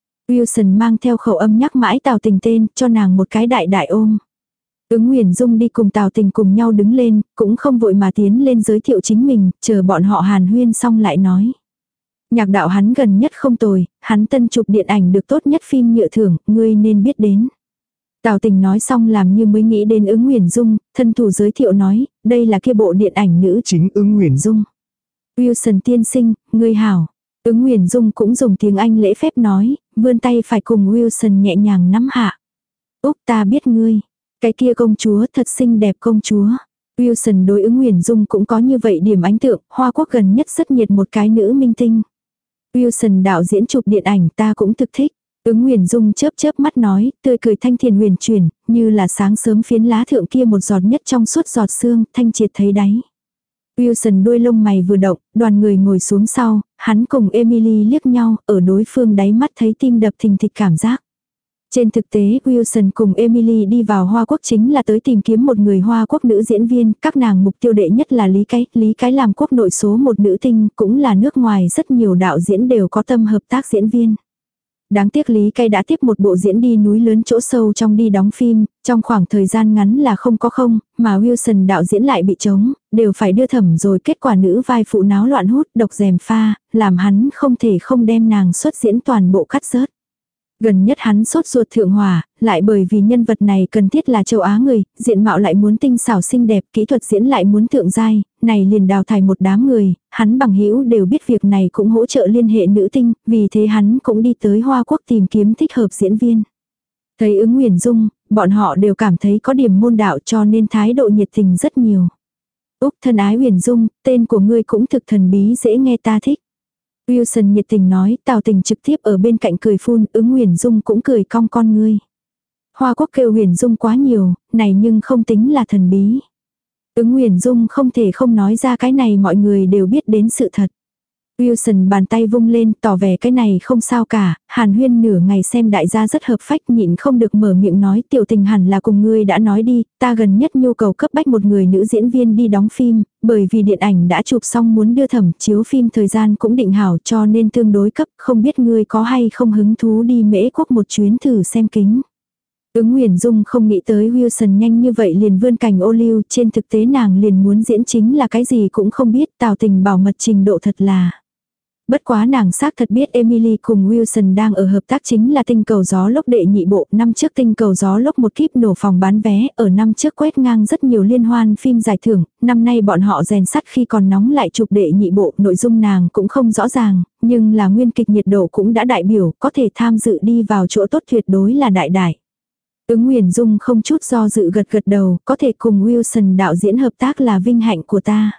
Wilson mang theo khẩu âm nhắc mãi Tào Tình tên, cho nàng một cái đại đại ôm. Ứng Nguyền Dung đi cùng Tào Tình cùng nhau đứng lên, cũng không vội mà tiến lên giới thiệu chính mình, chờ bọn họ hàn huyên xong lại nói. Nhạc đạo hắn gần nhất không tồi, hắn tân chụp điện ảnh được tốt nhất phim nhựa thưởng, ngươi nên biết đến. Tào Tình nói xong làm như mới nghĩ đến Ứng Nguyền Dung, thân thủ giới thiệu nói, đây là kia bộ điện ảnh nữ chính Ứng Nguyền Dung. Wilson tiên sinh, ngươi hảo. Ứng Nguyền Dung cũng dùng tiếng Anh lễ phép nói, vươn tay phải cùng Wilson nhẹ nhàng nắm hạ. Úc ta biết ngươi. Cái kia công chúa thật xinh đẹp công chúa. Wilson đối Ứng Nguyền Dung cũng có như vậy điểm ấn tượng, Hoa Quốc gần nhất rất nhiệt một cái nữ minh tinh. Wilson đạo diễn chụp điện ảnh ta cũng thực thích. Ứng Nguyền Dung chớp chớp mắt nói, tươi cười thanh thiền huyền chuyển, như là sáng sớm phiến lá thượng kia một giọt nhất trong suốt giọt sương, thanh triệt thấy đáy. Wilson đuôi lông mày vừa động, đoàn người ngồi xuống sau, hắn cùng Emily liếc nhau, ở đối phương đáy mắt thấy tim đập thình thịch cảm giác. Trên thực tế, Wilson cùng Emily đi vào Hoa Quốc chính là tới tìm kiếm một người Hoa Quốc nữ diễn viên, các nàng mục tiêu đệ nhất là Lý Cái làm quốc nội số một nữ tinh, cũng là nước ngoài rất nhiều đạo diễn đều có tâm hợp tác diễn viên. Đáng tiếc Lý Cái đã tiếp một bộ diễn đi núi lớn chỗ sâu trong đi đóng phim, trong khoảng thời gian ngắn là không, mà Wilson đạo diễn lại bị trống, đều phải đưa thẩm rồi kết quả nữ vai phụ náo loạn hút độc dèm pha, làm hắn không thể không đem nàng xuất diễn toàn bộ cắt rớt. Gần nhất hắn sốt ruột thượng hỏa, lại bởi vì nhân vật này cần thiết là châu Á người, diện mạo lại muốn tinh xảo xinh đẹp, kỹ thuật diễn lại muốn thượng giai, này liền đào thải một đám người, hắn bằng hữu đều biết việc này cũng hỗ trợ liên hệ nữ tinh, vì thế hắn cũng đi tới Hoa Quốc tìm kiếm thích hợp diễn viên. Thấy Ứng Nguyền Dung, bọn họ đều cảm thấy có điểm môn đạo cho nên thái độ nhiệt tình rất nhiều. Úc thân ái Nguyền Dung, tên của ngươi cũng thực thần bí dễ nghe ta thích. Wilson nhiệt tình nói, Tào Tình trực tiếp ở bên cạnh cười phun, Ứng Nguyền Dung cũng cười cong con ngươi. Hoa Quốc kêu Nguyền Dung quá nhiều, này nhưng không tính là thần bí. Ứng Nguyền Dung không thể không nói ra cái này mọi người đều biết đến sự thật. Wilson bàn tay vung lên tỏ vẻ cái này không sao cả, Hàn Huyên nửa ngày xem đại gia rất hợp phách nhịn không được mở miệng nói Tiểu Tình hẳn là cùng ngươi đã nói đi, ta gần nhất nhu cầu cấp bách một người nữ diễn viên đi đóng phim, bởi vì điện ảnh đã chụp xong muốn đưa thẩm chiếu phim thời gian cũng định hảo cho nên tương đối cấp, không biết ngươi có hay không hứng thú đi Mễ quốc một chuyến thử xem kính. Ứng Nguyền Dung không nghĩ tới Wilson nhanh như vậy liền vươn cành ô liu, trên thực tế nàng liền muốn diễn chính là cái gì cũng không biết, Tào Tình bảo mật trình độ thật là. Bất quá nàng xác thật biết Emily cùng Wilson đang ở hợp tác chính là tinh cầu gió lốc đệ nhị bộ, năm trước tinh cầu gió lốc một kíp nổ phòng bán vé, ở năm trước quét ngang rất nhiều liên hoan phim giải thưởng, năm nay bọn họ rèn sắt khi còn nóng lại chụp đệ nhị bộ, nội dung nàng cũng không rõ ràng, nhưng là nguyên kịch nhiệt độ cũng đã đại biểu, có thể tham dự đi vào chỗ tốt tuyệt đối là đại đại. Ứng Nguyền Dung không chút do dự gật gật đầu, có thể cùng Wilson đạo diễn hợp tác là vinh hạnh của ta.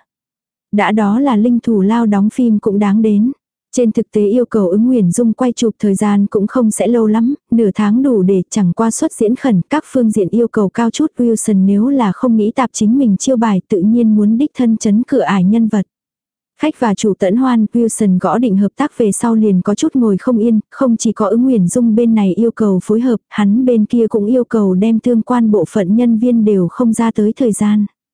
Đã đó là linh thủ lao đóng phim cũng đáng đến. Trên thực tế yêu cầu Ứng Nguyền Dung quay chụp thời gian cũng không sẽ lâu lắm, nửa tháng đủ để chẳng qua xuất diễn khẩn, các phương diện yêu cầu cao chút. Wilson nếu là không nghĩ tạp chính mình chiêu bài tự nhiên muốn đích thân chấn cửa ải nhân vật. Khách và chủ tẫn hoan, Wilson gõ định hợp tác về sau liền có chút ngồi không yên, không chỉ có Ứng Nguyền Dung bên này yêu cầu phối hợp, hắn bên kia cũng yêu cầu đem tương quan bộ phận nhân viên đều không ra tới thời gian.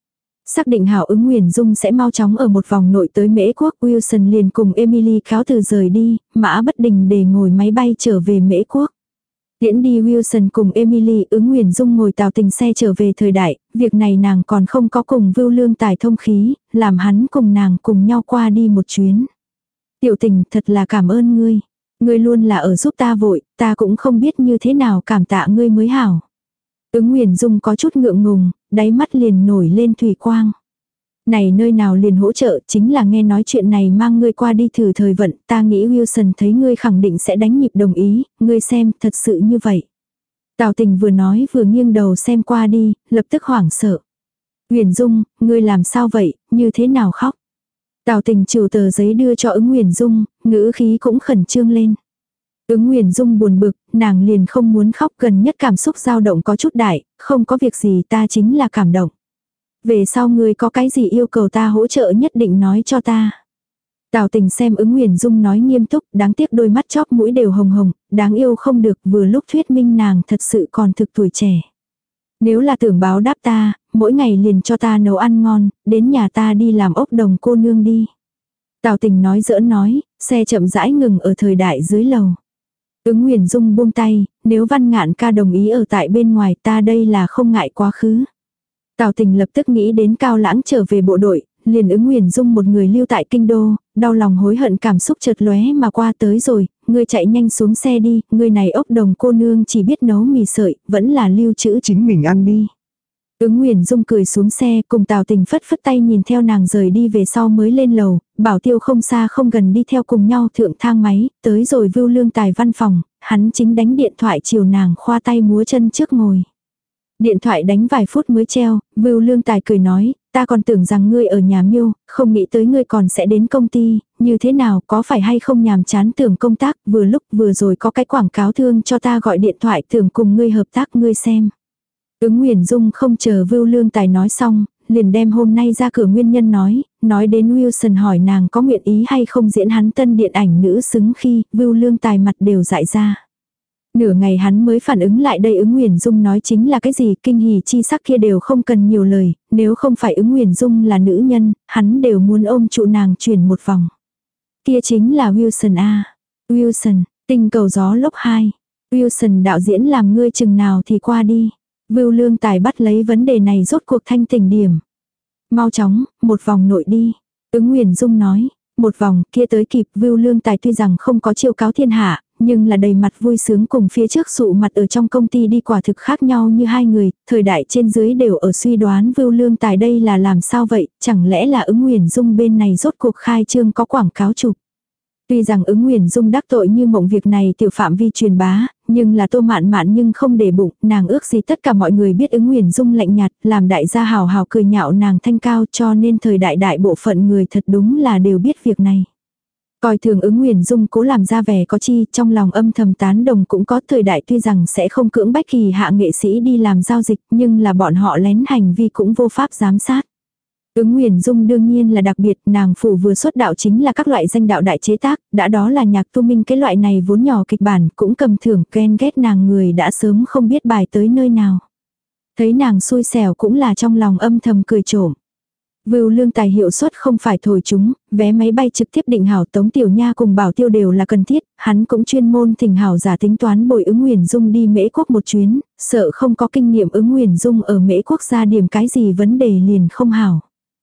Xác định hảo ứng Nguyền Dung sẽ mau chóng ở một vòng nội tới Mễ Quốc, Wilson liền cùng Emily cáo từ rời đi, Mã Bất Đình để ngồi máy bay trở về Mễ Quốc. Tiễn đi Wilson cùng Emily, ứng Nguyền Dung ngồi Tào Tình xe trở về thời đại, việc này nàng còn không có cùng Vưu Lương Tài thông khí, làm hắn cùng nàng cùng nhau qua đi một chuyến. Tiểu Tình, thật là cảm ơn ngươi. Ngươi luôn là ở giúp ta vội, ta cũng không biết như thế nào cảm tạ ngươi mới hảo. Ứng Nguyền Dung có chút ngượng ngùng, đáy mắt liền nổi lên thủy quang. Này nơi nào liền hỗ trợ, chính là nghe nói chuyện này mang ngươi qua đi thử thời vận, ta nghĩ Wilson thấy ngươi khẳng định sẽ đánh nhịp đồng ý, ngươi xem, thật sự như vậy. Tào Tình vừa nói vừa nghiêng đầu xem qua đi, lập tức hoảng sợ. Nguyền Dung, ngươi làm sao vậy, như thế nào khóc? Tào Tình trừ tờ giấy đưa cho ứng Nguyền Dung, ngữ khí cũng khẩn trương lên. Ứng Nguyền Dung buồn bực, nàng liền không muốn khóc, gần nhất cảm xúc dao động có chút đại, không có việc gì, ta chính là cảm động. Về sau ngươi có cái gì yêu cầu ta hỗ trợ nhất định nói cho ta. Tào Tình xem ứng Nguyền Dung nói nghiêm túc, đáng tiếc đôi mắt chóp mũi đều hồng hồng, đáng yêu không được, vừa lúc thuyết minh nàng thật sự còn thực tuổi trẻ. Nếu là tưởng báo đáp ta, mỗi ngày liền cho ta nấu ăn ngon, đến nhà ta đi làm ốc đồng cô nương đi. Tào Tình nói giỡn nói, xe chậm rãi ngừng ở thời đại dưới lầu. Ứng Nguyền Dung buông tay, nếu Văn Ngạn ca đồng ý ở tại bên ngoài ta đây là không ngại quá khứ. Tào Tình lập tức nghĩ đến Cao Lãng trở về bộ đội, liền ứng Nguyền Dung một người lưu tại kinh đô, đau lòng hối hận cảm xúc chợt lóe mà qua tới rồi, ngươi chạy nhanh xuống xe đi, ngươi này ốc đồng cô nương chỉ biết nấu mì sợi, vẫn là lưu trữ chính mình ăn đi. Ứng Nguyền Dung cười xuống xe cùng Tào Tình phất phất tay nhìn theo nàng rời đi về sau mới lên lầu, Bảo Tiêu không xa không gần đi theo cùng nhau thượng thang máy, tới rồi Vưu Lương Tài văn phòng, hắn chính đánh điện thoại chiều nàng khoa tay múa chân trước ngồi. Điện thoại đánh vài phút mới treo, Vưu Lương Tài cười nói, ta còn tưởng rằng ngươi ở nhà Miêu, không nghĩ tới ngươi còn sẽ đến công ty, như thế nào, có phải hay không nhàm chán tưởng công tác, vừa rồi có cái quảng cáo thương cho ta gọi điện thoại tưởng cùng ngươi hợp tác, ngươi xem. Ứng Nguyền Dung không chờ Vưu Lương Tài nói xong, liền đem hôm nay ra cửa nguyên nhân nói đến Wilson hỏi nàng có nguyện ý hay không diễn hắn tân điện ảnh nữ xứng khi Vưu Lương Tài mặt đều dại ra. Nửa ngày hắn mới phản ứng lại đây ứng Nguyền Dung nói chính là cái gì, kinh hỉ chi sắc kia đều không cần nhiều lời, nếu không phải ứng Nguyền Dung là nữ nhân, hắn đều muốn ôm trụ nàng chuyển một vòng. Kia chính là Wilson A. Wilson, Tinh cầu gió lốc 2. Wilson đạo diễn làm ngươi chừng nào thì qua đi. Vưu Lương Tài bắt lấy vấn đề này rốt cuộc thanh tỉnh điểm. Mau chóng, một vòng nội đi. Ứng Nguyền Dung nói, một vòng kia tới kịp. Vưu Lương Tài tuy rằng không có chiêu cáo thiên hạ, nhưng là đầy mặt vui sướng cùng phía trước sụ mặt ở trong công ty đi quả thực khác nhau như hai người, thời đại trên dưới đều ở suy đoán Vưu Lương Tài đây là làm sao vậy, chẳng lẽ là ứng Nguyền Dung bên này rốt cuộc khai trương có quảng cáo chụp. Tuy rằng ứng Nguyền Dung đắc tội như mộng việc này tiểu phạm vi truyền bá, nhưng là Tô Mạn Mạn nhưng không để bụng, nàng ước gì tất cả mọi người biết ứng Nguyền Dung lạnh nhạt, làm đại gia hào hào cười nhạo nàng thanh cao, cho nên thời đại đại bộ phận người thật đúng là đều biết việc này. Coi thường ứng Nguyền Dung cố làm ra vẻ có chi, trong lòng âm thầm tán đồng cũng có. Thời đại tuy rằng sẽ không cưỡng bách kỳ hạ nghệ sĩ đi làm giao dịch, nhưng là bọn họ lén hành vi cũng vô pháp giám sát. Ứng Nguyền Dung đương nhiên là đặc biệt, nàng phủ vừa xuất đạo chính là các loại danh đạo đại chế tác, đã đó là nhạc tu minh cái loại này vốn nhỏ kịch bản, cũng cầm thưởng, ghen ghét nàng người đã sớm không biết bài tới nơi nào. Thấy nàng xui xẻo cũng là trong lòng âm thầm cười trộm. Vưu Lương Tài hiệu suất không phải thổi chúng, vé máy bay trực tiếp định hảo Tống Tiểu Nha cùng Bảo Tiêu đều là cần thiết, hắn cũng chuyên môn thỉnh hảo giả tính toán bồi ứng Nguyền Dung đi Mễ Quốc một chuyến, sợ không có kinh nghiệm ứng Nguyền Dung ở Mễ Quốc ra điểm cái gì vấn đề liền không hảo.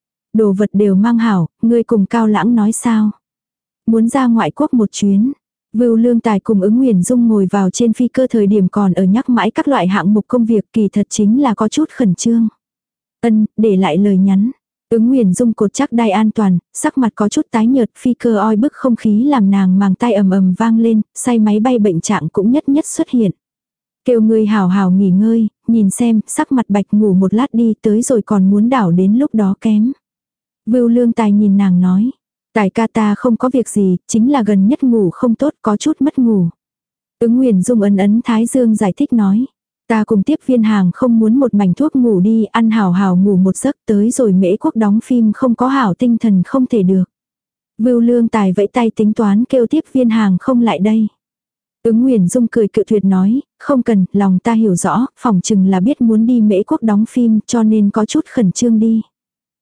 Đồ vật đều mang hảo, ngươi cùng Cao Lãng nói sao? Muốn ra ngoại quốc một chuyến. Vưu Lương Tài cùng ứng Nguyền Dung ngồi vào trên phi cơ thời điểm còn ở nhắc mãi các loại hạng mục công việc, kỳ thật chính là có chút khẩn trương. Để lại lời nhắn. Ứng Nguyền Dung cột chắc đai an toàn, sắc mặt có chút tái nhợt, phi cơ oi bức không khí làm nàng màng tai ầm ầm vang lên, say máy bay bệnh trạng cũng nhất nhất xuất hiện. Kêu ngươi hào hào nghỉ ngơi, nhìn xem, sắc mặt bạch ngủ một lát đi, tới rồi còn muốn đảo đến lúc đó kém. Vưu Lương Tài nhìn nàng nói, Tài ca ta không có việc gì, chính là gần nhất ngủ không tốt, có chút mất ngủ. Ứng Nguyền Dung ấn thái dương giải thích nói, ta cùng tiếp viên hàng không muốn một mảnh thuốc ngủ đi, ăn hào hào ngủ một giấc, tới rồi Mễ Quốc đóng phim không có hảo tinh thần không thể được. Vưu Lương Tài vẫy tay tính toán kêu tiếp viên hàng không lại đây. Ứng Nguyền Dung cười cự tuyệt nói, không cần, lòng ta hiểu rõ, phỏng chừng là biết muốn đi Mễ Quốc đóng phim cho nên có chút khẩn trương đi.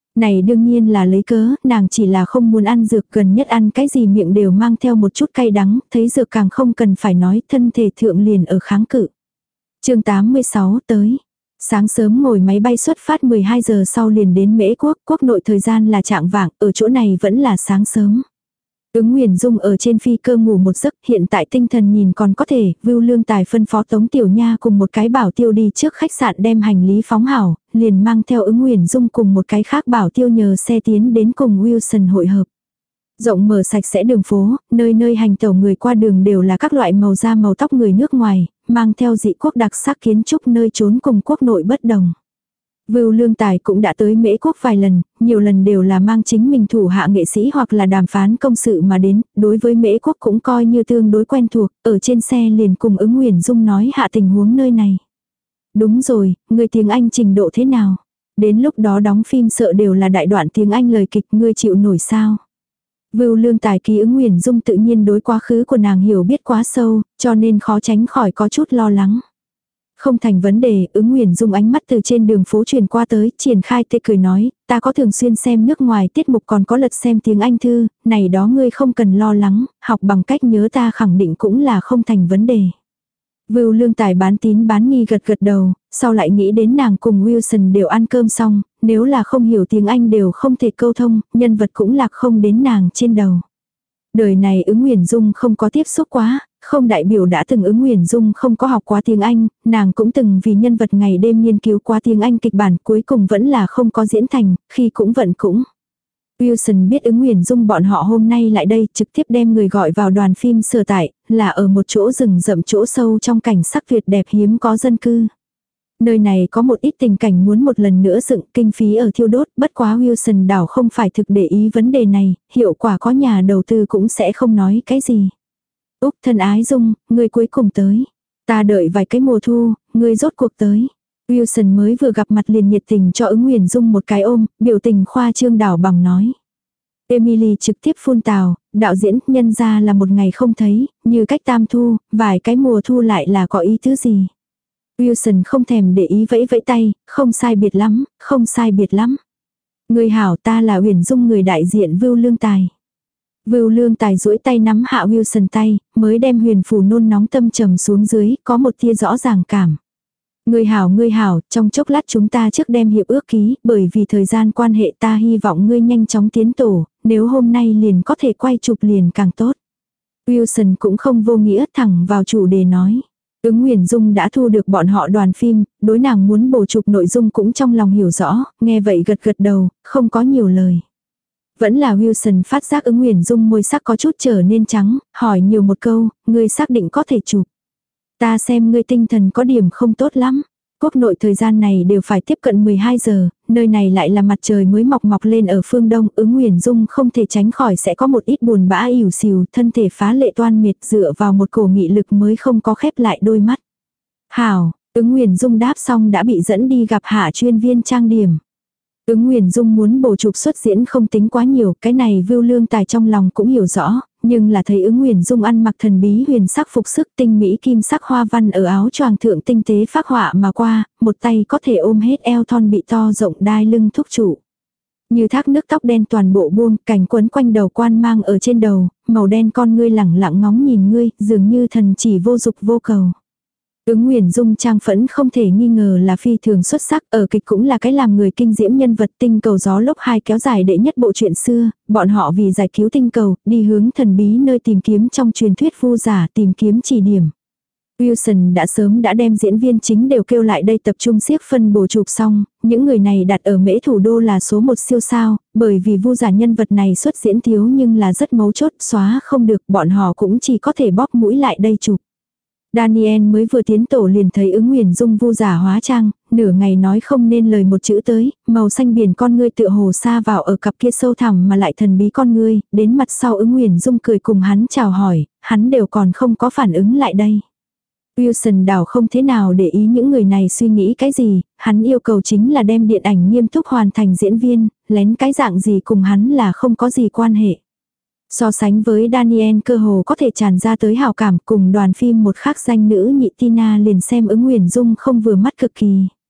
Này đương nhiên là lấy cớ, nàng chỉ là không muốn ăn dược, gần nhất ăn cái gì miệng đều mang theo một chút cay đắng, thấy dược càng không cần phải nói, thân thể thượng liền ở kháng cự. Chương 86 tới. Sáng sớm ngồi máy bay xuất phát 12 giờ sau liền đến Mễ Quốc, quốc nội thời gian là trạng vạng, ở chỗ này vẫn là sáng sớm. Ứng Nguyền Dung ở trên phi cơ ngủ một giấc, hiện tại tinh thần nhìn còn có thể, Vưu Lương Tài phân phó Tống Tiểu Nha cùng một cái bảo tiêu đi trước khách sạn đem hành lý phóng hảo, liền mang theo Ứng Nguyền Dung cùng một cái khác bảo tiêu nhờ xe tiến đến cùng Wilson hội hợp. Rộng mở sạch sẽ đường phố, nơi nơi hành tẩu người qua đường đều là các loại màu da màu tóc người nước ngoài, mang theo dị quốc đặc sắc kiến trúc nơi trốn cùng quốc nội bất đồng. Vưu Lương Tài cũng đã tới Mễ Quốc vài lần, nhiều lần đều là mang chính mình thủ hạ nghệ sĩ hoặc là đàm phán công sự mà đến, đối với Mễ Quốc cũng coi như tương đối quen thuộc, ở trên xe liền cùng Ứng Nguyền Dung nói hạ tình huống nơi này. Đúng rồi, người tiếng Anh trình độ thế nào? Đến lúc đó đóng phim sợ đều là đại đoạn tiếng Anh lời kịch, ngươi chịu nổi sao? Vưu Lương Tài ký Ứng Nguyền Dung tự nhiên đối quá khứ của nàng hiểu biết quá sâu, cho nên khó tránh khỏi có chút lo lắng. Không thành vấn đề, Ứng Nguyền Dung ánh mắt từ trên đường phố truyền qua tới, triển khai tê cười nói, ta có thường xuyên xem nước ngoài tiết mục còn có lật xem tiếng Anh thư, này đó ngươi không cần lo lắng, học bằng cách nhớ ta khẳng định cũng là không thành vấn đề. Vưu Lương Tài bán tín bán nghi gật gật đầu, sau lại nghĩ đến nàng cùng Wilson đều ăn cơm xong, nếu là không hiểu tiếng Anh đều không thể câu thông, nhân vật cũng lạc không đến nàng trên đầu. Đời này Ứng Nguyền Dung không có tiếp xúc quá, không đại biểu đã từng Ứng Nguyền Dung không có học quá tiếng Anh, nàng cũng từng vì nhân vật ngày đêm nghiên cứu qua tiếng Anh kịch bản cuối cùng vẫn là không có diễn thành, khi cũng vẫn cũng. Wilson biết Ứng Nguyền Dung bọn họ hôm nay lại đây trực tiếp đem người gọi vào đoàn phim sở tại, là ở một chỗ rừng rậm chỗ sâu trong cảnh sắc tuyệt đẹp hiếm có dân cư. Nơi này có một ít tình cảnh muốn một lần nữa dựng kinh phí ở thiêu đốt, bất quá Wilson đảo không phải thực để ý vấn đề này, hiệu quả có nhà đầu tư cũng sẽ không nói cái gì. Úc thân ái Dung, người cuối cùng tới. Ta đợi vài cái mùa thu, người rốt cuộc tới. Wilson mới vừa gặp mặt liền nhiệt tình cho Ứng Nguyền Dung một cái ôm, biểu tình khoa trương đảo bằng nói. Emily trực tiếp phun tào, đạo diễn nhân ra là một ngày không thấy, như cách tam thu, vài cái mùa thu lại là có ý tứ gì. Wilson không thèm để ý vẫy vẫy tay, không sai biệt lắm, không sai biệt lắm. Người hảo ta là Uyển Dung người đại diện Vưu Lương Tài. Vưu Lương Tài duỗi tay nắm hạ Wilson tay, mới đem huyền phù nôn nóng tâm trầm xuống dưới, có một tia rõ ràng cảm. Người hảo, trong chốc lát chúng ta trước đem hiệp ước ký, bởi vì thời gian quan hệ ta hy vọng ngươi nhanh chóng tiến tổ, nếu hôm nay liền có thể quay chụp liền càng tốt. Wilson cũng không vô nghĩa thẳng vào chủ đề nói. Ứng Nguyền Dung đã thu được bọn họ đoàn phim, đối nàng muốn bổ chụp nội dung cũng trong lòng hiểu rõ, nghe vậy gật gật đầu, không có nhiều lời. Vẫn là Wilson phát giác Ứng Nguyền Dung môi sắc có chút trở nên trắng, hỏi nhiều một câu, ngươi xác định có thể chụp. Ta xem ngươi tinh thần có điểm không tốt lắm. Quốc nội thời gian này đều phải tiếp cận 12 giờ, nơi này lại là mặt trời mới mọc lên ở phương đông, Ứng Nguyền Dung không thể tránh khỏi sẽ có một ít buồn bã ỉu xìu, thân thể phá lệ toan miệt dựa vào một cổ nghị lực mới không có khép lại đôi mắt. Hảo, Ứng Nguyền Dung đáp xong đã bị dẫn đi gặp hạ chuyên viên trang điểm. Ứng Nguyền Dung muốn bổ chụp xuất diễn không tính quá nhiều, cái này Vưu Lương Tài trong lòng cũng hiểu rõ, nhưng là thấy Ứng Nguyền Dung ăn mặc thần bí huyền sắc phục sức tinh mỹ kim sắc hoa văn ở áo choàng thượng tinh tế phác họa mà qua, một tay có thể ôm hết eo thon bị to rộng đai lưng thúc trụ. Như thác nước tóc đen toàn bộ buông, cảnh quấn quanh đầu quan mang ở trên đầu, màu đen con ngươi lẳng lặng ngóng nhìn ngươi, dường như thần chỉ vô dục vô cầu. Ứng Nguyền Dung trang phẫn không thể nghi ngờ là phi thường xuất sắc, ở kịch cũng là cái làm người kinh diễm nhân vật tinh cầu gió lốc 2 kéo dài đệ nhất bộ truyện xưa, bọn họ vì giải cứu tinh cầu, đi hướng thần bí nơi tìm kiếm trong truyền thuyết vu giả tìm kiếm chỉ điểm. Wilson đã sớm đã đem diễn viên chính đều kêu lại đây tập trung siếc phân bổ chụp xong, những người này đặt ở Mễ thủ đô là số 1 siêu sao, bởi vì vu giả nhân vật này xuất diễn thiếu nhưng là rất mấu chốt, xóa không được, bọn họ cũng chỉ có thể bóp mũi lại đây chụp. Daniel mới vừa tiến tổ liền thấy Ứng Nguyền Dung vu giả hóa trang, nửa ngày nói không nên lời một chữ tới, màu xanh biển con ngươi tựa hồ xa vào ở cặp kia sâu thẳm mà lại thần bí con ngươi, đến mặt sau Ứng Nguyền Dung cười cùng hắn chào hỏi, hắn đều còn không có phản ứng lại đây. Wilson đảo không thế nào để ý những người này suy nghĩ cái gì, hắn yêu cầu chính là đem điện ảnh nghiêm túc hoàn thành diễn viên, lén cái dạng gì cùng hắn là không có gì quan hệ. So sánh với Daniel cơ hồ có thể tràn ra tới hào cảm cùng đoàn phim một khác danh nữ nhị Tina liền xem Ứng Nguyền Dung không vừa mắt cực kỳ.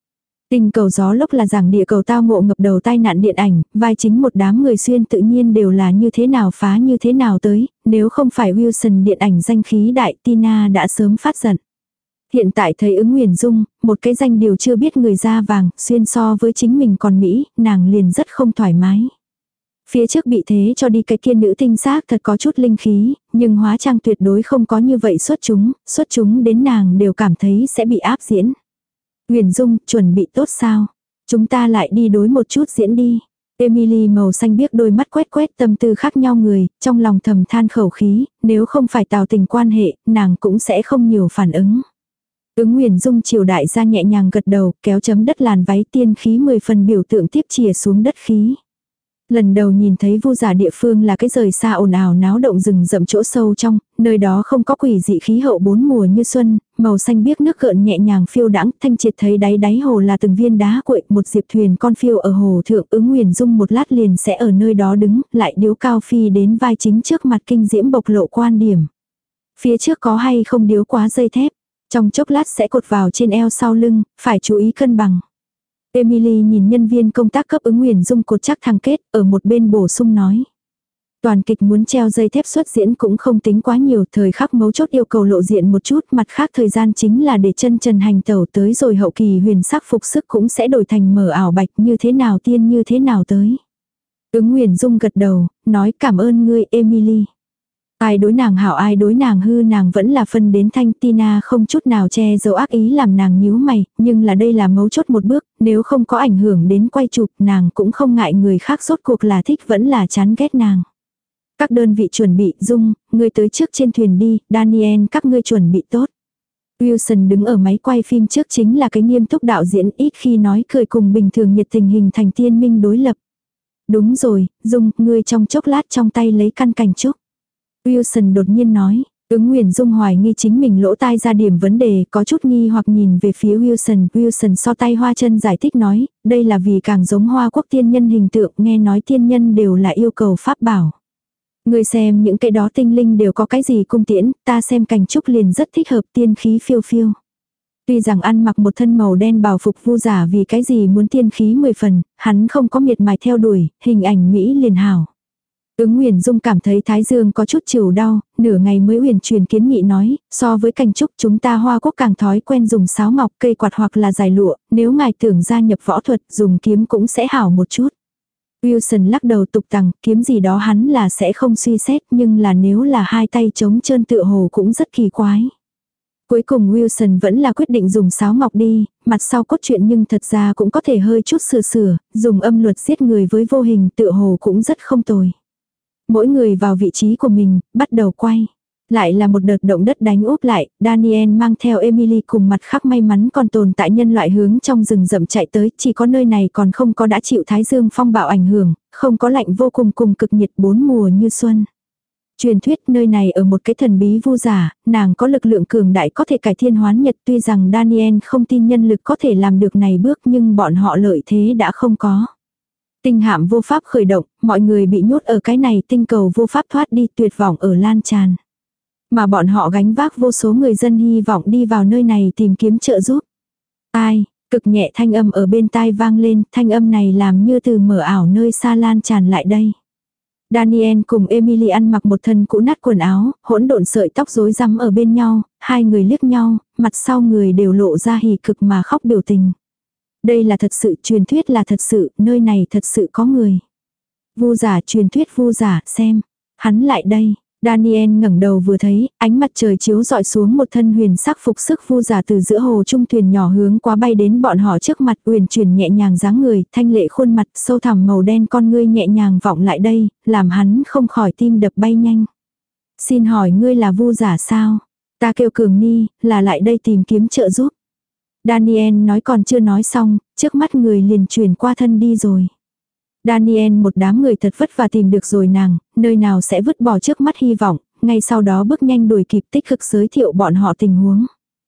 Tinh cầu gió lốc là giảng địa cầu tao ngộ ngập đầu tai nạn điện ảnh, vai chính một đám người xuyên tự nhiên đều là như thế nào phá như thế nào tới, nếu không phải Wilson điện ảnh danh khí đại Tina đã sớm phát giận. Hiện tại thấy ứng Nguyền Dung, một cái danh điều chưa biết người da vàng, xuyên so với chính mình còn Mỹ, nàng liền rất không thoải mái. Phía trước bị thế cho đi cái kia nữ tinh xác thật có chút linh khí, nhưng hóa trang tuyệt đối không có như vậy xuất chúng đến nàng đều cảm thấy sẽ bị áp diễn. Nguyền Dung, chuẩn bị tốt sao? Chúng ta lại đi đối một chút diễn đi. Emily màu xanh biếc đôi mắt quét quét tâm tư khác nhau người, trong lòng thầm than khẩu khí, nếu không phải Tào Tình quan hệ, nàng cũng sẽ không nhiều phản ứng. Ứng Nguyền Dung chiều đại gia nhẹ nhàng gật đầu, kéo chấm đất làn váy tiên khí 10 phần biểu tượng tiếp chìa xuống đất khí. Lần đầu nhìn thấy Vu Giả địa phương là cái rời xa ồn ào náo động rừng rậm chỗ sâu trong, nơi đó không có quỷ dị khí hậu bốn mùa như xuân, màu xanh biếc nước gợn nhẹ nhàng phiêu đãng, thanh triệt thấy đáy hồ là từng viên đá cuội, một diệp thuyền con phiêu ở hồ thượng. Ứng Nguyền Dung một lát liền sẽ ở nơi đó đứng, lại điếu cao phi đến vai chính trước mặt kinh diễm bộc lộ quan điểm. Phía trước có hay không điếu quá dây thép, trong chốc lát sẽ cột vào trên eo sau lưng, phải chú ý cân bằng. Emily nhìn nhân viên công tác cấp Ứng Nguyền Dung cột chắc thăng kết, ở một bên bổ sung nói. Toàn kịch muốn treo dây thép xuất diễn cũng không tính quá nhiều, thời khắc mấu chốt yêu cầu lộ diện một chút, mặt khác thời gian chính là để chân trần hành tẩu tới rồi hậu kỳ huyền sắc phục sức cũng sẽ đổi thành mở ảo bạch như thế nào tiên như thế nào tới. Ứng Nguyền Dung gật đầu, nói cảm ơn ngươi Emily. Ai đối nàng hảo ai đối nàng hư nàng vẫn là phân đến thanh. Tina không chút nào che giấu ác ý làm nàng nhíu mày, nhưng là đây là mấu chốt một bước, nếu không có ảnh hưởng đến quay chụp nàng cũng không ngại người khác rốt cuộc là thích vẫn là chán ghét nàng. Các đơn vị chuẩn bị, Dung, ngươi tới trước trên thuyền đi, Daniel các ngươi chuẩn bị tốt. Wilson đứng ở máy quay phim trước chính là cái nghiêm túc đạo diễn, ít khi nói cười cùng bình thường nhiệt tình hình thành tiên minh đối lập. Đúng rồi, Dung, ngươi trong chốc lát trong tay lấy căn cành trúc. Wilson đột nhiên nói, Ứng Nguyền Dung hoài nghi chính mình lỗ tai ra điểm vấn đề, có chút nghi hoặc nhìn về phía Wilson. Wilson so tay hoa chân giải thích nói, đây là vì càng giống Hoa Quốc tiên nhân hình tượng, nghe nói tiên nhân đều là yêu cầu pháp bảo. Người xem những cái đó tinh linh đều có cái gì cung tiễn, ta xem cành trúc liền rất thích hợp tiên khí phiêu phiêu. Tuy rằng ăn mặc một thân màu đen bào phục Vu Giả vì cái gì muốn tiên khí 10 phần, hắn không có miệt mài theo đuổi, hình ảnh Mỹ liền hảo. Ứng Nguyền Dung cảm thấy thái dương có chút chịu đau, nửa ngày mới huyền truyền kiến nghị nói, so với cành trúc chúng ta Hoa Quốc càng thói quen dùng sáo ngọc cây quạt hoặc là giải lụa, nếu ngài tưởng gia nhập võ thuật dùng kiếm cũng sẽ hảo một chút. Wilson lắc đầu tục tằng, kiếm gì đó hắn là sẽ không suy xét, nhưng là nếu là hai tay trống trơn tựa hồ cũng rất kỳ quái. Cuối cùng Wilson vẫn là quyết định dùng sáo ngọc đi, mặt sau cốt truyện nhưng thật ra cũng có thể hơi chút sửa, dùng âm luật giết người với vô hình tựa hồ cũng rất không tồi. Mỗi người vào vị trí của mình, bắt đầu quay. Lại là một đợt động đất đánh úp lại, Daniel mang theo Emily cùng mặt khác may mắn còn tồn tại nhân loại hướng trong rừng rậm chạy tới, chỉ có nơi này còn không có đã chịu thái dương phong bạo ảnh hưởng, không có lạnh vô cùng cùng cực nhiệt 4 mùa như xuân. Truyền thuyết nơi này ở một cái thần bí Vu Giả, nàng có lực lượng cường đại có thể cải thiên hoán nhật, tuy rằng Daniel không tin nhân lực có thể làm được này bước nhưng bọn họ lợi thế đã không có. Tinh hạm vô pháp khởi động, mọi người bị nhốt ở cái này tinh cầu vô pháp thoát đi, tuyệt vọng ở lan tràn. Mà bọn họ gánh vác vô số người dân hy vọng đi vào nơi này tìm kiếm trợ giúp. Ai, cực nhẹ thanh âm ở bên tai vang lên, thanh âm này làm như từ mở ảo nơi xa lan tràn lại đây. Daniel cùng Emily ăn mặc một thân cũ nát quần áo, hỗn độn sợi tóc rối rắm ở bên nhau, hai người liếc nhau, mặt sau người đều lộ ra hỉ cực mà khóc biểu tình. Đây là thật sự, truyền thuyết là thật sự, nơi này thật sự có người. Vu Giả, truyền thuyết Vu Giả, xem. Hắn lại đây. Daniel ngẩng đầu vừa thấy, ánh mặt trời chiếu dọi xuống một thân huyền sắc phục sức Vu Giả từ giữa hồ trung thuyền nhỏ hướng quá bay đến bọn họ trước mặt, uyển chuyển nhẹ nhàng dáng người, thanh lệ khuôn mặt, sâu thẳm màu đen con ngươi nhẹ nhàng vọng lại đây, làm hắn không khỏi tim đập bay nhanh. Xin hỏi ngươi là Vu Giả sao? Ta kêu Cường Ni, là lại đây tìm kiếm trợ giúp. Daniel nói còn chưa nói xong, trước mắt người liền chuyển qua thân đi rồi. Daniel một đám người thật vất vả tìm được rồi nàng, nơi nào sẽ vứt bỏ trước mắt hy vọng, ngay sau đó bước nhanh đuổi kịp tích cực giới thiệu bọn họ tình huống.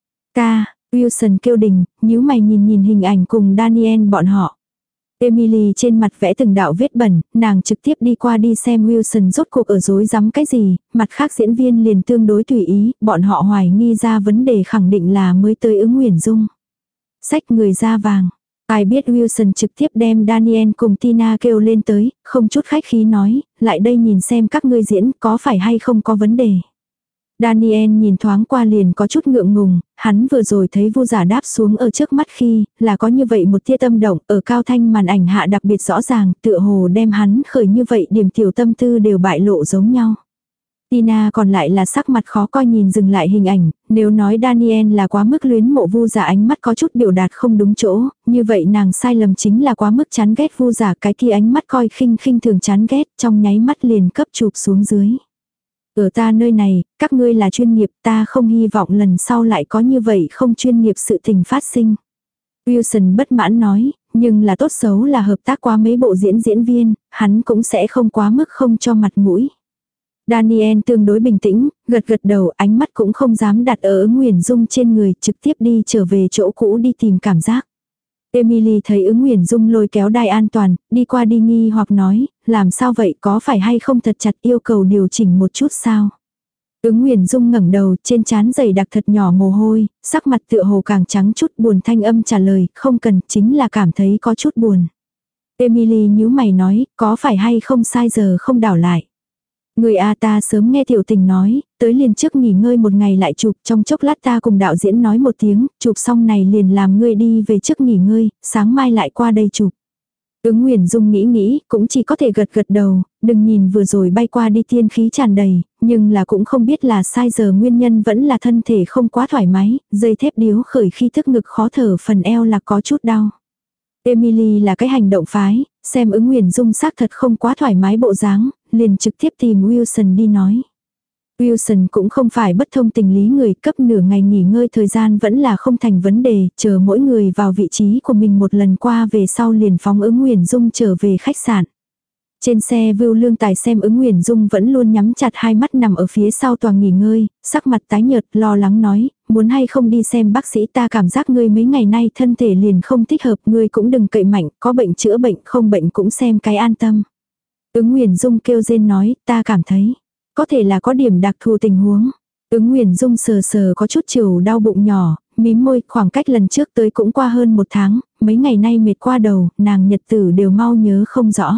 Ca, Wilson kêu đình, nhíu mày nhìn hình ảnh cùng Daniel bọn họ. Emily trên mặt vẽ từng đạo vết bẩn, nàng trực tiếp đi qua đi xem Wilson rốt cuộc ở rối rắm cái gì, mặt khác diễn viên liền tương đối tùy ý, bọn họ hoài nghi ra vấn đề khẳng định là mới tới Ứng Nguyền Dung. Sách người da vàng. Ai biết Wilson trực tiếp đem Daniel cùng Tina kêu lên tới, không chút khách khí nói, lại đây nhìn xem các ngươi diễn có phải hay không có vấn đề. Daniel nhìn thoáng qua liền có chút ngượng ngùng, hắn vừa rồi thấy Vu Giả đáp xuống ở trước mắt khi, là có như vậy một tia tâm động, ở cao thanh màn ảnh hạ đặc biệt rõ ràng, tựa hồ đem hắn khởi như vậy điểm tiểu tâm tư đều bại lộ giống nhau. Tina còn lại là sắc mặt khó coi nhìn dừng lại hình ảnh, nếu nói Daniel là quá mức luyến mộ Vu Giả ánh mắt có chút biểu đạt không đúng chỗ, như vậy nàng sai lầm chính là quá mức chán ghét Vu Giả, cái kia ánh mắt coi khinh khinh thường chán ghét, trong nháy mắt liền cấp chụp xuống dưới. Ở ta nơi này, các ngươi là chuyên nghiệp, ta không hy vọng lần sau lại có như vậy không chuyên nghiệp sự tình phát sinh. Wilson bất mãn nói, nhưng là tốt xấu là hợp tác qua mấy bộ diễn viên, hắn cũng sẽ không quá mức không cho mặt mũi. Daniel tương đối bình tĩnh, gật gật đầu, ánh mắt cũng không dám đặt ở Ứng Nguyền Dung trên người, trực tiếp đi trở về chỗ cũ đi tìm cảm giác. Emily thấy Ứng Nguyền Dung lôi kéo đai an toàn, đi qua đi nghi hoặc nói, làm sao vậy, có phải hay không thật chặt, yêu cầu điều chỉnh một chút sao? Ứng Nguyền Dung ngẩng đầu, trên trán dày đặc thật nhỏ mồ hôi, sắc mặt tựa hồ càng trắng chút, buồn thanh âm trả lời, không cần, chính là cảm thấy có chút buồn. Emily nhíu mày nói, có phải hay không sai giờ không đảo lại. Người ta sớm nghe tiểu tình nói, tới liền trước nghỉ ngơi một ngày lại chụp, trong chốc lát ta cùng đạo diễn nói một tiếng, chụp xong này liền làm ngươi đi về trước nghỉ ngơi, sáng mai lại qua đây chụp. Ứng Nguyền Dung nghĩ, cũng chỉ có thể gật gật đầu, đừng nhìn vừa rồi bay qua đi tiên khí tràn đầy, nhưng là cũng không biết là sai giờ nguyên nhân vẫn là thân thể không quá thoải mái, dây thép điếu khởi khi thức ngực khó thở, phần eo là có chút đau. Emily là cái hành động phái, xem Ứng Nguyền Dung xác thật không quá thoải mái bộ dáng, liền trực tiếp tìm Wilson đi nói. Wilson cũng không phải bất thông tình lý người, cấp nửa ngày nghỉ ngơi thời gian vẫn là không thành vấn đề, chờ mỗi người vào vị trí của mình một lần qua về sau liền phóng Ứng Nguyền Dung trở về khách sạn. Trên xe Vưu Lương Tài xem Ứng Nguyền Dung vẫn luôn nhắm chặt hai mắt nằm ở phía sau tòa nghỉ ngơi, sắc mặt tái nhợt lo lắng nói, muốn hay không đi xem bác sĩ, ta cảm giác ngươi mấy ngày nay thân thể liền không thích hợp, ngươi cũng đừng cậy mạnh, có bệnh chữa bệnh, không bệnh cũng xem cái an tâm. Ứng Nguyền Dung kêu rên nói, ta cảm thấy, có thể là có điểm đặc thù tình huống. Ứng Nguyền Dung sờ sờ có chút chiều đau bụng nhỏ, mím môi, khoảng cách lần trước tới cũng qua hơn một tháng, mấy ngày nay mệt qua đầu, nàng nhật tử đều mau nhớ không rõ.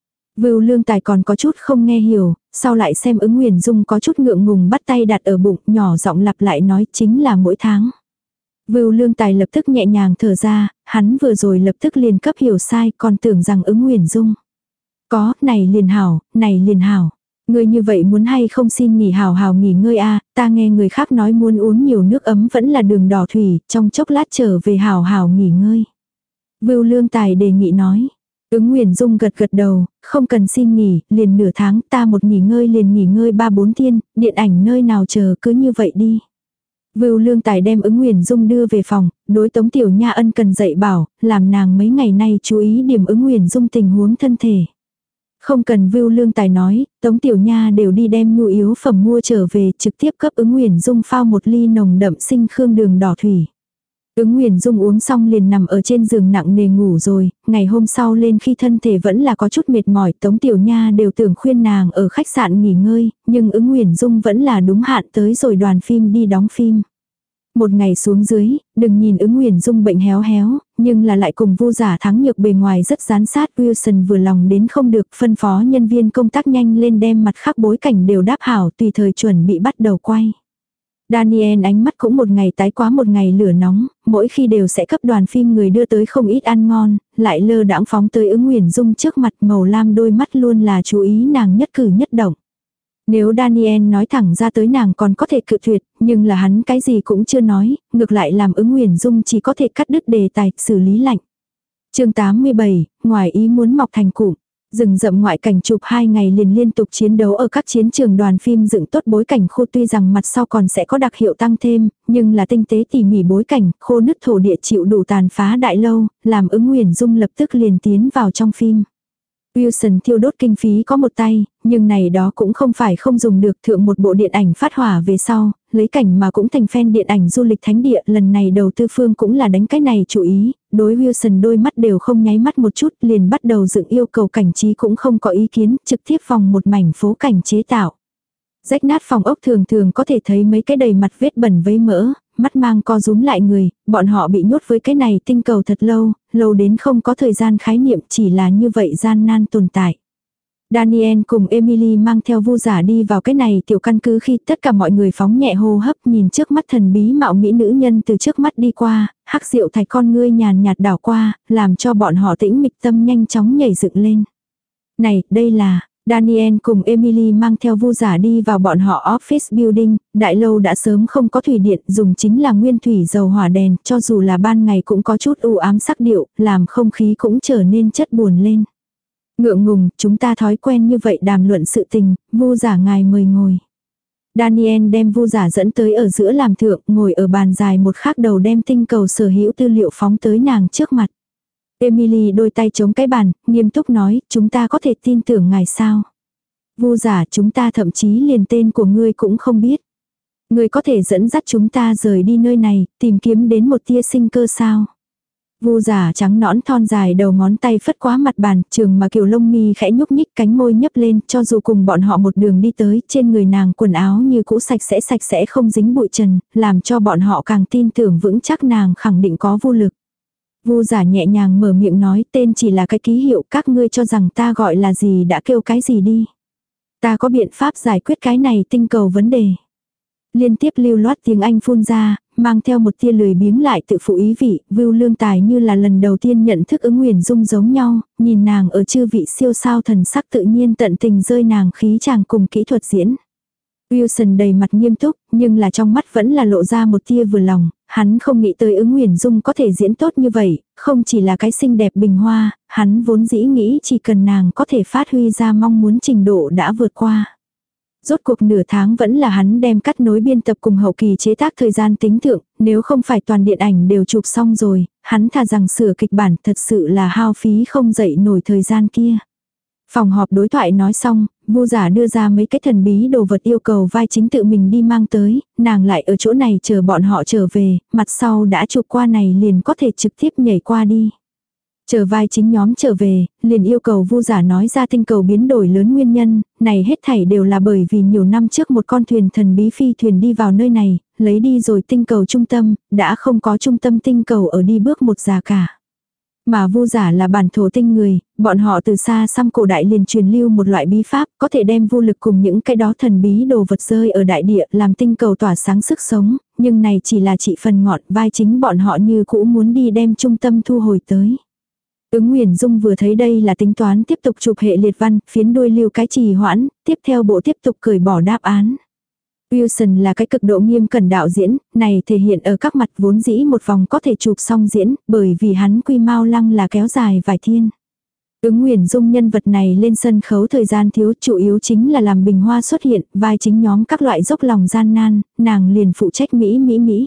Vưu Lương Tài còn có chút không nghe hiểu, sau lại xem Ứng Nguyền Dung có chút ngượng ngùng bắt tay đặt ở bụng, nhỏ giọng lặp lại nói chính là mỗi tháng. Vưu Lương Tài lập tức nhẹ nhàng thở ra, hắn vừa rồi lập tức liền cấp hiểu sai, còn tưởng rằng Ứng Nguyền Dung. Có, này liền hảo, này liền hảo. Ngươi như vậy muốn hay không xin nghỉ hảo hảo nghỉ ngơi ta nghe người khác nói muốn uống nhiều nước ấm vẫn là đường đỏ thủy, trong chốc lát trở về hảo hảo nghỉ ngơi. Vưu Lương Tài đề nghị nói. Ứng Nguyền Dung gật gật đầu, không cần xin nghỉ, liền nửa tháng, ta một nghỉ ngơi liền nghỉ ngơi 3-4 thiên, điện ảnh nơi nào chờ cứ như vậy đi. Vưu Lương Tài đem Ứng Nguyền Dung đưa về phòng, đối Tống Tiểu Nha ân cần dạy bảo, làm nàng mấy ngày nay chú ý điểm Ứng Nguyền Dung tình huống thân thể. Không cần Vưu Lương Tài nói, Tống Tiểu Nha đều đi đem nhu yếu phẩm mua trở về, trực tiếp cấp Ứng Nguyền Dung phao một ly nồng đậm sinh khương đường đỏ thủy. Ứng Nguyền Dung uống xong liền nằm ở trên giường nặng nề ngủ rồi, ngày hôm sau lên khi thân thể vẫn là có chút mệt mỏi, Tống Tiểu Nha đều tưởng khuyên nàng ở khách sạn nghỉ ngơi, nhưng Ứng Nguyền Dung vẫn là đúng hạn tới rồi đoàn phim đi đóng phim. Một ngày xuống dưới, đừng nhìn Ứng Nguyền Dung bệnh héo héo, nhưng là lại cùng Vu Giả Thắng nhược bề ngoài rất dán sát. Wilson vừa lòng đến không được, phân phó nhân viên công tác nhanh lên đem mặt khác bối cảnh đều đáp hảo, tùy thời chuẩn bị bắt đầu quay. Daniel ánh mắt cũng một ngày tái quá một ngày lửa nóng, mỗi khi đều sẽ cấp đoàn phim người đưa tới không ít ăn ngon, lại lơ đãng phóng tới Ứng Nguyền Dung trước mặt, màu lam đôi mắt luôn là chú ý nàng nhất cử nhất động. Nếu Daniel nói thẳng ra tới nàng còn có thể cự tuyệt, nhưng là hắn cái gì cũng chưa nói, ngược lại làm Ứng Nguyền Dung chỉ có thể cắt đứt đề tài, xử lý lạnh. Chương 87, ngoài ý muốn mọc thành cụm. Rừng rậm ngoại cảnh chụp 2 ngày liền liên tục chiến đấu ở các chiến trường, đoàn phim dựng tốt bối cảnh khô, tuy rằng mặt sau còn sẽ có đặc hiệu tăng thêm, nhưng là tinh tế tỉ mỉ bối cảnh, khô nứt thổ địa chịu đủ tàn phá đại lâu, làm Ứng Nguyền Dung lập tức liền tiến vào trong phim. Wilson thiêu đốt kinh phí có một tay, nhưng này đó cũng không phải không dùng được, thượng một bộ điện ảnh phát hỏa về sau, lấy cảnh mà cũng thành fan điện ảnh du lịch thánh địa, lần này đầu tư phương cũng là đánh cái này chủ ý, đối Wilson đôi mắt đều không nháy mắt một chút, liền bắt đầu dựng yêu cầu cảnh trí cũng không có ý kiến, trực tiếp vòng một mảnh phố cảnh chế tạo. Rách nát phòng ốc thường thường có thể thấy mấy cái đầy mặt vết bẩn vấy mỡ, mắt mang co rúm lại người, bọn họ bị nhốt với cái này tinh cầu thật lâu, lâu đến không có thời gian khái niệm, chỉ là như vậy gian nan tồn tại. Daniel cùng Emily mang theo Vu Giả đi vào cái này tiểu căn cứ khi tất cả mọi người phóng nhẹ hô hấp, nhìn trước mắt thần bí mạo mỹ nữ nhân từ trước mắt đi qua, hắc diệu thạch con ngươi nhàn nhạt đảo qua, làm cho bọn họ tĩnh mịch tâm nhanh chóng nhảy dựng lên. Này, đây là... Daniel cùng Emily mang theo Vu Giả đi vào bọn họ office building, đại lâu đã sớm không có thủy điện, dùng chính là nguyên thủy dầu hỏa đèn, cho dù là ban ngày cũng có chút u ám sắc điệu, làm không khí cũng trở nên chất buồn lên. Ngượng ngùng, chúng ta thói quen như vậy đàm luận sự tình, Vu Giả ngài mời ngồi. Daniel đem Vu Giả dẫn tới ở giữa làm thượng, ngồi ở bàn dài một khác đầu đem tinh cầu sở hữu tư liệu phóng tới nàng trước mặt. Emily đôi tay chống cái bàn, nghiêm túc nói, chúng ta có thể tin tưởng ngài sao? Vu Giả, chúng ta thậm chí liền tên của ngươi cũng không biết. Ngươi có thể dẫn dắt chúng ta rời đi nơi này, tìm kiếm đến một tia sinh cơ sao? Vu Giả trắng nõn thon dài đầu ngón tay phất quá mặt bàn, trường mà kiểu lông mi khẽ nhúc nhích, cánh môi nhấp lên, cho dù cùng bọn họ một đường đi tới, trên người nàng quần áo như cũ sạch sẽ không dính bụi trần, làm cho bọn họ càng tin tưởng vững chắc nàng khẳng định có vô lực. Vu Giả nhẹ nhàng mở miệng nói, tên chỉ là cái ký hiệu, các ngươi cho rằng ta gọi là gì đã kêu cái gì đi. Ta có biện pháp giải quyết cái này tinh cầu vấn đề. Liên tiếp lưu loát tiếng Anh phun ra, mang theo một tia lười biếng lại tự phụ ý vị, Vưu Lương Tài như là lần đầu tiên nhận thức Ứng Nguyền Dung giống nhau, nhìn nàng ở chư vị siêu sao thần sắc tự nhiên tận tình rơi nàng khí chàng cùng kỹ thuật diễn. Wilson đầy mặt nghiêm túc, nhưng là trong mắt vẫn là lộ ra một tia vừa lòng, hắn không nghĩ tới Ứng Nguyền Dung có thể diễn tốt như vậy, không chỉ là cái xinh đẹp bình hoa, hắn vốn dĩ nghĩ chỉ cần nàng có thể phát huy ra mong muốn trình độ đã vượt qua. Rốt cuộc nửa tháng vẫn là hắn đem cắt nối biên tập cùng hậu kỳ chế tác thời gian tính thượng, nếu không phải toàn điện ảnh đều chụp xong rồi, hắn thà rằng sửa kịch bản thật sự là hao phí không dậy nổi thời gian kia. Phòng họp đối thoại nói xong, Vu Giả đưa ra mấy cái thần bí đồ vật yêu cầu vai chính tự mình đi mang tới, nàng lại ở chỗ này chờ bọn họ trở về, mặt sau đã chụp qua này liền có thể trực tiếp nhảy qua đi. Chờ vai chính nhóm trở về, liền yêu cầu Vu Giả nói ra tinh cầu biến đổi lớn nguyên nhân, này hết thảy đều là bởi vì nhiều năm trước một con thuyền thần bí phi thuyền đi vào nơi này, lấy đi rồi tinh cầu trung tâm, đã không có trung tâm tinh cầu ở đi bước một già cả. Mà Vu Giả là bản thổ tinh người, bọn họ từ xa xăm cổ đại liền truyền lưu một loại bí pháp, có thể đem vô lực cùng những cái đó thần bí đồ vật rơi ở đại địa làm tinh cầu tỏa sáng sức sống, nhưng này chỉ là chỉ phần ngọn, vai chính bọn họ như cũ muốn đi đem trung tâm thu hồi tới. Ứng Nguyền Dung vừa thấy đây là tính toán tiếp tục chụp hệ liệt văn, phiến đuôi lưu cái trì hoãn, tiếp theo bộ tiếp tục cởi bỏ đáp án. Wilson là cái cực độ nghiêm cẩn đạo diễn, này thể hiện ở các mặt vốn dĩ một vòng có thể chụp xong diễn, bởi vì hắn quy mau lăng là kéo dài vài thiên. Ứng Nguyền Dung nhân vật này lên sân khấu thời gian thiếu, chủ yếu chính là làm bình hoa xuất hiện, vai chính nhóm các loại dốc lòng gian nan, nàng liền phụ trách Mỹ.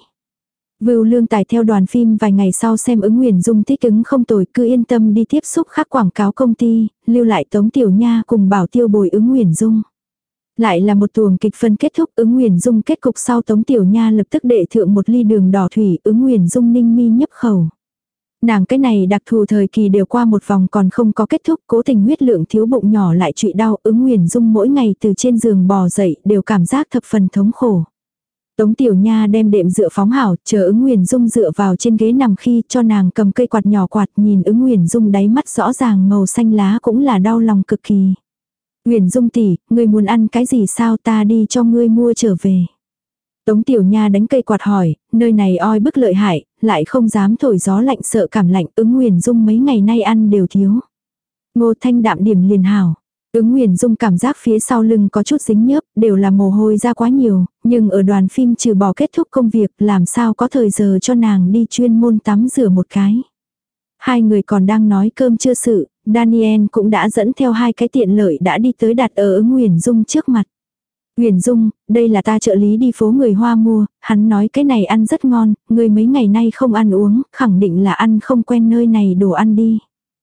Vưu Lương Tài theo đoàn phim vài ngày sau xem Ứng Nguyền Dung thích ứng không tồi, cứ yên tâm đi tiếp xúc khắc quảng cáo công ty, lưu lại Tống Tiểu Nha cùng bảo tiêu bồi Ứng Nguyền Dung. Lại là một tuồng kịch phân kết thúc, Ứng Nguyền Dung kết cục sau Tống Tiểu Nha lập tức đệ thượng một ly đường đỏ thủy, Ứng Nguyền Dung ninh mi nhấp khẩu. Nàng cái này đặc thù thời kỳ đều qua một vòng còn không có kết thúc, cố tình huyết lượng thiếu bụng nhỏ lại trụy đau, Ứng Nguyền Dung mỗi ngày từ trên giường bò dậy đều cảm giác thập phần thống khổ. Tống Tiểu Nha đem đệm dựa phóng hảo, chờ Ứng Nguyền Dung dựa vào trên ghế nằm khi cho nàng cầm cây quạt nhỏ quạt, nhìn Ứng Nguyền Dung đáy mắt rõ ràng màu xanh lá cũng là đau lòng cực kỳ. Nguyền Dung tỷ, ngươi muốn ăn cái gì sao, ta đi cho ngươi mua trở về. Tống Tiểu Nha đánh cây quạt hỏi, nơi này oi bức lợi hại, lại không dám thổi gió lạnh sợ cảm lạnh, Ứng Nguyền Dung mấy ngày nay ăn đều thiếu. Ngô Thanh đạm điểm liền hảo. Ứng Nguyền Dung cảm giác phía sau lưng có chút dính nhớp, đều là mồ hôi ra quá nhiều, nhưng ở đoàn phim trừ bỏ kết thúc công việc, làm sao có thời giờ cho nàng đi chuyên môn tắm rửa một cái. Hai người còn đang nói cơm chưa sự, Daniel cũng đã dẫn theo hai cái tiện lợi đã đi tới đặt ở Ứng Nguyền Dung trước mặt. Nguyền Dung, đây là ta trợ lý đi phố người Hoa mua, hắn nói cái này ăn rất ngon, người mấy ngày nay không ăn uống, khẳng định là ăn không quen nơi này đồ ăn đi.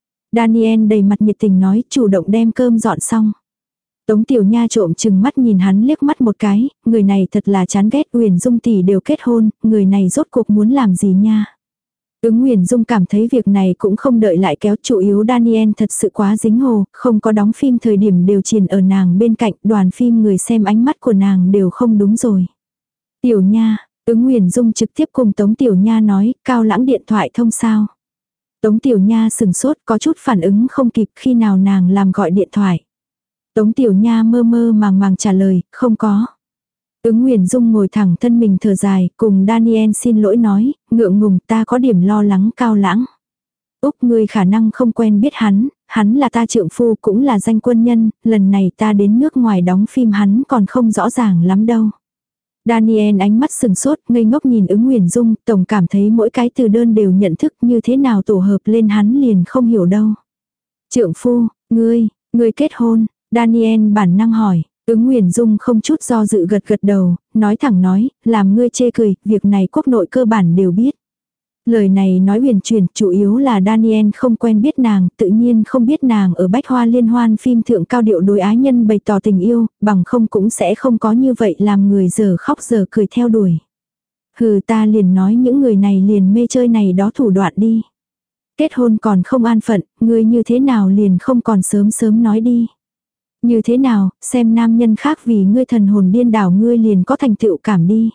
Daniel đầy mặt nhiệt tình nói, chủ động đem cơm dọn xong. Tống Tiểu Nha trộm chừng mắt nhìn hắn liếc mắt một cái, người này thật là chán ghét, Nguyền Dung tỷ đều kết hôn, người này rốt cuộc muốn làm gì nha. Ứng Nguyền Dung cảm thấy việc này cũng không đợi lại kéo, chủ yếu Daniel thật sự quá dính hồ, không có đóng phim thời điểm đều triền ở nàng bên cạnh, đoàn phim người xem ánh mắt của nàng đều không đúng rồi. Tiểu Nha, Ứng Nguyền Dung trực tiếp cùng Tống Tiểu Nha nói, Cao Lãng điện thoại thông sao. Tống Tiểu Nha sừng sốt có chút phản ứng không kịp khi nào nàng làm gọi điện thoại. Tống Tiểu Nha mơ mơ màng màng trả lời, không có. Ứng Nguyền Dung ngồi thẳng thân mình thở dài, cùng Daniel xin lỗi nói, ngượng ngùng ta có điểm lo lắng Cao Lãng. Úc ngươi khả năng không quen biết hắn là ta trượng phu cũng là danh quân nhân, lần này ta đến nước ngoài đóng phim hắn còn không rõ ràng lắm đâu. Daniel ánh mắt sừng sốt, ngây ngốc nhìn Ứng Nguyền Dung, tổng cảm thấy mỗi cái từ đơn đều nhận thức như thế nào tổ hợp lên hắn liền không hiểu đâu. Trượng phu, ngươi kết hôn, Daniel bản năng hỏi. Ứng Nguyền Dung không chút do dự gật gật đầu, nói thẳng nói, làm ngươi chê cười, việc này quốc nội cơ bản đều biết. Lời này nói huyền chuyển, chủ yếu là Daniel không quen biết nàng, tự nhiên không biết nàng ở Bách Hoa Liên Hoan phim thượng cao điệu đối ái nhân bày tỏ tình yêu, bằng không cũng sẽ không có như vậy làm người giờ khóc giờ cười theo đuổi. Hừ ta liền nói những người này liền mê chơi này đó thủ đoạn đi. Kết hôn còn không an phận, ngươi như thế nào liền không còn sớm sớm nói đi. Như thế nào, xem nam nhân khác vì ngươi thần hồn điên đảo ngươi liền có thành tựu cảm đi.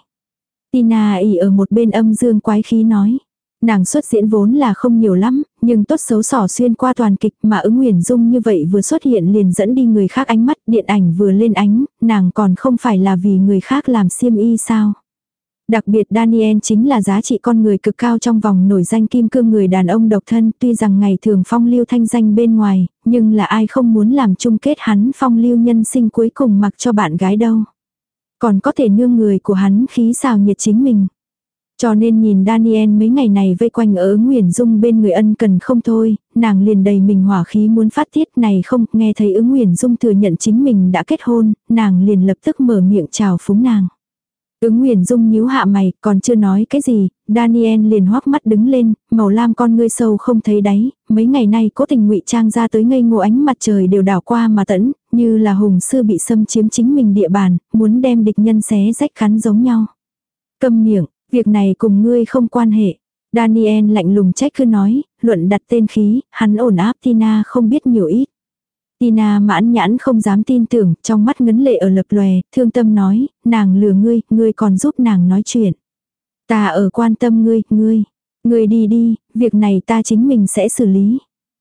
Tina ỉ ở một bên âm dương quái khí nói. Nàng xuất diễn vốn là không nhiều lắm, nhưng tốt xấu xỏ xuyên qua toàn kịch mà Ứng Nguyền Dung như vậy vừa xuất hiện liền dẫn đi người khác ánh mắt, điện ảnh vừa lên ánh, nàng còn không phải là vì người khác làm xiêm y sao. Đặc biệt Daniel chính là giá trị con người cực cao trong vòng nổi danh kim cương người đàn ông độc thân, tuy rằng ngày thường phong lưu thanh danh bên ngoài, nhưng là ai không muốn làm chung kết hắn phong lưu nhân sinh cuối cùng mặc cho bạn gái đâu. Còn có thể nương người của hắn khí xào nhiệt chính mình. Cho nên nhìn Daniel mấy ngày này vây quanh ở Ứng Nguyền Dung bên người ân cần không thôi, nàng liền đầy mình hỏa khí muốn phát tiết này không, nghe thấy Ứng Nguyền Dung thừa nhận chính mình đã kết hôn, nàng liền lập tức mở miệng chào phúng nàng. Ứng Nguyền Dung nhíu hạ mày, còn chưa nói cái gì, Daniel liền hoắc mắt đứng lên, màu lam con ngươi sâu không thấy đáy, mấy ngày nay cố tình ngụy trang ra tới ngây ngô ánh mặt trời đều đảo qua mà tẫn, như là hùng sư bị xâm chiếm chính mình địa bàn, muốn đem địch nhân xé rách cắn giống nhau. Câm miệng, việc này cùng ngươi không quan hệ. Daniel lạnh lùng trách cứ nói, luận đặt tên khí, hắn ổn áp Tina không biết nhiều ít. Tina mãn nhãn không dám tin tưởng, trong mắt ngấn lệ ở lập lòe, thương tâm nói, nàng lừa ngươi còn giúp nàng nói chuyện. Ta ở quan tâm ngươi đi đi, việc này ta chính mình sẽ xử lý.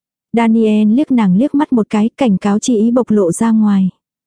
Daniel liếc nàng liếc mắt một cái, cảnh cáo chỉ ý bộc lộ ra ngoài.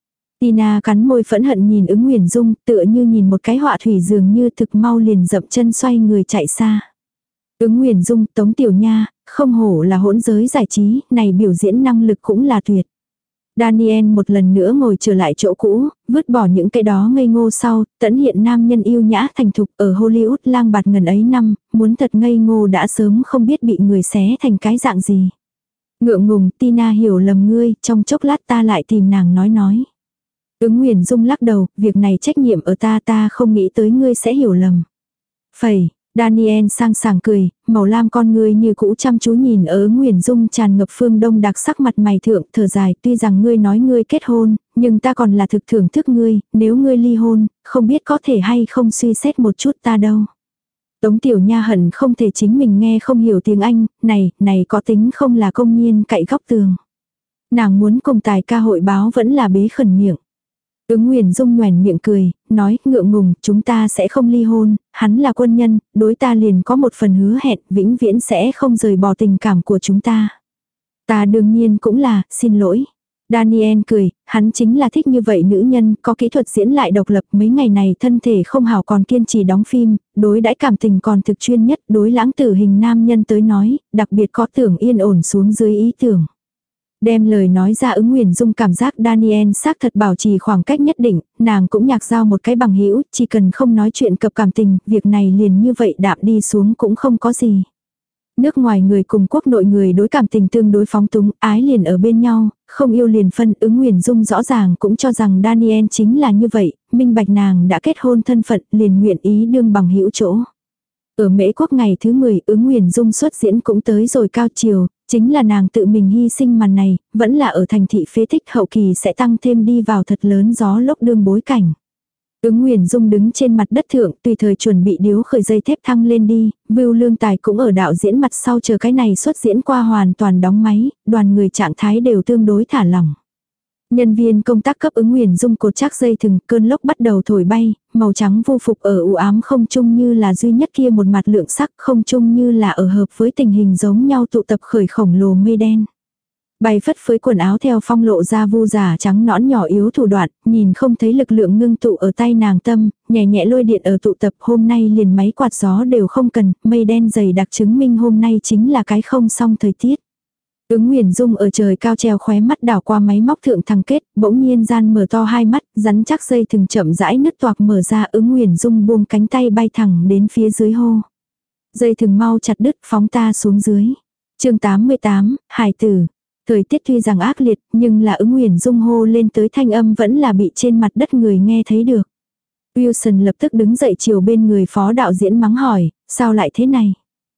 Tina cắn môi phẫn hận nhìn Ứng Nguyền Dung, tựa như nhìn một cái họa thủy dường như thực mau liền dậm chân xoay người chạy xa. Ứng Nguyền Dung, Tống Tiểu Nha, không hổ là hỗn giới giải trí, này biểu diễn năng lực cũng là tuyệt. Daniel một lần nữa ngồi trở lại chỗ cũ, vứt bỏ những cái đó ngây ngô sau, tẫn hiện nam nhân yêu nhã thành thục ở Hollywood lang bạt ngần ấy năm, muốn thật ngây ngô đã sớm không biết bị người xé thành cái dạng gì. Ngượng ngùng, Tina hiểu lầm ngươi, trong chốc lát ta lại tìm nàng nói. Ứng Nguyền Dung lắc đầu, việc này trách nhiệm ở ta không nghĩ tới ngươi sẽ hiểu lầm. Phẩy, Daniel sang sảng cười, màu lam con ngươi như cũ chăm chú nhìn ở Ứng Nguyền Dung tràn ngập phương đông đặc sắc mặt mày thượng, thở dài, tuy rằng ngươi nói ngươi kết hôn, nhưng ta còn là thực thưởng thức ngươi, nếu ngươi ly hôn, không biết có thể hay không suy xét một chút ta đâu. Tống Tiểu Nha hận không thể chính mình nghe không hiểu tiếng Anh, này có tính không là công nhiên cậy góc tường. Nàng muốn cùng tài ca hội báo vẫn là bế khẩn miệng. Ứng Nguyền Dung nhoẻn miệng cười, nói ngượng ngùng, chúng ta sẽ không ly hôn, hắn là quân nhân, đối ta liền có một phần hứa hẹn, vĩnh viễn sẽ không rời bỏ tình cảm của chúng ta. Ta đương nhiên cũng là, xin lỗi. Daniel cười, hắn chính là thích như vậy nữ nhân, có kỹ thuật diễn lại độc lập, mấy ngày này thân thể không hảo còn kiên trì đóng phim, đối đãi cảm tình còn thực chuyên nhất, đối lãng tử hình nam nhân tới nói, đặc biệt có tưởng yên ổn xuống dưới ý tưởng. Đem lời nói ra Ứng Nguyền Dung cảm giác Daniel xác thật bảo trì khoảng cách nhất định, nàng cũng nhạc giao một cái bằng hữu, chỉ cần không nói chuyện cập cảm tình, việc này liền như vậy đạm đi xuống cũng không có gì. Nước ngoài người cùng quốc nội người đối cảm tình tương đối phóng túng, ái liền ở bên nhau, không yêu liền phân. Ứng Nguyền Dung rõ ràng cũng cho rằng Daniel chính là như vậy, minh bạch nàng đã kết hôn thân phận liền nguyện ý đương bằng hữu chỗ. Ở Mễ Quốc ngày thứ 10, Ứng Nguyền Dung xuất diễn cũng tới rồi cao chiều, chính là nàng tự mình hy sinh màn này, vẫn là ở thành thị phế tích hậu kỳ sẽ tăng thêm đi vào thật lớn gió lốc đương bối cảnh. Ứng Nguyền Dung đứng trên mặt đất thượng, tùy thời chuẩn bị điếu khởi dây thép thăng lên đi, Vưu Lương Tài cũng ở đạo diễn mặt sau chờ cái này xuất diễn qua hoàn toàn đóng máy, đoàn người trạng thái đều tương đối thả lỏng. Nhân viên công tác cấp ứng Nguyền Dung cột chắc dây thừng, cơn lốc bắt đầu thổi bay, màu trắng vô phục ở u ám không trung như là duy nhất kia một mặt lượng sắc, không trung như là ở hợp với tình hình giống nhau tụ tập khởi khổng lồ mây đen. Bay phất phới quần áo theo phong lộ ra vu giả trắng nõn nhỏ yếu thủ đoạn, nhìn không thấy lực lượng ngưng tụ ở tay nàng tâm, nhẹ nhẹ lôi điện ở tụ tập, hôm nay liền máy quạt gió đều không cần, mây đen dày đặc chứng minh hôm nay chính là cái không xong thời tiết. Ứng Nguyền Dung ở trời cao treo khóe mắt đảo qua máy móc thượng thằng kết, bỗng nhiên gian mở to hai mắt, rắn chắc dây thừng chậm rãi nứt toạc mở ra, Ứng Nguyền Dung buông cánh tay bay thẳng đến phía dưới hô. Dây thừng mau chặt đứt, phóng ta xuống dưới. Chương 88, Hải tử. Thời tiết tuy rằng ác liệt, nhưng là Ứng Nguyền Dung hô lên tới thanh âm vẫn là bị trên mặt đất người nghe thấy được. Wilson lập tức đứng dậy chiều bên người phó đạo diễn mắng hỏi, sao lại thế này?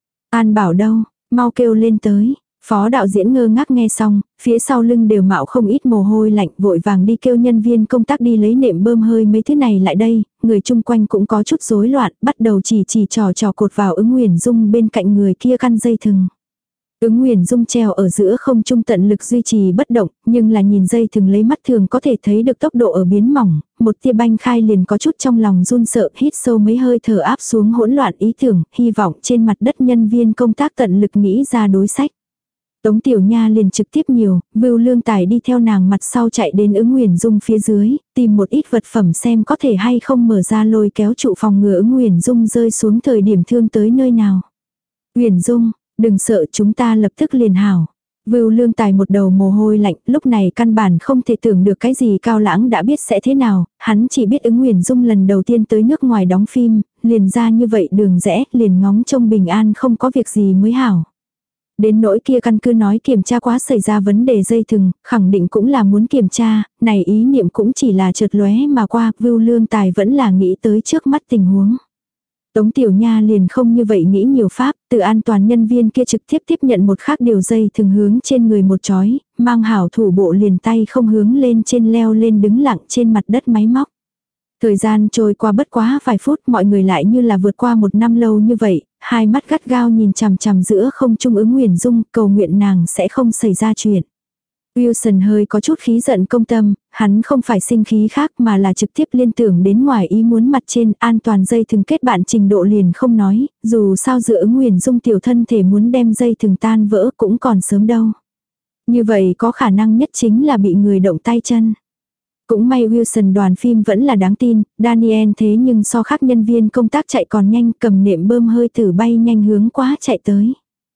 An Bảo đâu, mau kêu lên tới. Phó đạo diễn ngơ ngác nghe xong, phía sau lưng đều mạo không ít mồ hôi lạnh, vội vàng đi kêu nhân viên công tác đi lấy nệm bơm hơi mấy thứ này lại đây, người chung quanh cũng có chút rối loạn, bắt đầu chỉ trò cột vào Ứng Nguyền Dung bên cạnh người kia căn dây thừng. Ứng Nguyền Dung treo ở giữa không trung tận lực duy trì bất động, nhưng là nhìn dây thừng lấy mắt thường có thể thấy được tốc độ ở biến mỏng, một tia banh khai liền có chút trong lòng run sợ, hít sâu mấy hơi thở áp xuống hỗn loạn ý tưởng, hy vọng trên mặt đất nhân viên công tác tận lực nghĩ ra đối sách. Tống Tiểu Nha liền trực tiếp nhiều, Vưu Lương Tài đi theo nàng mặt sau chạy đến Ứng Nguyền Dung phía dưới, tìm một ít vật phẩm xem có thể hay không mở ra lôi kéo trụ phòng ngừa Ứng Nguyền Dung rơi xuống thời điểm thương tới nơi nào. Nguyền Dung, đừng sợ, chúng ta lập tức liền hảo. Vưu Lương Tài một đầu mồ hôi lạnh, lúc này căn bản không thể tưởng được cái gì Cao Lãng đã biết sẽ thế nào, hắn chỉ biết Ứng Nguyền Dung lần đầu tiên tới nước ngoài đóng phim, liền ra như vậy đường rẽ, liền ngóng trông bình an không có việc gì mới hảo. Đến nỗi kia căn cứ nói kiểm tra quá xảy ra vấn đề dây thừng, khẳng định cũng là muốn kiểm tra, này ý niệm cũng chỉ là chợt lóe mà qua, Vưu Lương Tài vẫn là nghĩ tới trước mắt tình huống. Tống Tiểu Nha liền không như vậy nghĩ nhiều pháp, từ an toàn nhân viên kia trực tiếp tiếp nhận một khác điều dây thừng hướng trên người một chói, mang hảo thủ bộ liền tay không hướng lên trên leo lên đứng lặng trên mặt đất máy móc. Thời gian trôi qua bất quá vài phút, mọi người lại như là vượt qua một năm lâu như vậy, hai mắt gắt gao nhìn chằm chằm giữa không trung Ứng Nguyền Dung, cầu nguyện nàng sẽ không xảy ra chuyện. Wilson hơi có chút khí giận công tâm, hắn không phải sinh khí khác mà là trực tiếp liên tưởng đến ngoài ý muốn mặt trên an toàn dây thừng kết bạn trình độ liền không nói, dù sao giữa Ứng Nguyền Dung tiểu thân thể muốn đem dây thừng tan vỡ cũng còn sớm đâu. Như vậy có khả năng nhất chính là bị người động tay chân. Cũng may Wilson đoàn phim vẫn là đáng tin, Daniel thế nhưng so khác nhân viên công tác chạy còn nhanh, cầm nệm bơm hơi thở bay nhanh hướng quá chạy tới.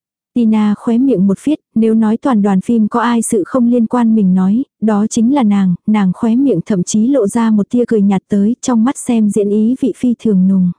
Tina khóe miệng một phiết, nếu nói toàn đoàn phim có ai sự không liên quan mình nói, đó chính là nàng khóe miệng thậm chí lộ ra một tia cười nhạt tới, trong mắt xem diễn ý vị phi thường nùng.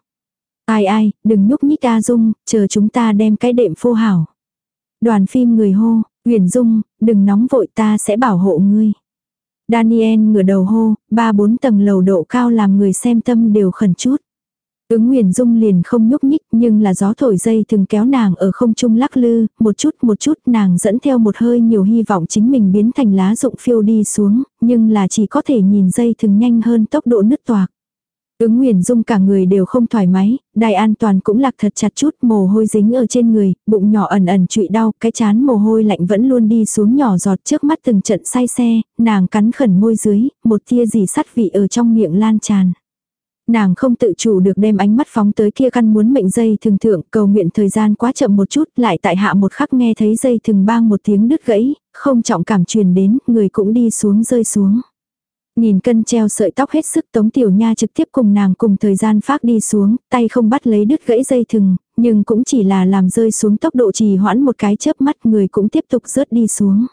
Ai, đừng nhúc nhích A Dung, chờ chúng ta đem cái đệm phô hảo. Đoàn phim người hô, Huyền Dung, đừng nóng vội, ta sẽ bảo hộ ngươi. Daniel ngửa đầu hô, 3-4 tầng lầu độ cao làm người xem tâm đều khẩn chút. Ứng Nguyền Dung liền không nhúc nhích, nhưng là gió thổi dây thường kéo nàng ở không trung lắc lư, một chút nàng dẫn theo một hơi nhiều hy vọng chính mình biến thành lá rụng phiêu đi xuống, nhưng là chỉ có thể nhìn dây thường nhanh hơn tốc độ nứt toạc. Ứng Nguyền Dung cả người đều không thoải mái, đai an toàn cũng lạc thật chặt chút, mồ hôi dính ở trên người, bụng nhỏ ẩn ẩn trụy đau, cái chán mồ hôi lạnh vẫn luôn đi xuống nhỏ giọt, trước mắt từng trận say xe, nàng cắn khẩn môi dưới, một tia gì sắt vị ở trong miệng lan tràn. Nàng không tự chủ được đem ánh mắt phóng tới kia căn muốn mệnh dây thường thượng, cầu nguyện thời gian quá chậm một chút, lại tại hạ một khắc nghe thấy dây thường bang một tiếng đứt gãy, không trọng cảm truyền đến, người cũng đi xuống rơi xuống. Nhìn cân treo sợi tóc hết sức, Tống Tiểu Nha trực tiếp cùng nàng cùng thời gian phát đi xuống, tay không bắt lấy đứt gãy dây thừng, nhưng cũng chỉ là làm rơi xuống tốc độ trì hoãn một cái chớp mắt, người cũng tiếp tục rớt đi xuống.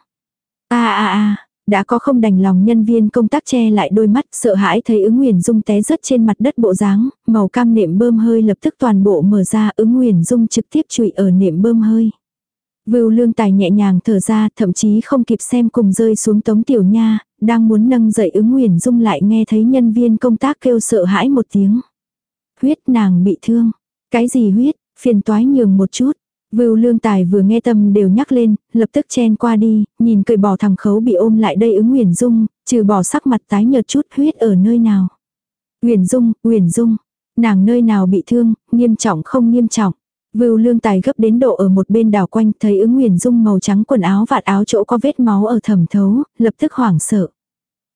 Đã có không đành lòng nhân viên công tác che lại đôi mắt, sợ hãi thấy Ứng Nguyền Dung té rớt trên mặt đất bộ dáng, màu cam nệm bơm hơi lập tức toàn bộ mở ra, Ứng Nguyền Dung trực tiếp trụy ở nệm bơm hơi. Vưu Lương Tài nhẹ nhàng thở ra, thậm chí không kịp xem cùng rơi xuống Tống Tiểu Nha, đang muốn nâng dậy Ứng Nguyền Dung lại nghe thấy nhân viên công tác kêu sợ hãi một tiếng. Huyết, nàng bị thương. Cái gì huyết, phiền toái nhường một chút. Vưu Lương Tài vừa nghe tâm đều nhắc lên, lập tức chen qua đi, nhìn cởi bỏ thằng khấu bị ôm lại đây Ứng Nguyền Dung, trừ bỏ sắc mặt tái nhợt chút, huyết ở nơi nào. Nguyền Dung, nàng nơi nào bị thương, nghiêm trọng không nghiêm trọng. Vưu Lương Tài gấp đến độ ở một bên đảo quanh, thấy Ứng Nguyền Dung màu trắng quần áo vạt áo chỗ có vết máu ở thẩm thấu, lập tức hoảng sợ.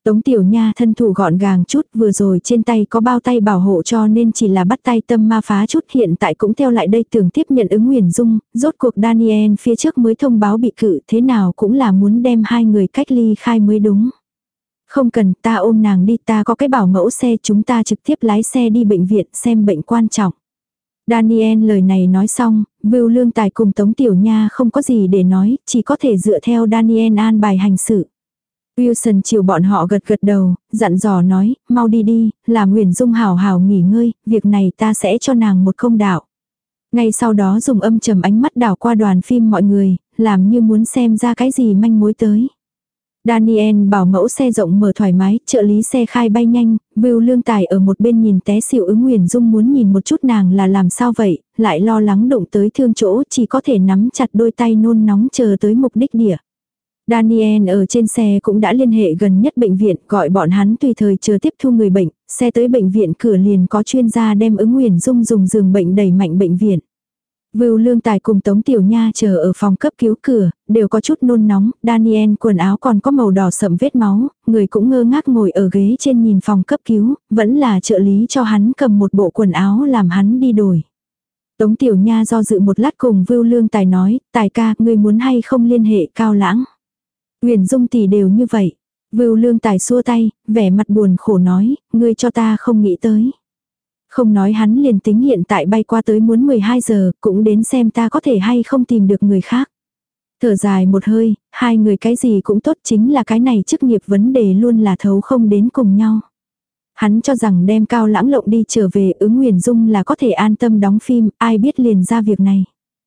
Tống Tiểu Nha thân thủ gọn gàng chút, vừa rồi trên tay có bao tay bảo hộ cho nên chỉ là bắt tay tâm ma phá chút, hiện tại cũng theo lại đây tưởng tiếp nhận ứng Nguyền Dung, rốt cuộc Daniel phía trước mới thông báo bị cự, thế nào cũng là muốn đem hai người cách ly khai mới đúng. Không cần, ta ôm nàng đi, ta có cái bảo mẫu xe, chúng ta trực tiếp lái xe đi bệnh viện xem bệnh quan trọng. Daniel lời này nói xong, Vưu Lương Tài cùng Tống Tiểu Nha không có gì để nói, chỉ có thể dựa theo Daniel an bài hành sự. Wilson chiều bọn họ gật gật đầu, dặn dò nói, mau đi đi, làm Nguyền Dung hào hào nghỉ ngơi, việc này ta sẽ cho nàng một công đạo. Ngay sau đó dùng âm trầm ánh mắt đảo qua đoàn phim mọi người, làm như muốn xem ra cái gì manh mối tới. Daniel bảo mẫu xe rộng mở thoải mái, trợ lý xe khai bay nhanh, Vưu Lương Tài ở một bên nhìn té xỉu ứng Nguyền Dung muốn nhìn một chút nàng là làm sao vậy, lại lo lắng đụng tới thương chỗ, chỉ có thể nắm chặt đôi tay nôn nóng chờ tới mục đích địa. Daniel ở trên xe cũng đã liên hệ gần nhất bệnh viện, gọi bọn hắn tùy thời chờ tiếp thu người bệnh, xe tới bệnh viện cửa liền có chuyên gia đem ứng Nguyền Dung dùng giường bệnh đẩy mạnh bệnh viện. Vưu Lương Tài cùng Tống Tiểu Nha chờ ở phòng cấp cứu cửa, đều có chút nôn nóng, Daniel quần áo còn có màu đỏ sậm vết máu, người cũng ngơ ngác ngồi ở ghế trên nhìn phòng cấp cứu, vẫn là trợ lý cho hắn cầm một bộ quần áo làm hắn đi đổi. Tống Tiểu Nha do dự một lát cùng Vưu Lương Tài nói, Tài ca, ngươi muốn hay không liên hệ Cao Lãng. Nguyền Dung tỷ đều như vậy. Vưu Lương Tài xua tay, vẻ mặt buồn khổ nói, ngươi cho ta không nghĩ tới. Không nói hắn liền tính hiện tại bay qua tới muốn 12 giờ, cũng đến xem ta có thể hay không tìm được người khác. Thở dài một hơi, hai người cái gì cũng tốt, chính là cái này chức nghiệp vấn đề luôn là thấu không đến cùng nhau. Hắn cho rằng đem Cao Lãng lộng đi trở về ứng Nguyền Dung là có thể an tâm đóng phim, ai biết liền ra việc này.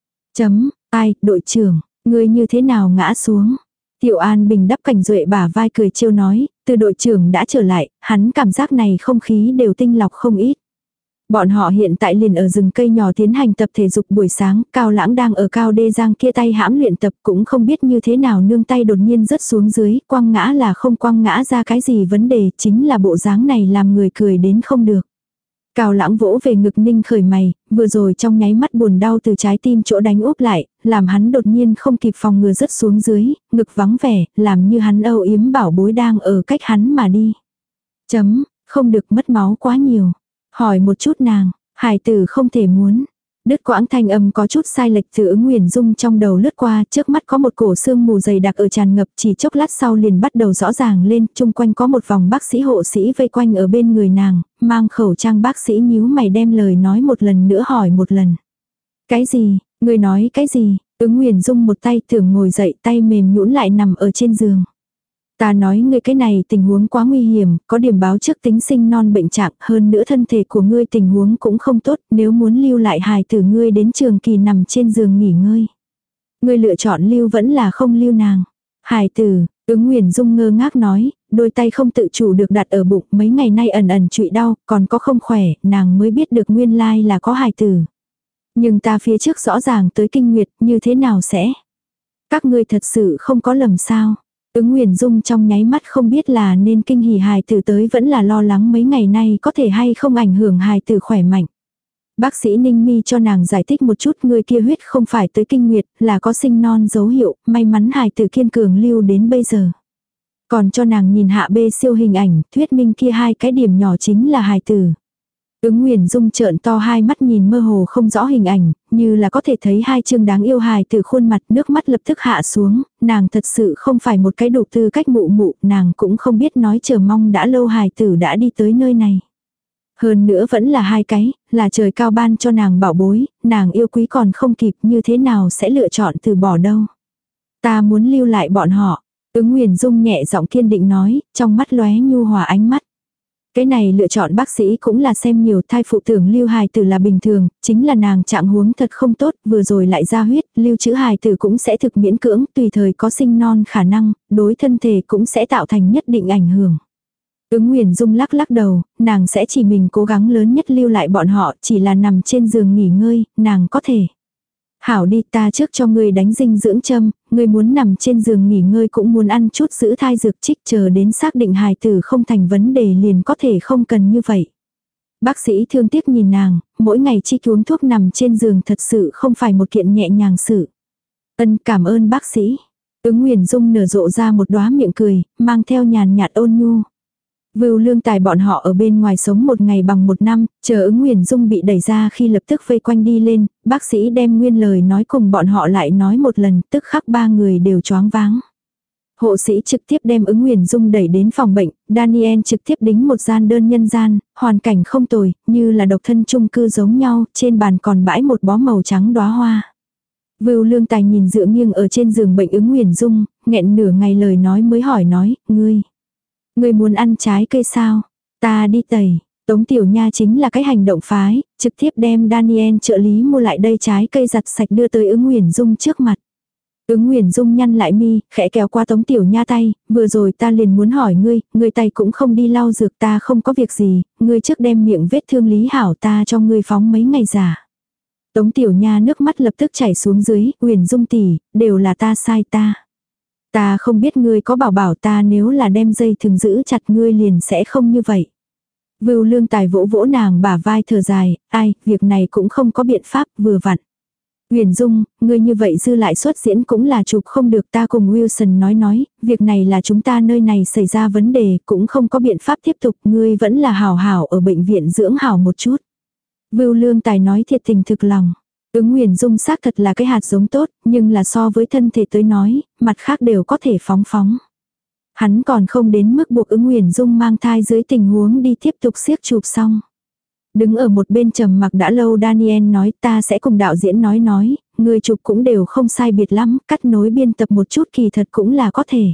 Ai, đội trưởng, ngươi như thế nào ngã xuống? Tiểu An Bình đắp Cảnh Duệ bả vai cười trêu nói, từ đội trưởng đã trở lại, hắn cảm giác này không khí đều tinh lọc không ít. Bọn họ hiện tại liền ở rừng cây nhỏ tiến hành tập thể dục buổi sáng, Cao Lãng đang ở cao đê giang kia tay hãm luyện tập cũng không biết như thế nào nương tay đột nhiên rớt xuống dưới, quăng ngã là không quăng ngã ra cái gì vấn đề, chính là bộ dáng này làm người cười đến không được. Cao Lãng vỗ về ngực ninh khởi mày, vừa rồi trong nháy mắt buồn đau từ trái tim chỗ đánh úp lại, làm hắn đột nhiên không kịp phòng ngừa rớt xuống dưới, ngực vắng vẻ, làm như hắn âu yếm bảo bối đang ở cách hắn mà đi. Không được mất máu quá nhiều. Hỏi một chút nàng, hài tử không thể muốn. Đứt quãng thanh âm có chút sai lệch từ ứng Nguyền Dung trong đầu lướt qua, trước mắt có một cổ sương mù dày đặc ở tràn ngập, chỉ chốc lát sau liền bắt đầu rõ ràng lên, chung quanh có một vòng bác sĩ hộ sĩ vây quanh ở bên người nàng, mang khẩu trang bác sĩ nhíu mày đem lời nói một lần nữa hỏi một lần. Cái gì, người nói cái gì, ứng Nguyền Dung một tay tưởng ngồi dậy, tay mềm nhũn lại nằm ở trên giường. Ta nói ngươi cái này tình huống quá nguy hiểm, có điểm báo trước tính sinh non bệnh trạng, hơn nữa thân thể của ngươi tình huống cũng không tốt, nếu muốn lưu lại hài tử ngươi đến trường kỳ nằm trên giường nghỉ ngơi. Ngươi lựa chọn lưu vẫn là không lưu nàng. Hài tử, ứng Nguyền Dung ngơ ngác nói, đôi tay không tự chủ được đặt ở bụng, mấy ngày nay ẩn ẩn trụy đau, còn có không khỏe, nàng mới biết được nguyên lai là có hài tử. Nhưng ta phía trước rõ ràng tới kinh nguyệt, như thế nào sẽ? Các ngươi thật sự không có lầm sao? Ứng Nguyền Dung trong nháy mắt không biết là nên kinh hỉ hài tử tới vẫn là lo lắng mấy ngày nay có thể hay không ảnh hưởng hài tử khỏe mạnh. Bác sĩ Ninh Mi cho nàng giải thích một chút, người kia huyết không phải tới kinh nguyệt, là có sinh non dấu hiệu, may mắn hài tử kiên cường lưu đến bây giờ. Còn cho nàng nhìn hạ bê siêu hình ảnh, thuyết minh kia hai cái điểm nhỏ chính là hài tử. Ứng Nguyền Dung trợn to hai mắt nhìn mơ hồ không rõ hình ảnh, như là có thể thấy hai chương đáng yêu hài từ khuôn mặt, nước mắt lập tức hạ xuống, nàng thật sự không phải một cái đủ tư cách mụ mụ, nàng cũng không biết nói chờ mong đã lâu hài tử đã đi tới nơi này. Hơn nữa vẫn là hai cái, là trời cao ban cho nàng bảo bối, nàng yêu quý còn không kịp, như thế nào sẽ lựa chọn từ bỏ đâu. Ta muốn lưu lại bọn họ. Ứng Nguyền Dung nhẹ giọng kiên định nói, trong mắt lóe nhu hòa ánh mắt. Cái này lựa chọn bác sĩ cũng là xem nhiều, thai phụ tưởng lưu hài tử là bình thường, chính là nàng trạng huống thật không tốt, vừa rồi lại ra huyết, lưu trữ hài tử cũng sẽ thực miễn cưỡng, tùy thời có sinh non khả năng, đối thân thể cũng sẽ tạo thành nhất định ảnh hưởng. Ứng Nguyền Dung lắc lắc đầu, nàng sẽ chỉ mình cố gắng lớn nhất lưu lại bọn họ, chỉ là nằm trên giường nghỉ ngơi, nàng có thể. Hảo đi, ta trước cho ngươi đánh dinh dưỡng châm, ngươi muốn nằm trên giường nghỉ ngơi cũng muốn ăn chút giữ thai dược trích, chờ đến xác định hài tử không thành vấn đề liền có thể không cần như vậy. Bác sĩ thương tiếc nhìn nàng, mỗi ngày chi uống thuốc nằm trên giường thật sự không phải một kiện nhẹ nhàng sự. Ân, cảm ơn bác sĩ. Ứng Nguyền Dung nở rộ ra một đóa miệng cười, mang theo nhàn nhạt ôn nhu. Vưu Lương Tài bọn họ ở bên ngoài sống một ngày bằng một năm, chờ Ứng Nguyền Dung bị đẩy ra khi lập tức vây quanh đi lên, bác sĩ đem nguyên lời nói cùng bọn họ lại nói một lần, tức khắc ba người đều choáng váng. Hộ sĩ trực tiếp đem Ứng Nguyền Dung đẩy đến phòng bệnh, Daniel trực tiếp đính một gian đơn nhân gian, hoàn cảnh không tồi, như là độc thân chung cư giống nhau, trên bàn còn bãi một bó màu trắng đóa hoa. Vưu Lương Tài nhìn dựa nghiêng ở trên giường bệnh Ứng Nguyền Dung, nghẹn nửa ngày lời nói mới hỏi nói, ngươi muốn ăn trái cây sao? Ta đi tẩy. Tống Tiểu Nha chính là cái hành động phái, trực tiếp đem Daniel trợ lý mua lại đây trái cây giặt sạch đưa tới Ứng Nguyền Dung trước mặt. Ứng Nguyền Dung nhăn lại mi, khẽ kéo qua Tống Tiểu Nha tay, vừa rồi ta liền muốn hỏi ngươi tay cũng không đi lau dược, ta không có việc gì, ngươi trước đem miệng vết thương lý hảo, ta cho ngươi phóng mấy ngày giả. Tống Tiểu Nha nước mắt lập tức chảy xuống dưới, Nguyền Dung tỷ, đều là ta sai ta. Ta không biết ngươi có bảo ta nếu là đem dây thừng giữ chặt ngươi liền sẽ không như vậy. Vưu Lương Tài vỗ vỗ nàng bả vai thở dài, ai, việc này cũng không có biện pháp, vừa vặn. Nguyền Dung, ngươi như vậy dư lại xuất diễn cũng là chụp không được, ta cùng Wilson nói, việc này là chúng ta nơi này xảy ra vấn đề, cũng không có biện pháp tiếp tục, ngươi vẫn là hảo ở bệnh viện dưỡng hảo một chút. Vưu Lương Tài nói thiệt tình thực lòng. Ứng Nguyền Dung xác thật là cái hạt giống tốt, nhưng là so với thân thể tới nói, mặt khác đều có thể phóng. Hắn còn không đến mức buộc Ứng Nguyền Dung mang thai dưới tình huống đi tiếp tục siếc chụp xong. Đứng ở một bên trầm mặc đã lâu Daniel nói ta sẽ cùng đạo diễn nói, người chụp cũng đều không sai biệt lắm, cắt nối biên tập một chút kỳ thật cũng là có thể.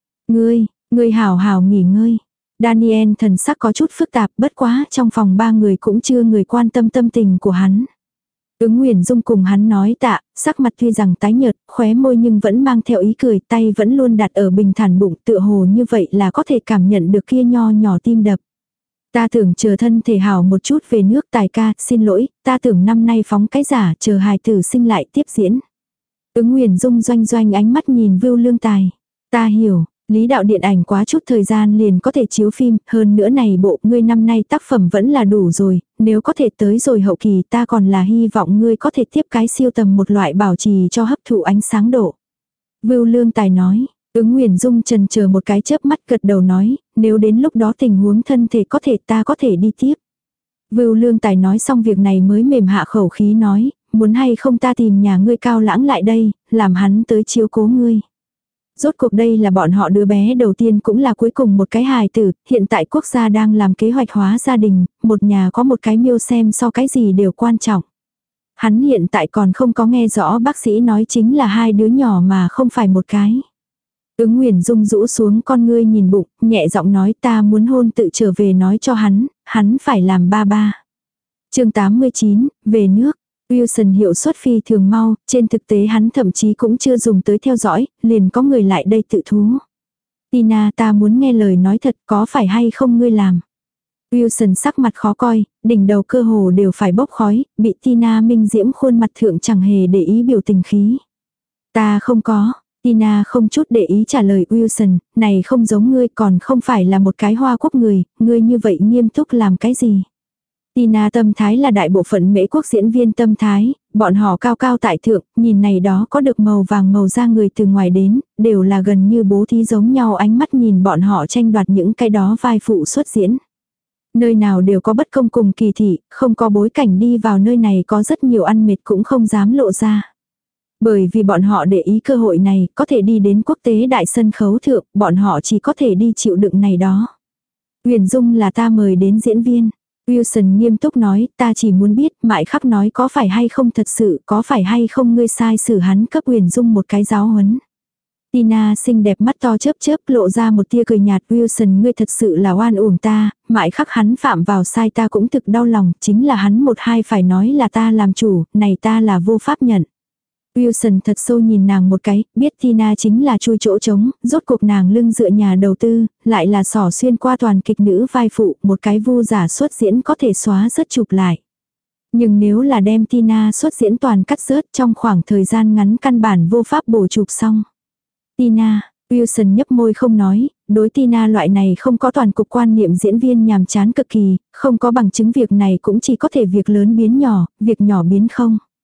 Ngươi hảo nghỉ ngơi. Daniel thần sắc có chút phức tạp, bất quá trong phòng ba người cũng chưa người quan tâm tâm tình của hắn. Ứng Nguyền Dung cùng hắn nói tạ, sắc mặt tuy rằng tái nhợt, khóe môi nhưng vẫn mang theo ý cười, tay vẫn luôn đặt ở bình thản bụng, tựa hồ như vậy là có thể cảm nhận được kia nho nhỏ tim đập. Ta tưởng chờ thân thể hảo một chút về nước, Tài ca, xin lỗi, ta tưởng năm nay phóng cái giả, chờ hài tử sinh lại tiếp diễn. Ứng Nguyền Dung doanh ánh mắt nhìn Vưu Lương Tài. Ta hiểu, lý đạo điện ảnh quá chút thời gian liền có thể chiếu phim, hơn nữa này bộ ngươi năm nay tác phẩm vẫn là đủ rồi, nếu có thể tới rồi hậu kỳ ta còn là hy vọng ngươi có thể tiếp cái siêu tầm một loại bảo trì cho hấp thụ ánh sáng độ. Vưu Lương Tài nói. Ứng Nguyền Dung chần chờ một cái chớp mắt gật đầu nói, nếu đến lúc đó tình huống thân thể có thể ta có thể đi tiếp. Vưu Lương Tài nói xong việc này mới mềm hạ khẩu khí nói, muốn hay không ta tìm nhà ngươi Cao Lãng lại đây, làm hắn tới chiếu cố ngươi. Rốt cuộc đây là bọn họ đứa bé đầu tiên cũng là cuối cùng một cái hài tử, hiện tại quốc gia đang làm kế hoạch hóa gia đình, một nhà có một cái miêu xem so cái gì đều quan trọng. Hắn hiện tại còn không có nghe rõ bác sĩ nói chính là hai đứa nhỏ mà không phải một cái. Ứng Nguyền Dung rũ xuống con ngươi nhìn bụng, nhẹ giọng nói ta muốn hôn tự trở về nói cho hắn phải làm ba. Chương 89, về nước. Wilson hiệu suất phi thường mau, trên thực tế hắn thậm chí cũng chưa dùng tới theo dõi, liền có người lại đây tự thú. Tina ta muốn nghe lời nói thật, có phải hay không ngươi làm? Wilson sắc mặt khó coi, đỉnh đầu cơ hồ đều phải bốc khói, bị Tina minh diễm khuôn mặt thượng chẳng hề để ý biểu tình khí. Ta không có. Tina không chút để ý trả lời Wilson, này không giống ngươi, còn không phải là một cái Hoa Quốc người, ngươi như vậy nghiêm túc làm cái gì? Tina tâm thái là đại bộ phận Mễ Quốc diễn viên tâm thái, bọn họ cao cao tại thượng, nhìn này đó có được màu vàng màu da người từ ngoài đến, đều là gần như bố thí giống nhau ánh mắt nhìn bọn họ tranh đoạt những cái đó vai phụ xuất diễn. Nơi nào đều có bất công cùng kỳ thị, không có bối cảnh đi vào nơi này có rất nhiều ăn mệt cũng không dám lộ ra. Bởi vì bọn họ để ý cơ hội này, có thể đi đến quốc tế đại sân khấu thượng, bọn họ chỉ có thể đi chịu đựng này đó. Nguyền Dung là ta mời đến diễn viên. Wilson nghiêm túc nói, ta chỉ muốn biết, Mại Khắc nói có phải hay không thật sự, có phải hay không ngươi sai xử hắn cấp Nguyền Dung một cái giáo huấn. Tina xinh đẹp mắt to chớp lộ ra một tia cười nhạt, Wilson ngươi thật sự là oan uổng ta, Mại Khắc hắn phạm vào sai ta cũng thực đau lòng, chính là hắn một hai phải nói là ta làm chủ, này ta là vô pháp nhận. Wilson thật sâu nhìn nàng một cái, biết Tina chính là chui chỗ trống, rốt cuộc nàng lưng dựa nhà đầu tư, lại là sỏ xuyên qua toàn kịch nữ vai phụ, một cái vu giả xuất diễn có thể xóa rớt chụp lại. Nhưng nếu là đem Tina xuất diễn toàn cắt rớt trong khoảng thời gian ngắn căn bản vô pháp bổ chụp xong. Tina, Wilson nhấp môi không nói, đối Tina loại này không có toàn cục quan niệm diễn viên nhàm chán cực kỳ, không có bằng chứng việc này cũng chỉ có thể việc lớn biến nhỏ, việc nhỏ biến không.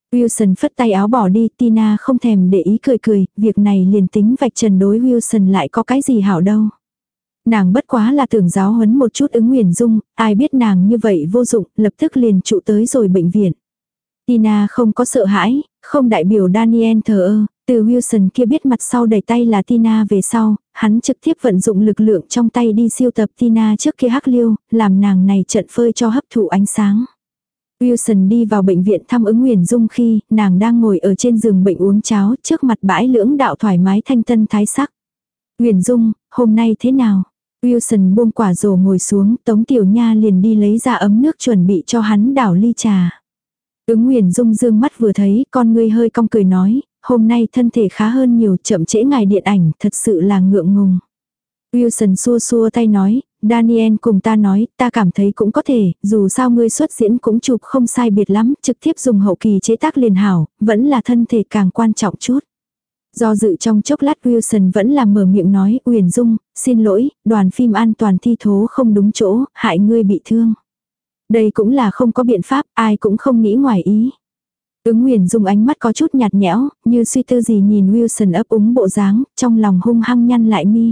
Wilson phất tay áo bỏ đi, Tina không thèm để ý cười cười, việc này liền tính vạch trần đối Wilson lại có cái gì hảo đâu. Nàng bất quá là tưởng giáo huấn một chút ứng Nguyền Dung, ai biết nàng như vậy vô dụng, lập tức liền trụ tới rồi bệnh viện. Tina không có sợ hãi, không đại biểu Daniel thờ ơ, từ Wilson kia biết mặt sau đẩy tay là Tina về sau, hắn trực tiếp vận dụng lực lượng trong tay đi siêu tập Tina trước kia hắc liêu, làm nàng này trận phơi cho hấp thụ ánh sáng. Wilson đi vào bệnh viện thăm ứng Nguyền Dung khi nàng đang ngồi ở trên giường bệnh uống cháo, trước mặt bãi lưỡng đạo thoải mái thanh tân thái sắc. Nguyền Dung, hôm nay thế nào? Wilson buông quả rổ ngồi xuống, Tống Tiểu Nha liền đi lấy ra ấm nước chuẩn bị cho hắn đảo ly trà. Ứng Nguyền Dung dương mắt vừa thấy, con ngươi hơi cong cười nói, hôm nay thân thể khá hơn nhiều, chậm trễ ngài điện ảnh, thật sự là ngượng ngùng. Wilson xua xua tay nói, Daniel cùng ta nói, ta cảm thấy cũng có thể, dù sao ngươi xuất diễn cũng chụp không sai biệt lắm, trực tiếp dùng hậu kỳ chế tác liền hảo, vẫn là thân thể càng quan trọng chút. Do dự trong chốc lát Wilson vẫn là mở miệng nói, Uyển Dung, xin lỗi, đoàn phim an toàn thi thố không đúng chỗ, hại ngươi bị thương. Đây cũng là không có biện pháp, ai cũng không nghĩ ngoài ý. Ứng Nguyền Dung ánh mắt có chút nhạt nhẽo, như suy tư gì nhìn Wilson ấp úng bộ dáng, trong lòng hung hăng nhăn lại mi.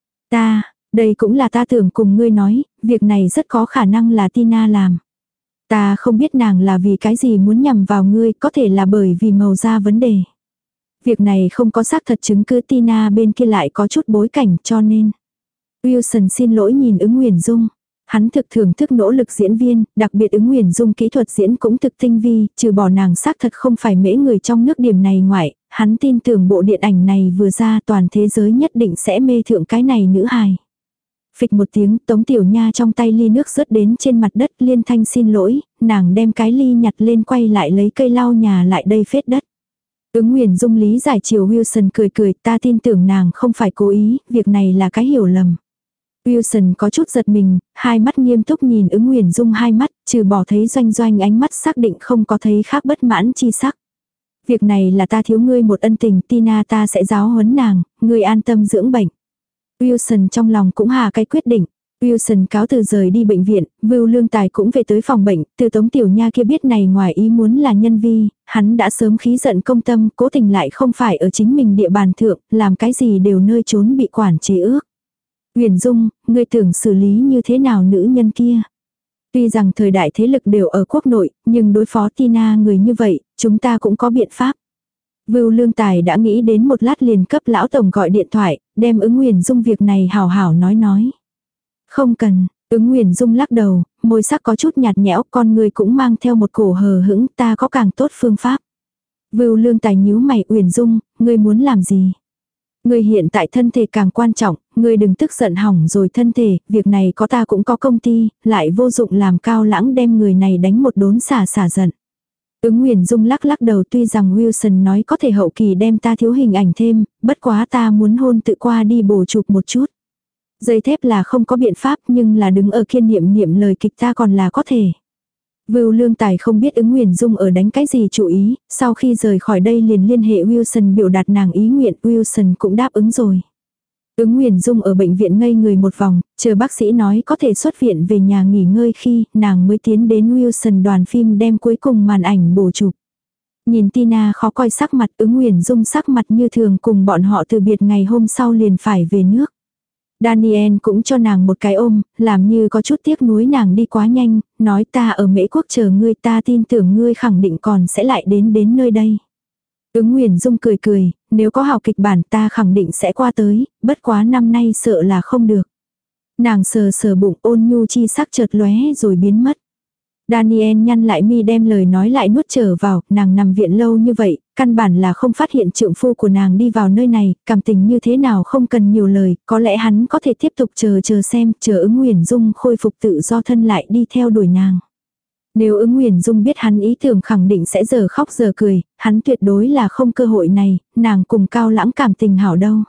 Đây cũng là ta tưởng cùng ngươi nói, việc này rất có khả năng là Tina làm. Ta không biết nàng là vì cái gì muốn nhằm vào ngươi, có thể là bởi vì màu da vấn đề. Việc này không có xác thật chứng cứ, Tina bên kia lại có chút bối cảnh cho nên. Wilson xin lỗi nhìn ứng Nguyền Dung. Hắn thực thưởng thức nỗ lực diễn viên, đặc biệt ứng Nguyền Dung kỹ thuật diễn cũng thực tinh vi, trừ bỏ nàng xác thật không phải mễ người trong nước điểm này ngoại, hắn tin tưởng bộ điện ảnh này vừa ra toàn thế giới nhất định sẽ mê thượng cái này nữ hài. Phịch một tiếng, Tống Tiểu Nha trong tay ly nước rớt đến trên mặt đất, liên thanh xin lỗi, nàng đem cái ly nhặt lên quay lại lấy cây lau nhà lại đây phết đất. Ứng Nguyền Dung lý giải chiều Wilson cười cười, ta tin tưởng nàng không phải cố ý, việc này là cái hiểu lầm. Wilson có chút giật mình, hai mắt nghiêm túc nhìn ứng Nguyền Dung hai mắt, trừ bỏ thấy doanh doanh ánh mắt xác định không có thấy khác bất mãn chi sắc. Việc này là ta thiếu ngươi một ân tình, Tina ta sẽ giáo huấn nàng, ngươi an tâm dưỡng bệnh. Wilson trong lòng cũng hà cái quyết định. Wilson cáo từ rời đi bệnh viện, Vưu Lương Tài cũng về tới phòng bệnh, từ Tống Tiểu Nha kia biết này ngoài ý muốn là nhân vi, hắn đã sớm khí giận công tâm, cố tình lại không phải ở chính mình địa bàn thượng, làm cái gì đều nơi trốn bị quản chế ước. Nguyền Dung, ngươi tưởng xử lý như thế nào nữ nhân kia? Tuy rằng thời đại thế lực đều ở quốc nội, nhưng đối phó Tina người như vậy, chúng ta cũng có biện pháp. Vưu Lương Tài đã nghĩ đến một lát liền cấp lão tổng gọi điện thoại, đem ứng Nguyền Dung việc này hảo hảo nói. Không cần, ứng Nguyền Dung lắc đầu, môi sắc có chút nhạt nhẽo, con người cũng mang theo một cổ hờ hững, ta có càng tốt phương pháp. Vưu Lương Tài nhíu mày, Uyển Dung, ngươi muốn làm gì? Ngươi hiện tại thân thể càng quan trọng, ngươi đừng tức giận hỏng rồi thân thể, việc này có ta cũng có công ty, lại vô dụng làm Cao Lãng đem người này đánh một đốn xả giận. Ứng Nguyền Dung lắc đầu, tuy rằng Wilson nói có thể hậu kỳ đem ta thiếu hình ảnh thêm, bất quá ta muốn hôn tự qua đi bổ chụp một chút. Dây thép là không có biện pháp nhưng là đứng ở kiên niệm lời kịch ta còn là có thể. Vưu Lương Tài không biết ứng Nguyền Dung ở đánh cái gì chủ ý, sau khi rời khỏi đây liền liên hệ Wilson biểu đạt nàng ý nguyện, Wilson cũng đáp ứng rồi. Ứng Nguyền Dung ở bệnh viện ngây người một vòng, chờ bác sĩ nói có thể xuất viện về nhà nghỉ ngơi khi nàng mới tiến đến Wilson đoàn phim đem cuối cùng màn ảnh bổ chụp. Nhìn Tina khó coi sắc mặt, ứng Nguyền Dung sắc mặt như thường cùng bọn họ từ biệt ngày hôm sau liền phải về nước. Daniel cũng cho nàng một cái ôm, làm như có chút tiếc nuối nàng đi quá nhanh, nói ta ở Mễ Quốc chờ ngươi, ta tin tưởng ngươi khẳng định còn sẽ lại đến nơi đây. Ứng Nguyền Dung cười, nếu có hào kịch bản ta khẳng định sẽ qua tới, bất quá năm nay sợ là không được. Nàng sờ bụng, ôn nhu chi sắc chợt lóe rồi biến mất. Daniel nhăn lại mi đem lời nói lại nuốt trở vào, nàng nằm viện lâu như vậy, căn bản là không phát hiện trượng phu của nàng đi vào nơi này, cảm tình như thế nào không cần nhiều lời, có lẽ hắn có thể tiếp tục chờ xem, chờ ứng Nguyền Dung khôi phục tự do thân lại đi theo đuổi nàng. Nếu ứng Nguyền Dung biết hắn ý tưởng khẳng định sẽ giờ khóc giờ cười, hắn tuyệt đối là không cơ hội này, nàng cùng Cao Lãng cảm tình hảo đâu.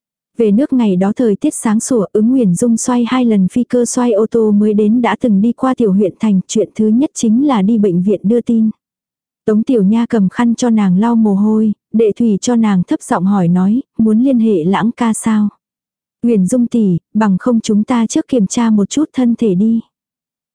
Về nước ngày đó thời tiết sáng sủa, ứng Nguyền Dung xoay 2 lần phi cơ xoay ô tô mới đến đã từng đi qua tiểu huyện thành, chuyện thứ nhất chính là đi bệnh viện đưa tin. Tống Tiểu Nha cầm khăn cho nàng lau mồ hôi, Đệ Thủy cho nàng thấp giọng hỏi nói, muốn liên hệ Lãng ca sao? Nguyền Dung tỷ, bằng không chúng ta trước kiểm tra một chút thân thể đi.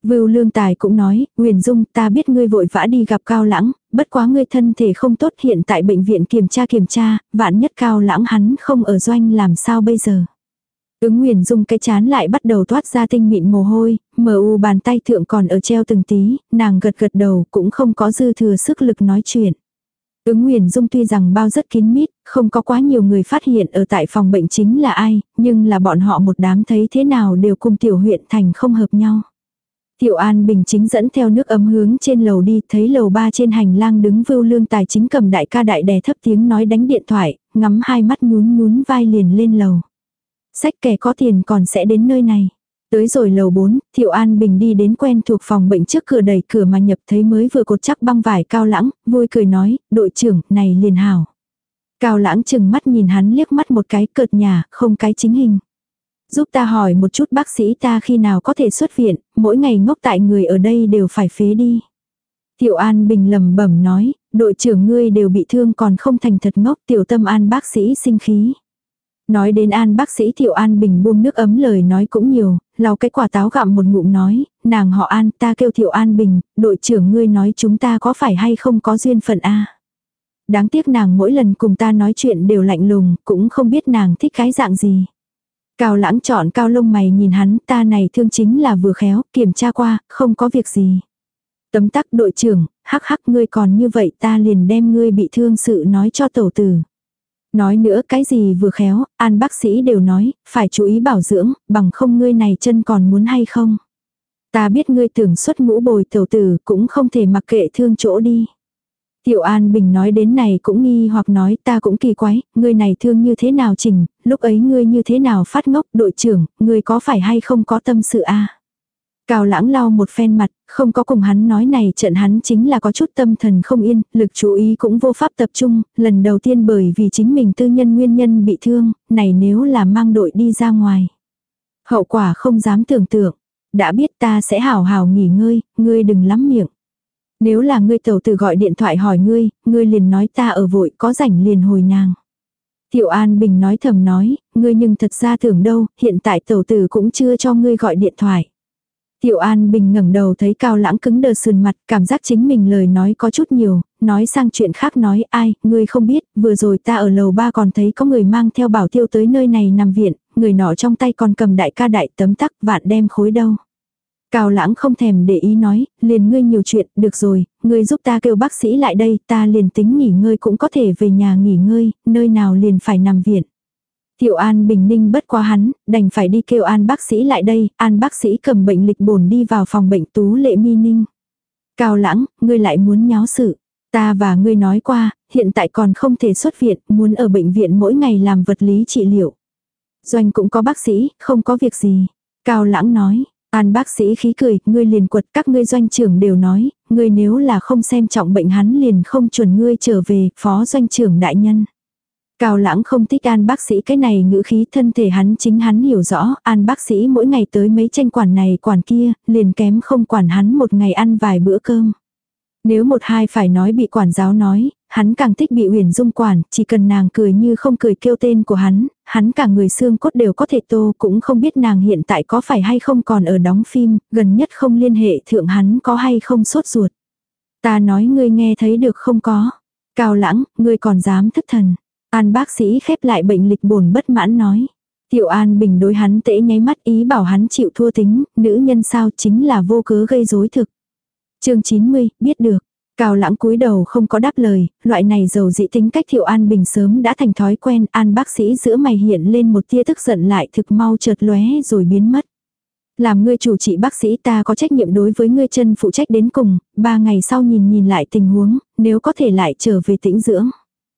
Vưu Lương Tài cũng nói, Huyền Dung ta biết ngươi vội vã đi gặp Cao Lãng, bất quá ngươi thân thể không tốt hiện tại bệnh viện kiểm tra, vạn nhất Cao Lãng hắn không ở doanh làm sao bây giờ. Ứng Huyền Dung cái chán lại bắt đầu toát ra tinh mịn mồ hôi, mờ u bàn tay thượng còn ở treo từng tí, nàng gật gật đầu cũng không có dư thừa sức lực nói chuyện. Ứng Huyền Dung tuy rằng bao rất kín mít, không có quá nhiều người phát hiện ở tại phòng bệnh chính là ai, nhưng là bọn họ một đám thấy thế nào đều cùng tiểu huyện thành không hợp nhau. Tiểu An Bình chính dẫn theo nước ấm hướng trên lầu đi, thấy lầu 3 trên hành lang đứng Vưu Lương Tài chính cầm đại ca đại đè thấp tiếng nói đánh điện thoại, ngắm hai mắt nhún nhún vai liền lên lầu. Sách kẻ có tiền còn sẽ đến nơi này. Tới rồi lầu 4, Tiểu An Bình đi đến quen thuộc phòng bệnh trước cửa đẩy cửa mà nhập thấy mới vừa cột chắc băng vải Cao Lãng, vui cười nói, đội trưởng, này liền hảo. Cao Lãng chừng mắt nhìn hắn liếc mắt một cái cợt nhả, không cái chính hình. Giúp ta hỏi một chút bác sĩ ta khi nào có thể xuất viện, mỗi ngày ngốc tại người ở đây đều phải phế đi. Tiểu An Bình lẩm bẩm nói, đội trưởng ngươi đều bị thương còn không thành thật ngốc, Tiểu Tâm An bác sĩ sinh khí. Nói đến An bác sĩ Tiểu An Bình buông nước ấm lời nói cũng nhiều, lau cái quả táo gặm một ngụm nói, nàng họ An ta kêu Tiểu An Bình, đội trưởng ngươi nói chúng ta có phải hay không có duyên phận a. Đáng tiếc nàng mỗi lần cùng ta nói chuyện đều lạnh lùng, cũng không biết nàng thích cái dạng gì. Cao Lãng chọn cao lông mày nhìn hắn, ta này thương chính là vừa khéo, kiểm tra qua, không có việc gì. Tấm tắc đội trưởng, hắc hắc ngươi còn như vậy ta liền đem ngươi bị thương sự nói cho tẩu tử. Nói nữa cái gì vừa khéo, An bác sĩ đều nói, phải chú ý bảo dưỡng, bằng không ngươi này chân còn muốn hay không. Ta biết ngươi tưởng xuất ngũ bồi tẩu tử cũng không thể mặc kệ thương chỗ đi. Tiểu An Bình nói đến này cũng nghi hoặc nói ta cũng kỳ quái, ngươi này thương như thế nào chỉnh, lúc ấy ngươi như thế nào phát ngốc đội trưởng, ngươi có phải hay không có tâm sự a? Cao Lãng lau một phen mặt, không có cùng hắn nói này trận hắn chính là có chút tâm thần không yên, lực chú ý cũng vô pháp tập trung, lần đầu tiên bởi vì chính mình tư nhân nguyên nhân bị thương, này nếu là mang đội đi ra ngoài. Hậu quả không dám tưởng tượng, đã biết ta sẽ hảo hảo nghỉ ngơi, ngươi đừng lắm miệng. Nếu là ngươi tẩu tử gọi điện thoại hỏi ngươi liền nói ta ở vội có rảnh liền hồi nàng. Tiểu An Bình nói thầm nói, ngươi nhưng thật ra tưởng đâu, hiện tại tẩu tử cũng chưa cho ngươi gọi điện thoại. Tiểu An Bình ngẩng đầu thấy Cao Lãng cứng đờ sườn mặt, cảm giác chính mình lời nói có chút nhiều, nói sang chuyện khác nói ai, ngươi không biết, vừa rồi ta ở lầu 3 còn thấy có người mang theo bảo tiêu tới nơi này nằm viện, người nọ trong tay còn cầm đại ca đại tấm tắc vạn đem khối đâu. Cao Lãng không thèm để ý nói, liền ngươi nhiều chuyện, được rồi, ngươi giúp ta kêu bác sĩ lại đây, ta liền tính nghỉ ngơi cũng có thể về nhà nghỉ ngơi, nơi nào liền phải nằm viện. Tiểu An Bình ninh bất quá hắn, đành phải đi kêu An bác sĩ lại đây, An bác sĩ cầm bệnh lịch bổn đi vào phòng bệnh Tú Lệ Mi Ninh. Cao Lãng, ngươi lại muốn nháo sự. Ta và ngươi nói qua, hiện tại còn không thể xuất viện, muốn ở bệnh viện mỗi ngày làm vật lý trị liệu. Doanh cũng có bác sĩ, không có việc gì. Cao Lãng nói. An bác sĩ khí cười, ngươi liền quật các ngươi doanh trưởng đều nói, ngươi nếu là không xem trọng bệnh hắn liền không chuẩn ngươi trở về, phó doanh trưởng đại nhân. Cao Lãng không thích An bác sĩ cái này ngữ khí thân thể hắn chính hắn hiểu rõ, An bác sĩ mỗi ngày tới mấy tranh quản này quản kia, liền kém không quản hắn một ngày ăn vài bữa cơm. Nếu một hai phải nói bị quản giáo nói, hắn càng thích bị Uyển Dung quản, chỉ cần nàng cười như không cười kêu tên của hắn cả người xương cốt đều có thể tô, cũng không biết nàng hiện tại có phải hay không còn ở đóng phim, gần nhất không liên hệ thượng hắn có hay không sốt ruột. Ta nói ngươi nghe thấy được không có. Cao Lãng, ngươi còn dám thất thần. An bác sĩ khép lại bệnh lịch bổn bất mãn nói. Tiểu An Bình đối hắn tễ nháy mắt ý bảo hắn chịu thua tính, nữ nhân sao chính là vô cớ gây rối thực. Chương 90, biết được. Cao Lãng cúi đầu không có đáp lời, loại này dầu dĩ tính cách Tiểu An Bình sớm đã thành thói quen, An bác sĩ giữa mày hiện lên một tia tức giận lại thực mau chợt lóe rồi biến mất. Làm ngươi chủ trị bác sĩ ta có trách nhiệm đối với ngươi chân phụ trách đến cùng, 3 ngày sau nhìn lại tình huống, nếu có thể lại trở về tĩnh dưỡng.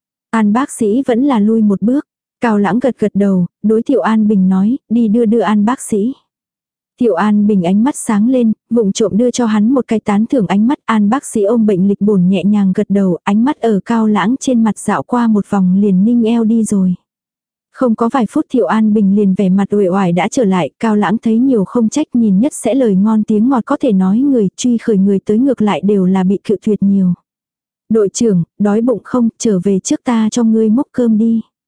An bác sĩ vẫn là lui một bước. Cao Lãng gật gật đầu, đối Tiểu An Bình nói, đi đưa An bác sĩ. Tiểu An Bình ánh mắt sáng lên, vụng trộm đưa cho hắn một cái tán thưởng ánh mắt. An bác sĩ ôm bệnh lịch bổn nhẹ nhàng gật đầu, ánh mắt ở Cao Lãng trên mặt dạo qua một vòng liền ninh eo đi rồi. Không có vài phút Tiểu An Bình liền vẻ mặt uể oải đã trở lại, Cao Lãng thấy nhiều không trách nhìn nhất sẽ lời ngon tiếng ngọt có thể nói người, truy khởi người tới ngược lại đều là bị cự tuyệt nhiều. Đội trưởng, đói bụng không, trở về trước ta cho ngươi múc cơm đi.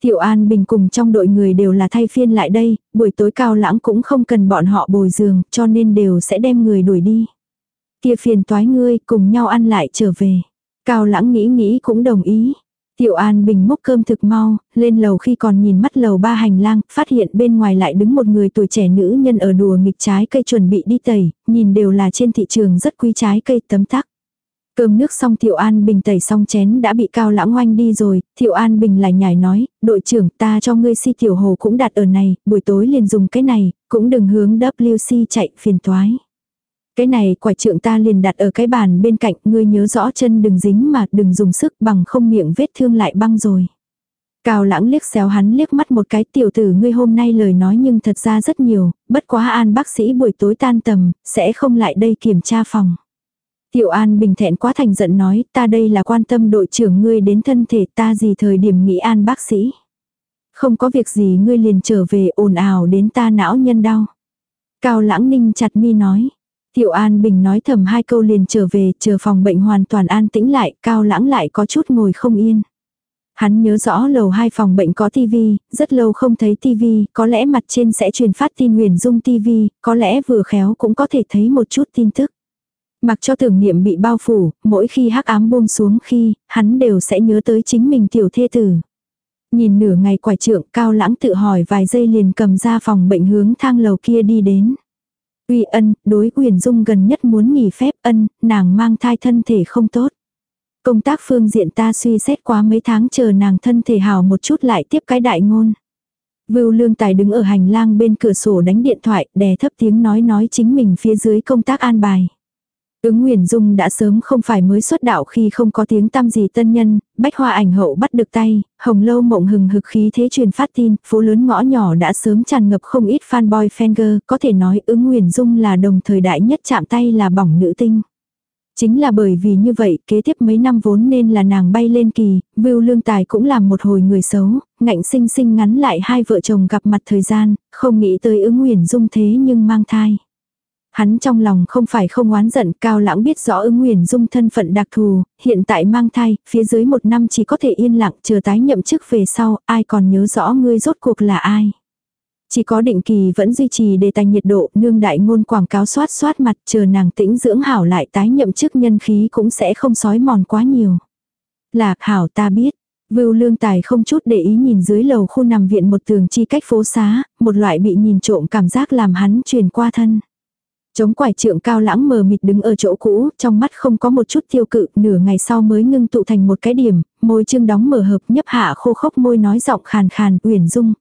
Tiểu An Bình cùng trong đội người đều là thay phiên lại đây, buổi tối Cao Lãng cũng không cần bọn họ bồi giường, cho nên đều sẽ đem người đuổi đi. Kia phiền toái ngươi, cùng nhau ăn lại trở về. Cao Lãng nghĩ nghĩ cũng đồng ý. Tiểu An Bình múc cơm thực mau, lên lầu khi còn nhìn mắt lầu 3 hành lang, phát hiện bên ngoài lại đứng một người tuổi trẻ nữ nhân ở đùa nghịch trái cây chuẩn bị đi tẩy, nhìn đều là trên thị trường rất quý trái cây tấm tắc. Cơm nước xong Tiểu An Bình tẩy xong chén đã bị Cao Lãng oanh đi rồi, Tiểu An Bình lại nhảy nói, đội trưởng ta cho ngươi si tiểu hồ cũng đặt ở này, buổi tối liền dùng cái này, cũng đừng hướng WC chạy phiền toái. Cái này quải trượng ta liền đặt ở cái bàn bên cạnh, ngươi nhớ rõ chân đừng dính mà đừng dùng sức bằng không miệng vết thương lại băng rồi. Cao Lãng liếc xéo hắn liếc mắt một cái, tiểu tử ngươi hôm nay lời nói nhưng thật ra rất nhiều, bất quá An bác sĩ buổi tối tan tầm, sẽ không lại đây kiểm tra phòng. Tiểu An Bình thẹn quá thành giận nói, ta đây là quan tâm đội trưởng ngươi đến thân thể ta gì thời điểm nghĩ An bác sĩ. Không có việc gì ngươi liền trở về ồn ào đến ta não nhân đau. Cao Lãng ninh chặt mi nói. Tiểu An Bình nói thầm hai câu liền trở về, chờ phòng bệnh hoàn toàn an tĩnh lại, Cao Lãng lại có chút ngồi không yên. Hắn nhớ rõ lầu 2 phòng bệnh có tivi, rất lâu không thấy tivi, có lẽ mặt trên sẽ truyền phát tin Huyền Dung tivi, có lẽ vừa khéo cũng có thể thấy một chút tin tức. Mặc cho tưởng niệm bị bao phủ, mỗi khi hắc ám buông xuống khi, hắn đều sẽ nhớ tới chính mình tiểu thê tử. Nhìn nửa ngày quải trượng, Cao Lãng tự hỏi vài giây liền cầm ra phòng bệnh hướng thang lầu kia đi đến. Uy Ân, đối Huyền Dung gần nhất muốn nghỉ phép. Ân, nàng mang thai thân thể không tốt. Công tác phương diện ta suy xét quá mấy tháng chờ nàng thân thể hào một chút lại tiếp cái đại ngôn. Vưu Lương Tài đứng ở hành lang bên cửa sổ đánh điện thoại, đè thấp tiếng nói chính mình phía dưới công tác an bài. Ứng Huyền Dung đã sớm không phải mới xuất đạo khi không có tiếng tăm gì tân nhân, Bách Hoa ảnh hậu bắt được tay, Hồng Lâu Mộng hừng hực khí thế truyền phát tin, phố lớn ngõ nhỏ đã sớm tràn ngập không ít fanboy fanger, có thể nói Ứng Huyền Dung là đồng thời đại nhất chạm tay là bỏng nữ tinh. Chính là bởi vì như vậy, kế tiếp mấy năm vốn nên là nàng bay lên kỳ, Vưu Lương Tài cũng làm một hồi người xấu, ngạnh sinh sinh ngắn lại hai vợ chồng gặp mặt thời gian, không nghĩ tới Ứng Huyền Dung thế nhưng mang thai. Hắn trong lòng không phải không oán giận, Cao Lãng biết rõ Ứng Huyền Dung thân phận đặc thù, hiện tại mang thai, phía dưới 1 năm chỉ có thể yên lặng chờ tái nhậm chức về sau, ai còn nhớ rõ ngươi rốt cuộc là ai. Chỉ có Định Kỳ vẫn duy trì đề tài nhiệt độ, nương đại ngôn quảng cáo xoát mặt, chờ nàng tĩnh dưỡng hảo lại tái nhậm chức nhân khí cũng sẽ không sói mòn quá nhiều. Lạc hảo ta biết. Vưu Lương Tài không chút để ý nhìn dưới lầu khu nằm viện một tường chi cách phố xá, một loại bị nhìn trộm cảm giác làm hắn truyền qua thân. Chống quải trượng Cao Lãng mờ mịt đứng ở chỗ cũ, trong mắt không có một chút tiêu cự, nửa ngày sau mới ngưng tụ thành một cái điểm, môi trương đóng mở hợp nhấp hạ khô khốc môi nói giọng khàn khàn, Uyển Dung,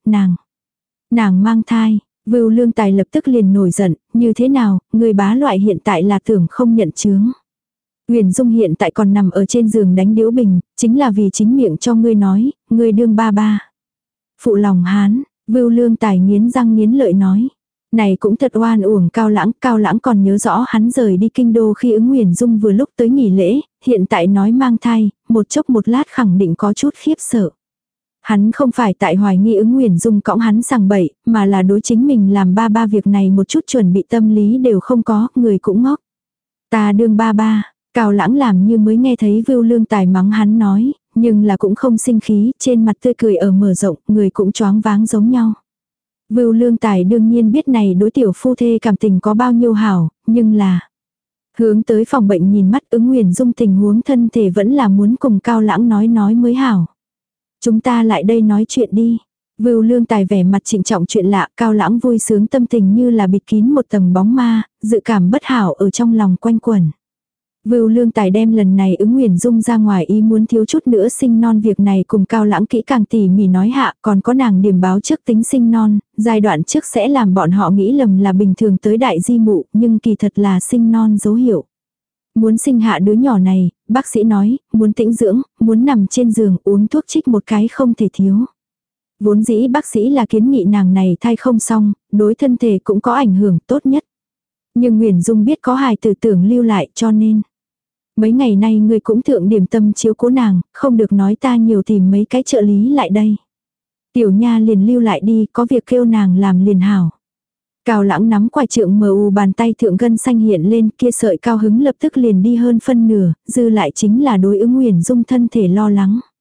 nàng mang thai. Vưu Lương Tài lập tức liền nổi giận, như thế nào, người bá loại hiện tại là tưởng không nhận chướng. Uyển Dung hiện tại còn nằm ở trên giường đánh điếu bình, chính là vì chính miệng cho ngươi nói, ngươi đương ba ba. Phụ lòng hán, Vưu Lương Tài nghiến răng nghiến lợi nói. Này cũng thật oan uổng Cao Lãng còn nhớ rõ hắn rời đi kinh đô khi Ứng Huyền Dung vừa lúc tới nghỉ lễ, hiện tại nói mang thai, một chốc một lát khẳng định có chút khiếp sợ. Hắn không phải tại hoài nghi Ứng Huyền Dung cõng hắn sằng bậy, mà là đối chính mình làm ba ba việc này một chút chuẩn bị tâm lý đều không có, người cũng ngốc. Ta đương ba ba, Cao Lãng làm như mới nghe thấy Vưu Lương Tài mắng hắn nói, nhưng là cũng không sinh khí, trên mặt tươi cười ở mở rộng, người cũng choáng váng giống nhau. Vưu Lương Tài đương nhiên biết này đối tiểu phu thê cảm tình có bao nhiêu hảo, nhưng là hướng tới phòng bệnh nhìn mắt Ứng Huyền Dung tình huống thân thể vẫn là muốn cùng Cao Lãng nói mới hảo. Chúng ta lại đây nói chuyện đi. Vưu Lương Tài vẻ mặt trịnh trọng chuyện lạ, Cao Lãng vui sướng tâm tình như là bịt kín một tầng bóng ma, dự cảm bất hảo ở trong lòng quanh quẩn. Vưu Lương Tài đem lần này Ứng Huyền Dung ra ngoài ý muốn thiếu chút nữa sinh non việc này cùng Cao Lãng kỹ càng tỉ mỉ nói hạ, còn có nàng điểm báo trước tính sinh non, giai đoạn trước sẽ làm bọn họ nghĩ lầm là bình thường tới đại di mụ, nhưng kỳ thật là sinh non dấu hiệu. Muốn sinh hạ đứa nhỏ này, bác sĩ nói, muốn tĩnh dưỡng, muốn nằm trên giường uống thuốc trích một cái không thể thiếu. Vốn dĩ bác sĩ là kiến nghị nàng này thai không xong, đối thân thể cũng có ảnh hưởng tốt nhất. Nhưng Huyền Dung biết có hài tử tưởng lưu lại cho nên. Mấy ngày nay ngươi cũng thượng điểm tâm chiếu cố nàng, không được nói ta nhiều tìm mấy cái trợ lý lại đây. Tiểu nha liền lưu lại đi, có việc kêu nàng làm liền hảo. Cao Lãng nắm quải trượng mờ u bàn tay thượng gân xanh hiện lên, kia sợi cao hứng lập tức liền đi hơn phân nửa, dư lại chính là đối Ứng Huyền Dung thân thể lo lắng.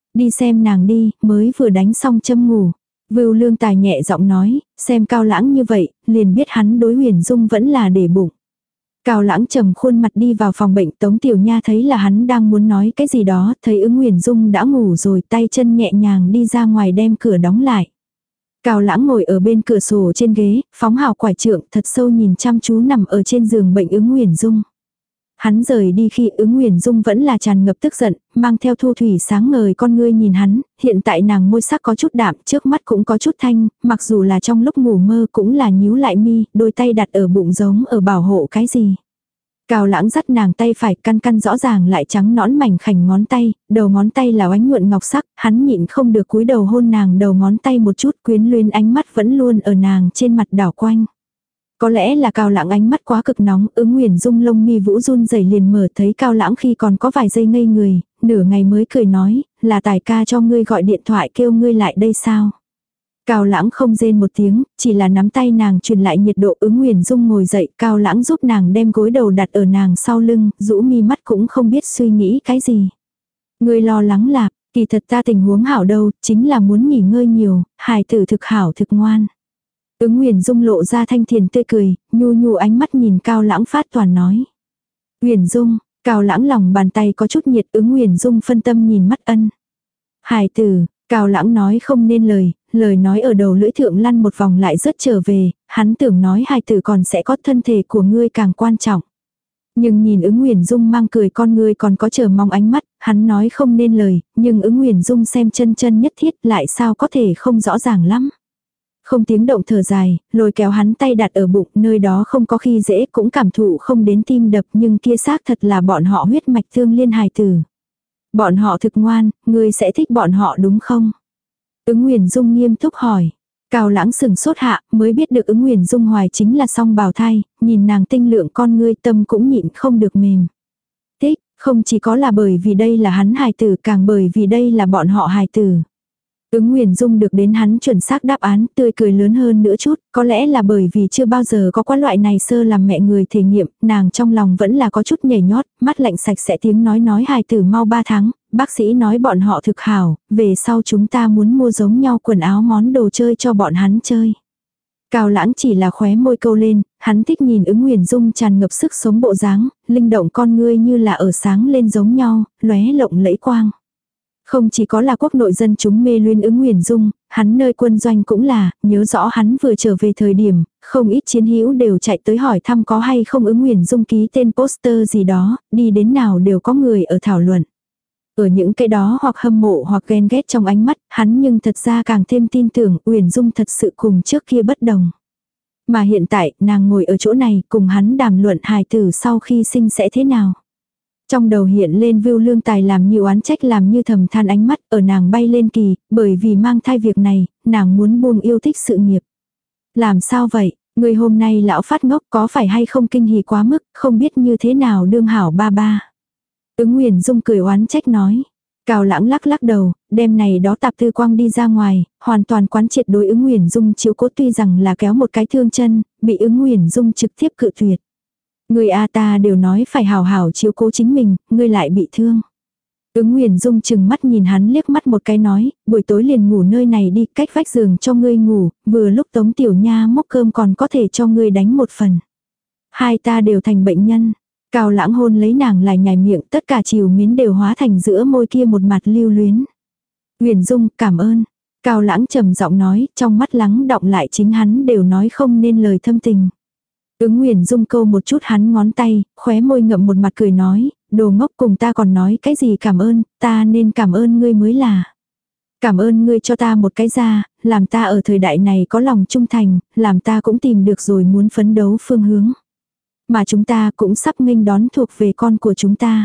Đi xem nàng đi, mới vừa đánh xong châm ngủ. Vưu Lương Tài nhẹ giọng nói, xem Cao Lãng như vậy, liền biết hắn đối Huyền Dung vẫn là để bụng. Cao Lãng trầm khuôn mặt đi vào phòng bệnh, Tống Tiểu Nha thấy là hắn đang muốn nói cái gì đó, thấy Ứng Huyền Dung đã ngủ rồi, tay chân nhẹ nhàng đi ra ngoài đem cửa đóng lại. Cao Lãng ngồi ở bên cửa sổ trên ghế, phóng hào quải trượng thật sâu nhìn chăm chú nằm ở trên giường bệnh Ứng Huyền Dung. Hắn rời đi khi Ứng Huyền Dung vẫn là tràn ngập tức giận, mang theo thu thủy sáng ngời con ngươi nhìn hắn, hiện tại nàng môi sắc có chút đạm, trước mắt cũng có chút thanh, mặc dù là trong lúc ngủ mơ cũng là nhíu lại mi, đôi tay đặt ở bụng giống ở bảo hộ cái gì. Cao Lãng dắt nàng tay phải căn căn rõ ràng lại trắng nõn mảnh khảnh ngón tay, đầu ngón tay là oánh nhuận ngọc sắc, hắn nhịn không được cúi đầu hôn nàng đầu ngón tay một chút, quyến luyến ánh mắt vẫn luôn ở nàng trên mặt đảo quanh. Có lẽ là Cao Lãng ánh mắt quá cực nóng, Ứng Huyền Dung lông mi vũ run rẩy liền mở thấy Cao Lãng khi còn có vài giây ngây người, nửa ngày mới cười nói, là Tài ca cho ngươi gọi điện thoại kêu ngươi lại đây sao. Cao Lãng không rên một tiếng, chỉ là nắm tay nàng truyền lại nhiệt độ. Ứng Huyền Dung ngồi dậy, Cao Lãng giúp nàng đem gối đầu đặt ở nàng sau lưng, rũ mi mắt cũng không biết suy nghĩ cái gì. Ngươi lo lắng lạp, kỳ thật ta tình huống hảo đâu, chính là muốn nghỉ ngơi nhiều, hài tử thực hảo thực ngoan. Ứng Huyền Dung lộ ra thanh thiền tươi cười, nhu nhu ánh mắt nhìn Cao Lãng phát toàn nói. Huyền Dung, Cao Lãng lòng bàn tay có chút nhiệt. Ứng Huyền Dung phân tâm nhìn mắt ân. Hài tử, Cao Lãng nói không nên lời, lời nói ở đầu lưỡi thượng lăn một vòng lại rớt trở về, hắn tưởng nói hài tử còn sẽ có thân thể của ngươi càng quan trọng. Nhưng nhìn Ứng Huyền Dung mang cười con ngươi còn có chờ mong ánh mắt, hắn nói không nên lời, nhưng Ứng Huyền Dung xem chân chân nhất thiết lại sao có thể không rõ ràng lắm. Không tiếng động thở dài, lôi kéo hắn tay đặt ở bụng, nơi đó không có khi dễ cũng cảm thụ không đến tim đập, nhưng kia xác thật là bọn họ huyết mạch tương liên hài tử. Bọn họ thực ngoan, ngươi sẽ thích bọn họ đúng không? Ứng Huyền Dung nghiêm túc hỏi. Cao Lãng sừng sốt hạ, mới biết được Ứng Huyền Dung hoài chính là song bào thai, nhìn nàng tinh lượng con ngươi tâm cũng nhịn không được mềm. Thích, không chỉ có là bởi vì đây là hắn hài tử, càng bởi vì đây là bọn họ hài tử. Ứng Huyền Dung được đến hắn chuẩn xác đáp án, tươi cười lớn hơn nữa chút, có lẽ là bởi vì chưa bao giờ có quá loại này sơ làm mẹ người thể nghiệm, nàng trong lòng vẫn là có chút nhảy nhót, mắt lạnh sạch sẽ tiếng nói hài tử mau 3 tháng, bác sĩ nói bọn họ thực hảo, về sau chúng ta muốn mua giống nhau quần áo món đồ chơi cho bọn hắn chơi. Cao Lãng chỉ là khóe môi câu lên, hắn thích nhìn Ứng Huyền Dung tràn ngập sức sống bộ dáng, linh động con ngươi như là ở sáng lên giống nhau, lóe lộng lẫy quang. Không chỉ có là quốc nội dân chúng mê luyến Ứng Huyền Dung, hắn nơi quân doanh cũng là, nhớ rõ hắn vừa trở về thời điểm, không ít chiến hữu đều chạy tới hỏi thăm có hay không Ứng Huyền Dung ký tên poster gì đó, đi đến nào đều có người ở thảo luận. Ở những cái đó hoặc hâm mộ hoặc ghen ghét trong ánh mắt, hắn nhưng thật ra càng thêm tin tưởng Huyền Dung thật sự cùng trước kia bất đồng. Mà hiện tại, nàng ngồi ở chỗ này cùng hắn đàm luận hài tử sau khi sinh sẽ thế nào. Trong đầu hiện lên Vưu Lương Tài làm như oán trách làm như thầm than ánh mắt ở nàng bay lên kỳ, bởi vì mang thai việc này, nàng muốn buông yêu thích sự nghiệp. Làm sao vậy, người hôm nay lão phát ngốc có phải hay không kinh hỉ quá mức, không biết như thế nào đương hảo ba ba. Ứng Huyền Dung cười oán trách nói. Cao Lãng lắc lắc đầu, đêm này đó tạp tư quang đi ra ngoài, hoàn toàn quán triệt đối Ứng Huyền Dung chiếu cố tuy rằng là kéo một cái thương chân, bị Ứng Huyền Dung trực tiếp cự tuyệt. Người a ta đều nói phải hào hảo chiếu cố chính mình, ngươi lại bị thương. Ứng Huyền Dung chừng mắt nhìn hắn liếc mắt một cái nói, buổi tối liền ngủ nơi này đi, cách vách giường cho ngươi ngủ, vừa lúc Tống Tiểu Nha múc cơm còn có thể cho ngươi đánh một phần. Hai ta đều thành bệnh nhân. Cao Lãng hôn lấy nàng lại nhảy miệng, tất cả chiều mến đều hóa thành giữa môi kia một mặt lưu luyến. Huyền Dung, cảm ơn. Cao Lãng trầm giọng nói, trong mắt lắng đọng lại chính hắn đều nói không nên lời thâm tình. Ứng Huyền Dung câu một chút hắn ngón tay, khóe môi ngậm một mặt cười nói, đồ ngốc cùng ta còn nói cái gì cảm ơn, ta nên cảm ơn ngươi mới là. Cảm ơn ngươi cho ta một cái ra, làm ta ở thời đại này có lòng trung thành, làm ta cũng tìm được rồi muốn phấn đấu phương hướng. Mà chúng ta cũng sắp nghênh đón thuộc về con của chúng ta.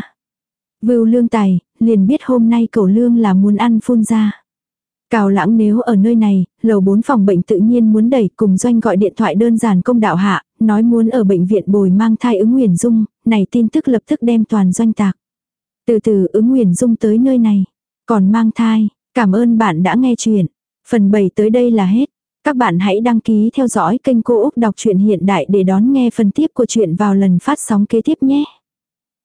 Vưu Lương Tài, liền biết hôm nay Cẩu Lương là muốn ăn phun ra. Cao Lãng nếu ở nơi này, lầu 4 phòng bệnh tự nhiên muốn đẩy, cùng doanh gọi điện thoại đơn giản công đạo hạ, nói muốn ở bệnh viện bồi mang thai Ứng Huyền Dung, này tin tức lập tức đem toàn doanh tạc. Từ từ Ứng Huyền Dung tới nơi này, còn mang thai, cảm ơn bạn đã nghe chuyện. Phần 7 tới đây là hết. Các bạn hãy đăng ký theo dõi kênh Cô Úc Đọc truyện hiện đại để đón nghe phần tiếp của chuyện vào lần phát sóng kế tiếp nhé.